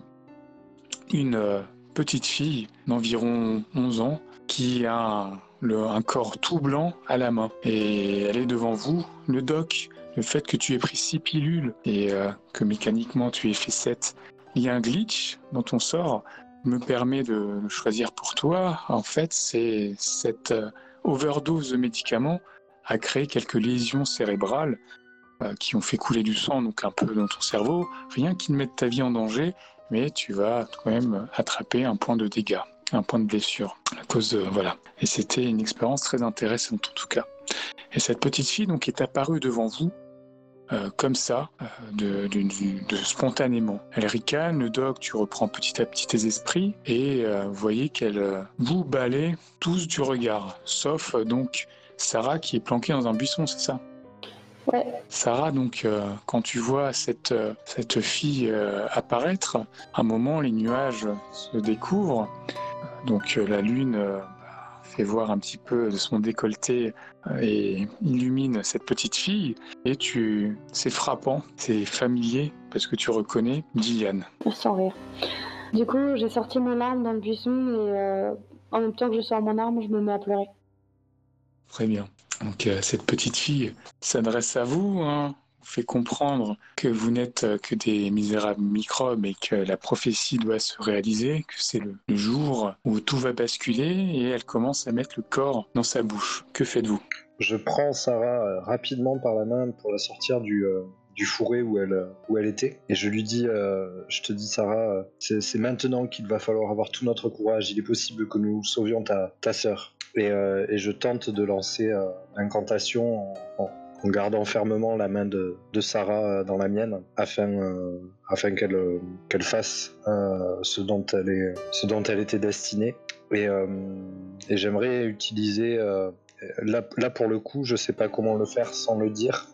une euh, petite fille d'environ onze ans qui a un, le- un corps tout blanc à la main. Et elle est devant vous. Le doc, le fait que tu aies pris six pilules et euh, que mécaniquement tu aies fait sept, il y a un glitch dans ton sort, me permet de le choisir pour toi. En fait, c'est cette euh, overdose de médicaments a créé quelques lésions cérébrales euh, qui ont fait couler du sang, donc un peu dans ton cerveau. Rien qui ne mette ta vie en danger, mais tu vas quand même attraper un point de dégâts, un point de blessure à cause de voilà. Et c'était une expérience très intéressante en tout cas. Et cette petite fille donc est apparue devant vous. euh, comme ça, euh, de, de, de- de spontanément. Elle ricane, le doc, tu reprends petit à petit tes esprits et euh, vous voyez qu'elle euh, vous balaie tous du regard, sauf euh, donc Sarah qui est planquée dans un buisson, c'est ça? Ouais. Sarah, donc, euh, quand tu vois cette, euh, cette fille euh, apparaître, à un moment, les nuages se découvrent. Donc, euh, la lune euh, fait voir un petit peu de son décolleté euh, et illumine cette petite fille. Et tu, c'est frappant, c'est familier, parce que tu reconnais Diane. Sans rire. Du coup, j'ai sorti mon arme dans le buisson et euh, en même temps que je sors mon arme, je me mets à pleurer. Très bien. Donc, euh, cette petite fille s'adresse à vous, hein, vous fait comprendre que vous n'êtes euh, que des misérables microbes et que la prophétie doit se réaliser, que c'est le, le jour où tout va basculer, et elle commence à mettre le corps dans sa bouche. Que faites-vous? Je prends Sarah euh, rapidement par la main pour la sortir du, euh, du fourré où elle, euh, où elle était. Et je lui dis, euh, je te dis Sarah, euh, c'est, c'est maintenant qu'il va falloir avoir tout notre courage. Il est possible que nous sauvions ta, ta sœur. Et, euh, et je tente de lancer euh, l'incantation en, en, en gardant fermement la main de, de Sarah dans la mienne, afin, euh, afin qu'elle, euh, qu'elle fasse euh, ce, dont elle est, ce dont elle était destinée. Et, euh, et j'aimerais utiliser... Euh, Là, là, pour le coup, je sais pas comment le faire sans le dire.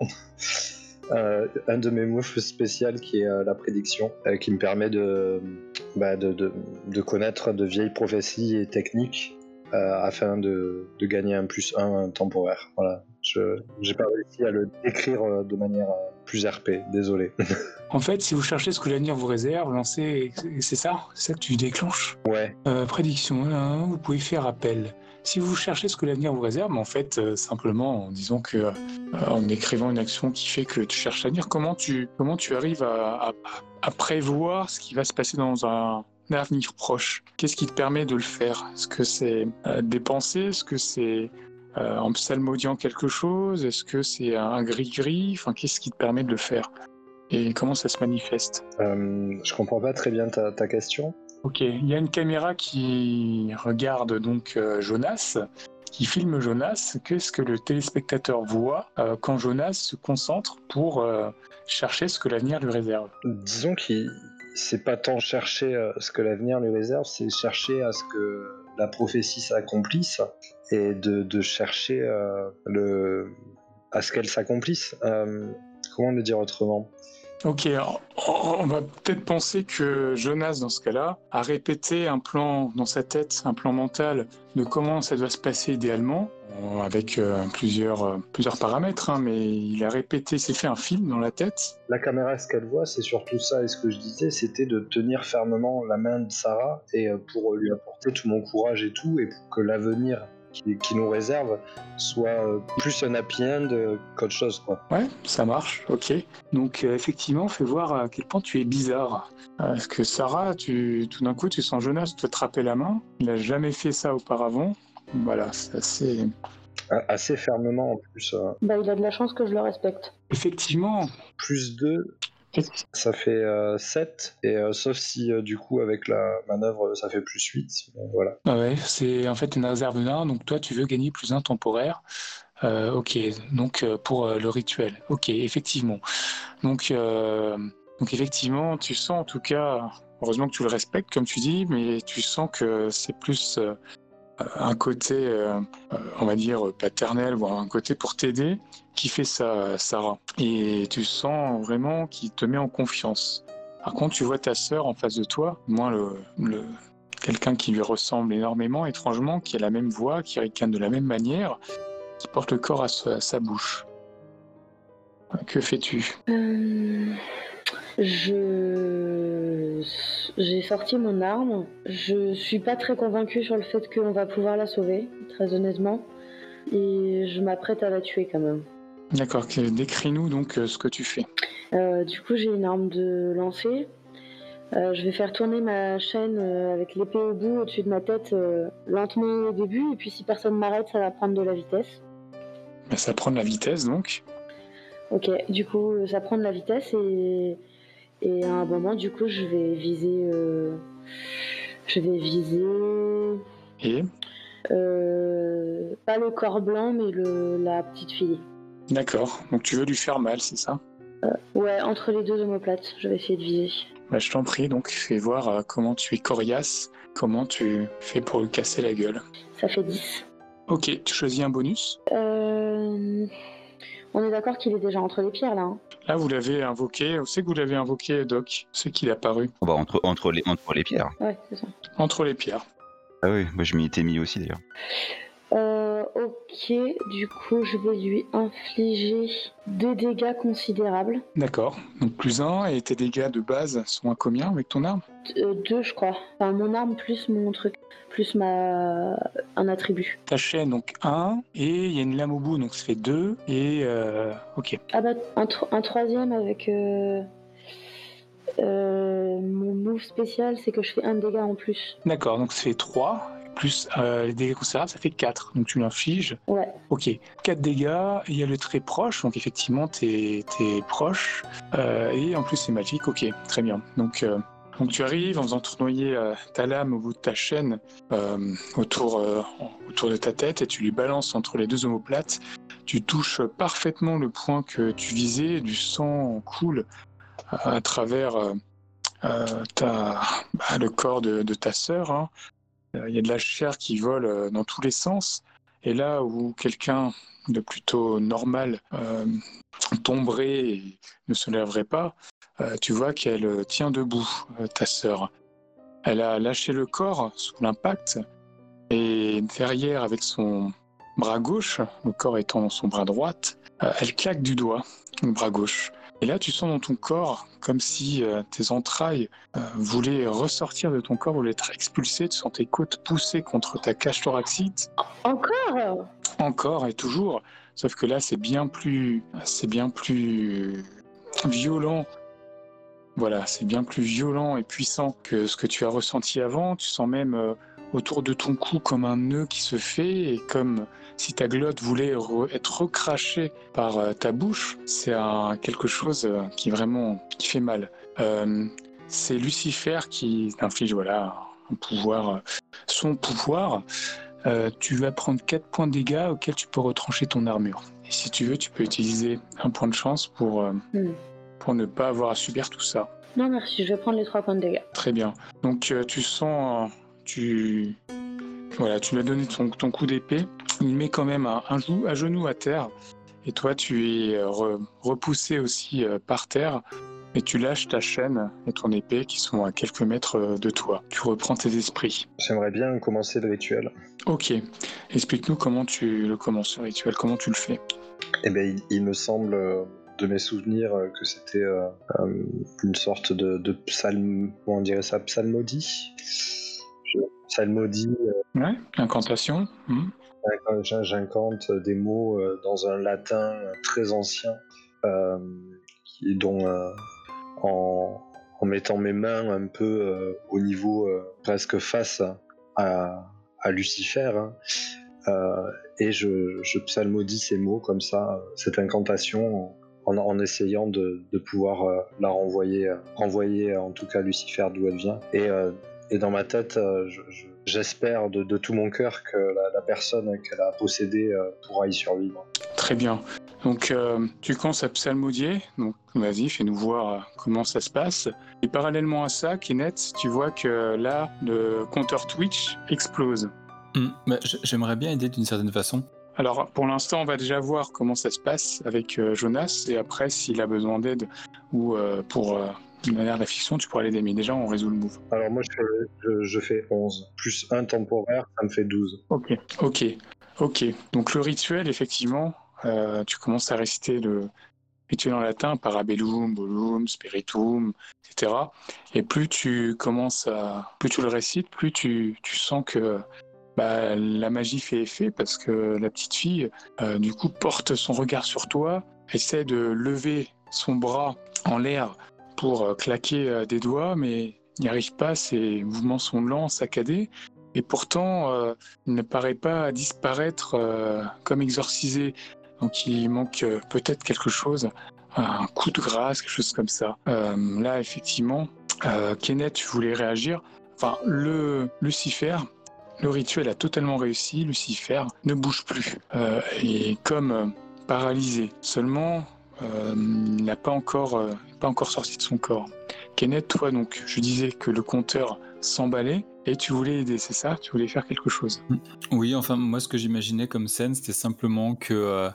euh, un de mes moves spéciaux qui est euh, la prédiction, euh, qui me permet de, bah, de, de, de connaître de vieilles prophéties et techniques euh, afin de, de gagner un plus un temporaire. Voilà. Je j'ai pas réussi à le décrire euh, de manière euh, plus R P, désolé. En fait, si vous cherchez ce que l'avenir vous réserve, lancez, c'est ça? C'est ça que tu déclenches? Ouais. Euh, prédiction, hein, vous pouvez faire appel. Si vous cherchez ce que l'avenir vous réserve, en fait, euh, simplement en disant que, euh, en écrivant une action qui fait que tu cherches l'avenir, comment tu, comment tu arrives à, à, à prévoir ce qui va se passer dans un avenir proche? Qu'est-ce qui te permet de le faire? Est-ce que c'est euh, des pensées? Est-ce que c'est euh, en psalmodiant quelque chose? Est-ce que c'est un gris-gris? Enfin, qu'est-ce qui te permet de le faire? Et comment ça se manifeste? Euh, je comprends pas très bien ta, ta question. Ok, il y a une caméra qui regarde donc euh, Jonas, qui filme Jonas. Qu'est-ce que le téléspectateur voit euh, quand Jonas se concentre pour euh, chercher ce que l'avenir lui réserve? Disons qu'il c'est pas tant chercher euh, ce que l'avenir lui réserve, c'est chercher à ce que la prophétie s'accomplisse et de, de chercher euh, le, à ce qu'elle s'accomplisse. Euh, comment le dire autrement? Ok, alors, on va peut-être penser que Jonas, dans ce cas-là, a répété un plan dans sa tête, un plan mental de comment ça doit se passer idéalement, euh, avec euh, plusieurs, euh, plusieurs paramètres, hein, mais il a répété, il s'est fait un film dans la tête. La caméra, ce qu'elle voit, c'est surtout ça. Et ce que je disais, c'était de tenir fermement la main de Sarah et euh, pour lui apporter tout mon courage et tout, et pour que l'avenir qui, qui nous réserve soit euh, plus un happy end euh, qu'autre chose, quoi. Ouais, ça marche, ok. Donc euh, effectivement, fais voir à quel point tu es bizarre. Euh, Parce que Sarah, tu, tout d'un coup, tu sens Jonas te trapper la main. Il n'a jamais fait ça auparavant. Voilà, c'est assez... Assez fermement en plus. Euh, Bah, il a de la chance que je le respecte. Effectivement. plus deux, ça fait euh, sept, et euh, sauf si euh, du coup avec la manœuvre ça fait plus huit. Bon, voilà. Ah ouais, c'est en fait une réserve d'un, donc toi tu veux gagner plus un temporaire. Euh, ok, donc euh, pour euh, le rituel. Ok, effectivement. Donc, euh, donc effectivement, tu sens en tout cas, heureusement que tu le respectes comme tu dis, mais tu sens que c'est plus euh, un côté, euh, euh, on va dire, paternel, ou un côté pour t'aider qui fait ça, Sarah. Et tu sens vraiment qu'il te met en confiance. Par contre, tu vois ta sœur en face de toi, moins le, le quelqu'un qui lui ressemble énormément, étrangement, qui a la même voix, qui ricane de la même manière, qui porte le corps à sa, à sa bouche. Que fais-tu ? Euh, je... J'ai sorti mon arme. Je suis pas très convaincue sur le fait qu'on va pouvoir la sauver, très honnêtement. Et je m'apprête à la tuer quand même. D'accord, décris-nous donc ce que tu fais. Euh, du coup, j'ai une arme de lancer. Euh, je vais faire tourner ma chaîne euh, avec l'épée au bout au-dessus de ma tête euh, lentement au début, et puis si personne m'arrête, ça va prendre de la vitesse. Ça prend de la vitesse donc. Ok, du coup, ça prend de la vitesse et, et à un moment, du coup, je vais viser. Euh, je vais viser. Et euh, Pas le corps blanc, mais le, la petite fille. D'accord, donc tu veux lui faire mal, c'est ça ? euh, Ouais, entre les deux omoplates, je vais essayer de viser. Bah, je t'en prie, donc fais voir euh, comment tu es coriace, comment tu fais pour lui casser la gueule. Ça fait dix. Ok, tu choisis un bonus ? Euh... On est d'accord qu'il est déjà entre les pierres là. Hein. Là, vous l'avez invoqué, vous savez que vous l'avez invoqué, Doc, c'est qu'il est apparu. Oh bah, entre, entre, les, entre les pierres. Ouais, c'est ça. Entre les pierres. Ah oui, moi je m'y étais mis aussi d'ailleurs. Euh, ok, du coup, je vais lui infliger deux dégâts considérables. D'accord, donc plus un, et tes dégâts de base sont à combien avec ton arme ? Euh, deux, je crois. Enfin, mon arme plus mon truc, plus ma un attribut. Ta chaîne, donc un, et il y a une lame au bout, donc ça fait deux, et euh, ok. Ah bah, un, tro- un troisième avec euh, euh, mon move spécial, c'est que je fais un dégât en plus. D'accord, donc ça fait trois, plus euh, les dégâts considérables, ça fait quatre, donc tu l'infliges. Ouais. Ok, quatre dégâts, il y a le très proche, donc effectivement t'es, t'es proche, euh, et en plus c'est magique, ok, très bien. Donc, euh, donc tu arrives en faisant tournoyer euh, ta lame au bout de ta chaîne euh, autour, euh, autour de ta tête, et tu lui balances entre les deux omoplates. Tu touches parfaitement le point que tu visais, du sang coule à, à travers euh, euh, ta, bah, le corps de, de ta sœur, hein. Il y a de la chair qui vole dans tous les sens. Et là où quelqu'un de plutôt normal euh, tomberait et ne se lèverait pas, euh, tu vois qu'elle tient debout, euh, ta sœur. Elle a lâché le corps sous l'impact et derrière, avec son bras gauche, le corps étant son bras droit, euh, elle claque du doigt le bras gauche. Et là, tu sens dans ton corps comme si euh, tes entrailles euh, voulaient ressortir de ton corps, voulaient être expulsées. Tu sens tes côtes pousser contre ta cage thoracique. Encore ? Encore et toujours. Sauf que là, c'est bien plus, c'est bien plus violent. Voilà, c'est bien plus violent et puissant que ce que tu as ressenti avant. Tu sens même euh, autour de ton cou comme un nœud qui se fait et comme si ta glotte voulait re- être recrachée par euh, ta bouche. C'est un, quelque chose euh, qui vraiment qui fait mal. Euh, c'est Lucifer qui t'inflige voilà, un pouvoir, euh, son pouvoir. Euh, tu vas prendre quatre points de dégâts auxquels tu peux retrancher ton armure. Et si tu veux, tu peux utiliser un point de chance pour, euh, Hmm. pour ne pas avoir à subir tout ça. Non merci, je vais prendre les trois points de dégâts. Très bien. Donc euh, tu sens, euh, tu, voilà, tu lui as donné ton, ton coup d'épée. Il met quand même un, un, jou, un genou à terre. Et toi, tu es euh, re, repoussé aussi euh, par terre. et tu lâches ta chaîne et ton épée qui sont à quelques mètres de toi. Tu reprends tes esprits. J'aimerais bien commencer le rituel. Ok, explique-nous comment tu le commences, ce rituel, comment tu le fais. Eh bien, il, il me semble, euh, de mes souvenirs, euh, que c'était euh, euh, une sorte de, de psalm... Comment on dirait ça? Psalmodie? Je- Psalmodie, euh, Ouais, incantation. hmm. j'in- j'incante des mots euh, dans un latin euh, très ancien, euh, qui, dont, euh, en, en mettant mes mains un peu euh, au niveau, euh, presque face à, à Lucifer, hein, euh, et je, je psalmodie ces mots comme ça, euh, cette incantation, en, en essayant de, de pouvoir euh, la renvoyer, euh, renvoyer euh, en tout cas Lucifer d'où elle vient. Et, euh, et dans ma tête, euh, je, je, j'espère de, de tout mon cœur que la, la personne qu'elle a possédée euh, pourra y survivre. Très bien. Donc, euh, tu commences à psalmodier. Donc, vas-y, fais-nous voir euh, comment ça se passe. Et parallèlement à ça, Kenneth, tu vois que là, le compteur Twitch explose. Hmm, bah, j- J'aimerais bien aider d'une certaine façon. Alors, pour l'instant, on va déjà voir comment ça se passe avec euh, Jonas. Et après, s'il a besoin d'aide ou euh, pour euh, de manière de la fiction, tu pourras l'aider. Mais déjà, on résout le move. Alors moi, je fais, je, je fais onze. Plus un temporaire, ça me fait douze. Ok. Ok. Ok. Donc, le rituel, effectivement, euh, tu commences à réciter le rituel en latin, Parabellum, Bolum, Spiritum, et cetera. Et plus tu commences à, plus tu le récites, plus tu, tu sens que bah, la magie fait effet parce que la petite fille, euh, du coup, porte son regard sur toi, essaie de lever son bras en l'air pour euh, claquer euh, des doigts, mais n'y arrive pas, ses mouvements sont lents, saccadés. Et pourtant, euh, il ne paraît pas disparaître euh, comme exorcisé. Donc il manque euh, peut-être quelque chose, un coup de grâce, quelque chose comme ça. Euh, là, effectivement, euh, Kenneth, tu voulais réagir. Enfin, le Lucifer, le rituel a totalement réussi. Lucifer ne bouge plus. Euh, et comme euh, paralysé. Seulement, euh, il n'a pas encore, euh, pas encore sorti de son corps. Kenneth, toi, donc, je disais que le compteur s'emballait et tu voulais aider, c'est ça? Tu voulais faire quelque chose? Oui, enfin, moi, ce que j'imaginais comme scène, c'était simplement que euh,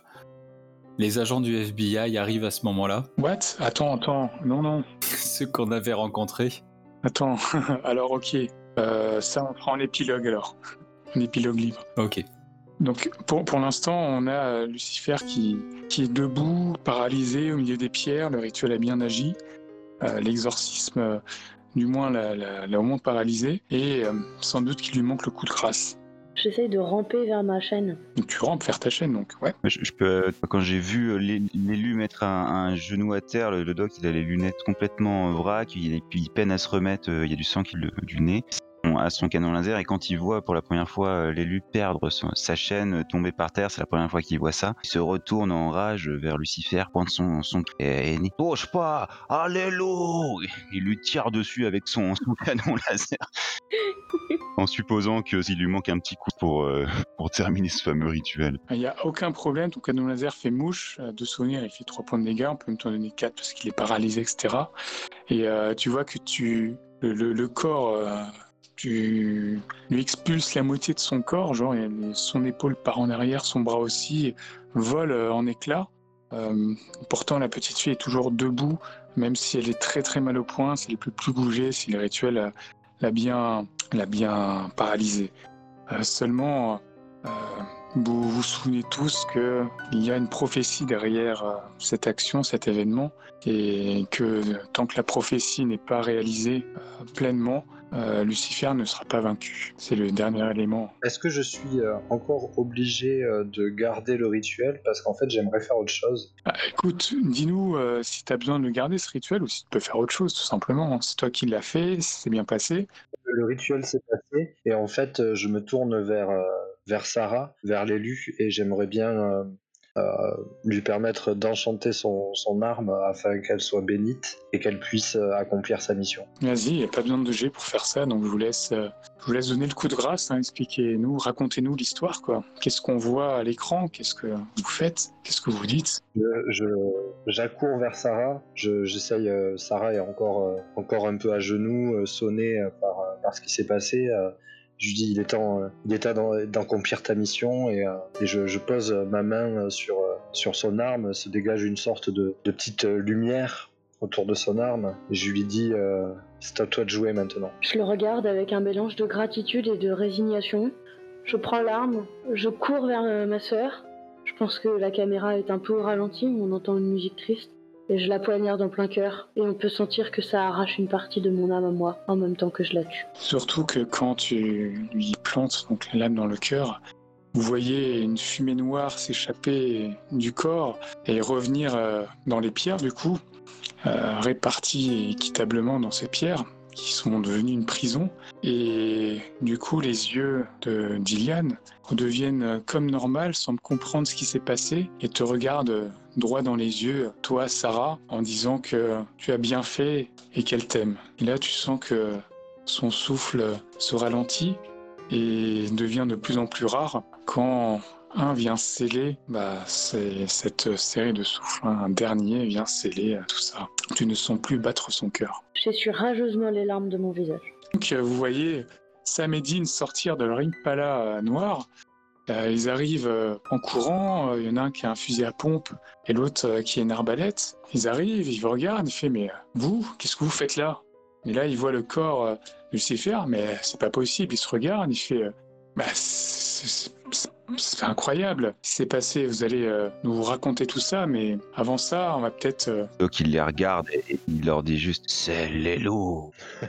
les agents du F B I arrivent à ce moment-là, What? Attends, attends. Non, non. ceux qu'on avait rencontrés. Attends. Alors, ok. Euh, ça, on prend l'épilogue alors. Un épilogue libre. Ok. Donc pour, pour l'instant, on a euh, Lucifer qui, qui est debout, paralysé au milieu des pierres. Le rituel a bien agi. Euh, L'exorcisme, euh, du moins, l'a, l'a, l'a au moins paralysé. Et euh, sans doute qu'il lui manque le coup de grâce. J'essaye de ramper vers ma chaîne. Donc tu rampes vers ta chaîne, donc ouais. Je, je peux, euh, quand j'ai vu euh, l'é- l'élu mettre un, un genou à terre, le, le doc il a les lunettes complètement euh, vrac, il, et puis il peine à se remettre, euh, il y a du sang qui le, du nez, on- à son canon laser, et quand il voit pour la première fois euh, l'élu perdre son- sa chaîne, euh, tomber par terre, c'est la première fois qu'il voit ça, il se retourne en rage vers Lucifer, pointe son, son et, et n'y touche pas, alléluia, il lui tire dessus avec son, son canon laser, en supposant que s'il lui manque un petit coup pour, euh, pour terminer ce fameux rituel. Il n'y a aucun problème, ton canon laser fait mouche. Euh, de souvenir, il fait trois points de dégâts, on peut même t'en donner quatre parce qu'il est paralysé, et cetera. Et euh, tu vois que tu le, le, le corps, euh, tu lui expulses la moitié de son corps, genre et son épaule part en arrière, son bras aussi vole euh, en éclats. Euh, pourtant, la petite fille est toujours debout, même si elle est très très mal au point, si elle ne peut plus bouger, si le rituel euh, l'a bien, l'a bien paralysée. Euh, seulement, euh, vous vous souvenez tous qu'il y a une prophétie derrière euh, cette action, cet événement, et que tant que la prophétie n'est pas réalisée euh, pleinement, euh, Lucifer ne sera pas vaincu. C'est le dernier élément. Est-ce que je suis euh, encore obligé euh, de garder le rituel? Parce qu'en fait, j'aimerais faire autre chose. Ah, écoute, dis-nous euh, si tu as besoin de garder ce rituel ou si tu peux faire autre chose, tout simplement. C'est toi qui l'as fait, c'est bien passé. Le rituel s'est passé, et en fait, euh, je me tourne vers, euh, vers Sarah, vers l'élu, et j'aimerais bien euh, euh, lui permettre d'enchanter son, son arme afin qu'elle soit bénite et qu'elle puisse euh, accomplir sa mission. Vas-y, il n'y a pas besoin de G pour faire ça, donc je vous laisse, euh, je vous laisse donner le coup de grâce, hein, expliquez-nous, racontez-nous l'histoire, quoi. Qu'est-ce qu'on voit à l'écran? Qu'est-ce que vous faites? Qu'est-ce que vous dites? Je, je, j'accours vers Sarah, je, j'essaye, euh, Sarah est encore, euh, encore un peu à genoux, euh, sonnée euh, par, euh, par ce qui s'est passé. Euh, je lui dis, il est temps, euh, il est temps d'en- d'accomplir ta mission, et, euh, et je, je pose ma main sur, euh, sur son arme, se dégage une sorte de, de petite euh, lumière, autour de son arme et je lui dis euh, c'est à toi de jouer maintenant. Je le regarde avec un mélange de gratitude et de résignation. Je prends l'arme, je cours vers euh, ma sœur. Je pense que la caméra est un peu au ralenti, on entend une musique triste. Et je la poignarde en plein cœur. Et on peut sentir que ça arrache une partie de mon âme à moi, en même temps que je la tue. Surtout que quand tu lui plantes donc, la lame dans le cœur, vous voyez une fumée noire s'échapper du corps et revenir euh, dans les pierres du coup, euh, réparties équitablement dans ces pierres qui sont devenues une prison. Et du coup, les yeux de d'Ilian redeviennent comme normal, semblent comprendre ce qui s'est passé et te regardent droit dans les yeux, toi, Sarah, en disant que tu as bien fait et qu'elle t'aime. Et là, tu sens que son souffle se ralentit et devient de plus en plus rare quand un vient sceller bah, c'est cette série de souffles. Un dernier vient sceller tout ça. Tu ne sens plus battre son cœur. J'essuie rageusement les larmes de mon visage. Donc, vous voyez Sam et Dean sortir de leur impala noir. Euh, ils arrivent euh, en courant. Il euh, y en a un qui a un fusil à pompe et l'autre euh, qui a une arbalète. Ils arrivent, ils vous regardent. Il fait mais euh, vous, qu'est-ce que vous faites là? Et là, il voit le corps euh, de Lucifer, mais c'est pas possible. Il se regarde, il fait euh, bah, c'est, c'est, c'est, c'est incroyable ce qui s'est passé. Vous allez euh, nous raconter tout ça, mais avant ça, on va peut-être. Euh... Donc il les regarde et il leur dit juste c'est les loups.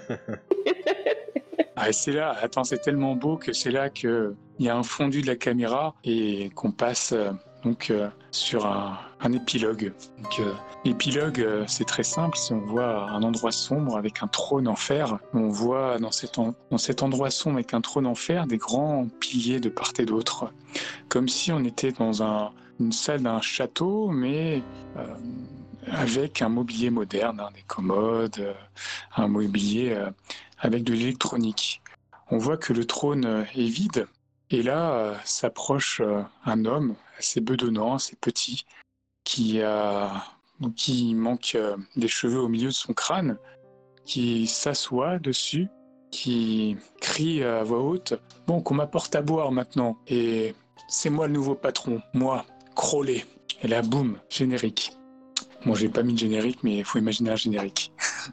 Ah, et c'est là, attends, c'est tellement beau que c'est là qu'il y a un fondu de la caméra et qu'on passe euh, donc euh, sur un, un épilogue. Donc, euh, l'épilogue, euh, c'est très simple. Si on voit un endroit sombre avec un trône en fer, on voit dans cet, en, dans cet endroit sombre avec un trône en fer des grands piliers de part et d'autre, comme si on était dans un, une salle d'un château, mais euh, avec un mobilier moderne, hein, des commodes, euh, un mobilier euh, avec de l'électronique. On voit que le trône est vide, et là euh, s'approche euh, un homme assez bedonnant, assez petit, qui, a, qui manque euh, des cheveux au milieu de son crâne, qui s'assoit dessus, qui crie à voix haute « Bon, qu'on m'apporte à boire maintenant, et c'est moi le nouveau patron, moi, Crowley. » Et là, boum, générique. Bon, j'ai pas mis de générique, mais il faut imaginer un générique.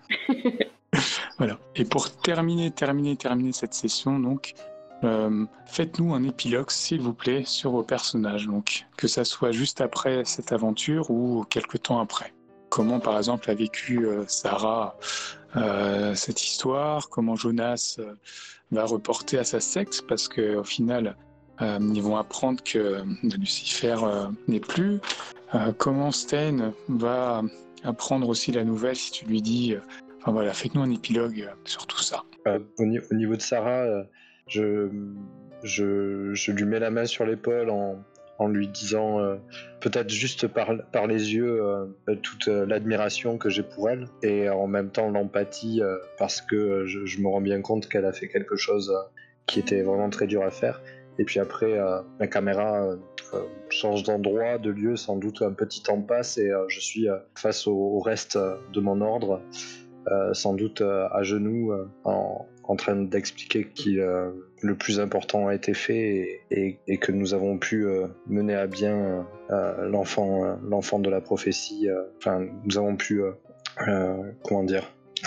Voilà. Et pour terminer, terminer, terminer cette session, donc, euh, faites-nous un épilogue, s'il vous plaît, sur vos personnages. Donc, que ça soit juste après cette aventure ou quelque temps après. Comment, par exemple, a vécu euh, Sarah euh, cette histoire, comment Jonas euh, va reporter à sa secte, parce qu'au final, euh, ils vont apprendre que Lucifer euh, n'est plus. Euh, comment Stein va apprendre aussi la nouvelle si tu lui dis... Euh, enfin voilà, faites-nous un épilogue euh, sur tout ça. Euh, au, ni- au niveau de Sarah, euh, je, je, je lui mets la main sur l'épaule en, en lui disant, euh, peut-être juste par, par les yeux, euh, toute euh, l'admiration que j'ai pour elle, et en même temps l'empathie, euh, parce que euh, je, je me rends bien compte qu'elle a fait quelque chose euh, qui était vraiment très dur à faire. Et puis après, euh, la caméra euh, euh, change d'endroit, de lieu, sans doute un petit temps passe, et euh, je suis euh, face au, au reste de mon ordre, euh, sans doute euh, à genoux, euh, en, en train d'expliquer que euh, le plus important a été fait, et, et, et que nous avons pu euh, mener à bien euh, l'enfant, euh, l'enfant de la prophétie. Euh, enfin, nous avons pu, euh, euh, comment dire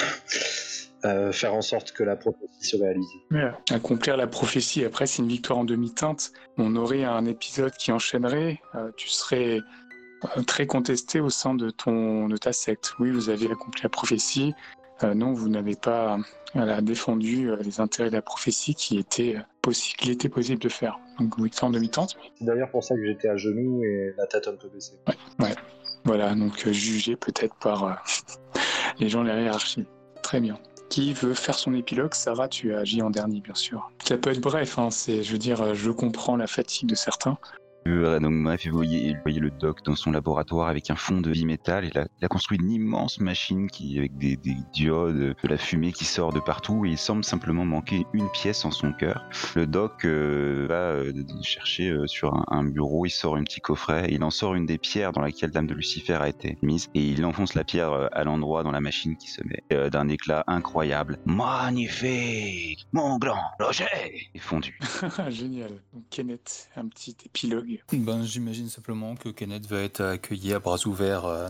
Euh, faire en sorte que la prophétie se réalise. Ouais, accomplir la prophétie, après c'est une victoire en demi-teinte. On aurait un épisode qui enchaînerait, euh, tu serais euh, très contesté au sein de, ton, de ta secte. Oui, vous avez accompli la prophétie, euh, non, vous n'avez pas voilà, défendu euh, les intérêts de la prophétie qui était, possi- qu'il était possible de faire. Donc victoire en demi-teinte. C'est d'ailleurs pour ça que j'étais à genoux et la tête un peu baissée. Ouais, ouais. Voilà, donc euh, jugé peut-être par euh, les gens de la hiérarchie. Très bien. Qui veut faire son épilogue? Sarah, tu as agi en dernier, bien sûr. Ça peut être bref, hein, c'est, je veux dire, je comprends la fatigue de certains. Euh, donc bref, vous voyez, vous voyez le doc dans son laboratoire avec un fond de bimétal. Il a, il a construit une immense machine qui, avec des, des diodes, de la fumée qui sort de partout, et il semble simplement manquer une pièce en son cœur. Le doc euh, va euh, chercher euh, sur un, un bureau, il sort un petit coffret, et il en sort une des pierres dans laquelle Dame de Lucifer a été mise, et il enfonce la pierre euh, à l'endroit dans la machine qui se met euh, d'un éclat incroyable. Magnifique, mon grand Roger est fondu. Génial. Donc Kenneth, un petit épilogue. Ben, j'imagine simplement que Kenneth va être accueilli à bras ouverts euh,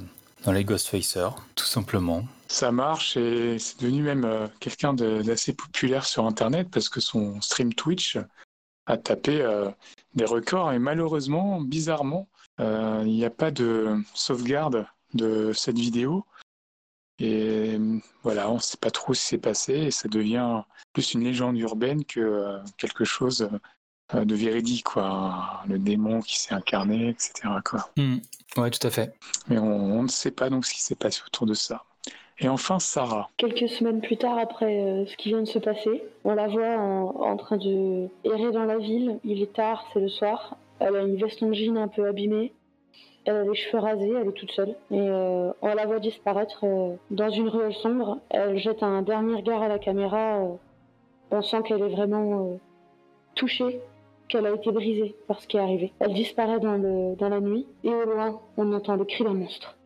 dans les Ghostfacers, tout simplement. Ça marche et c'est devenu même euh, quelqu'un de- d'assez populaire sur Internet parce que son stream Twitch a tapé euh, des records et malheureusement, bizarrement, euh, il n'y a pas de sauvegarde de cette vidéo. Et euh, voilà, on ne sait pas trop ce qui s'est passé et ça devient plus une légende urbaine que euh, quelque chose euh, de véridique, quoi. Le démon qui s'est incarné, et cetera, quoi. Mm. Ouais, tout à fait. Mais on, on ne sait pas donc ce qui s'est passé autour de ça. Et enfin, Sarah. Quelques semaines plus tard, après euh, ce qui vient de se passer, on la voit en, en train de errer dans la ville. Il est tard, c'est le soir. Elle a une veste en jean un peu abîmée. Elle a les cheveux rasés, elle est toute seule. Et euh, on la voit disparaître euh, dans une ruelle sombre. Elle jette un dernier regard à la caméra. Euh, on sent qu'elle est vraiment euh, touchée, qu'elle a été brisée par ce qui est arrivé. Elle disparaît dans, le, dans la nuit. Et au loin, on entend le cri d'un monstre.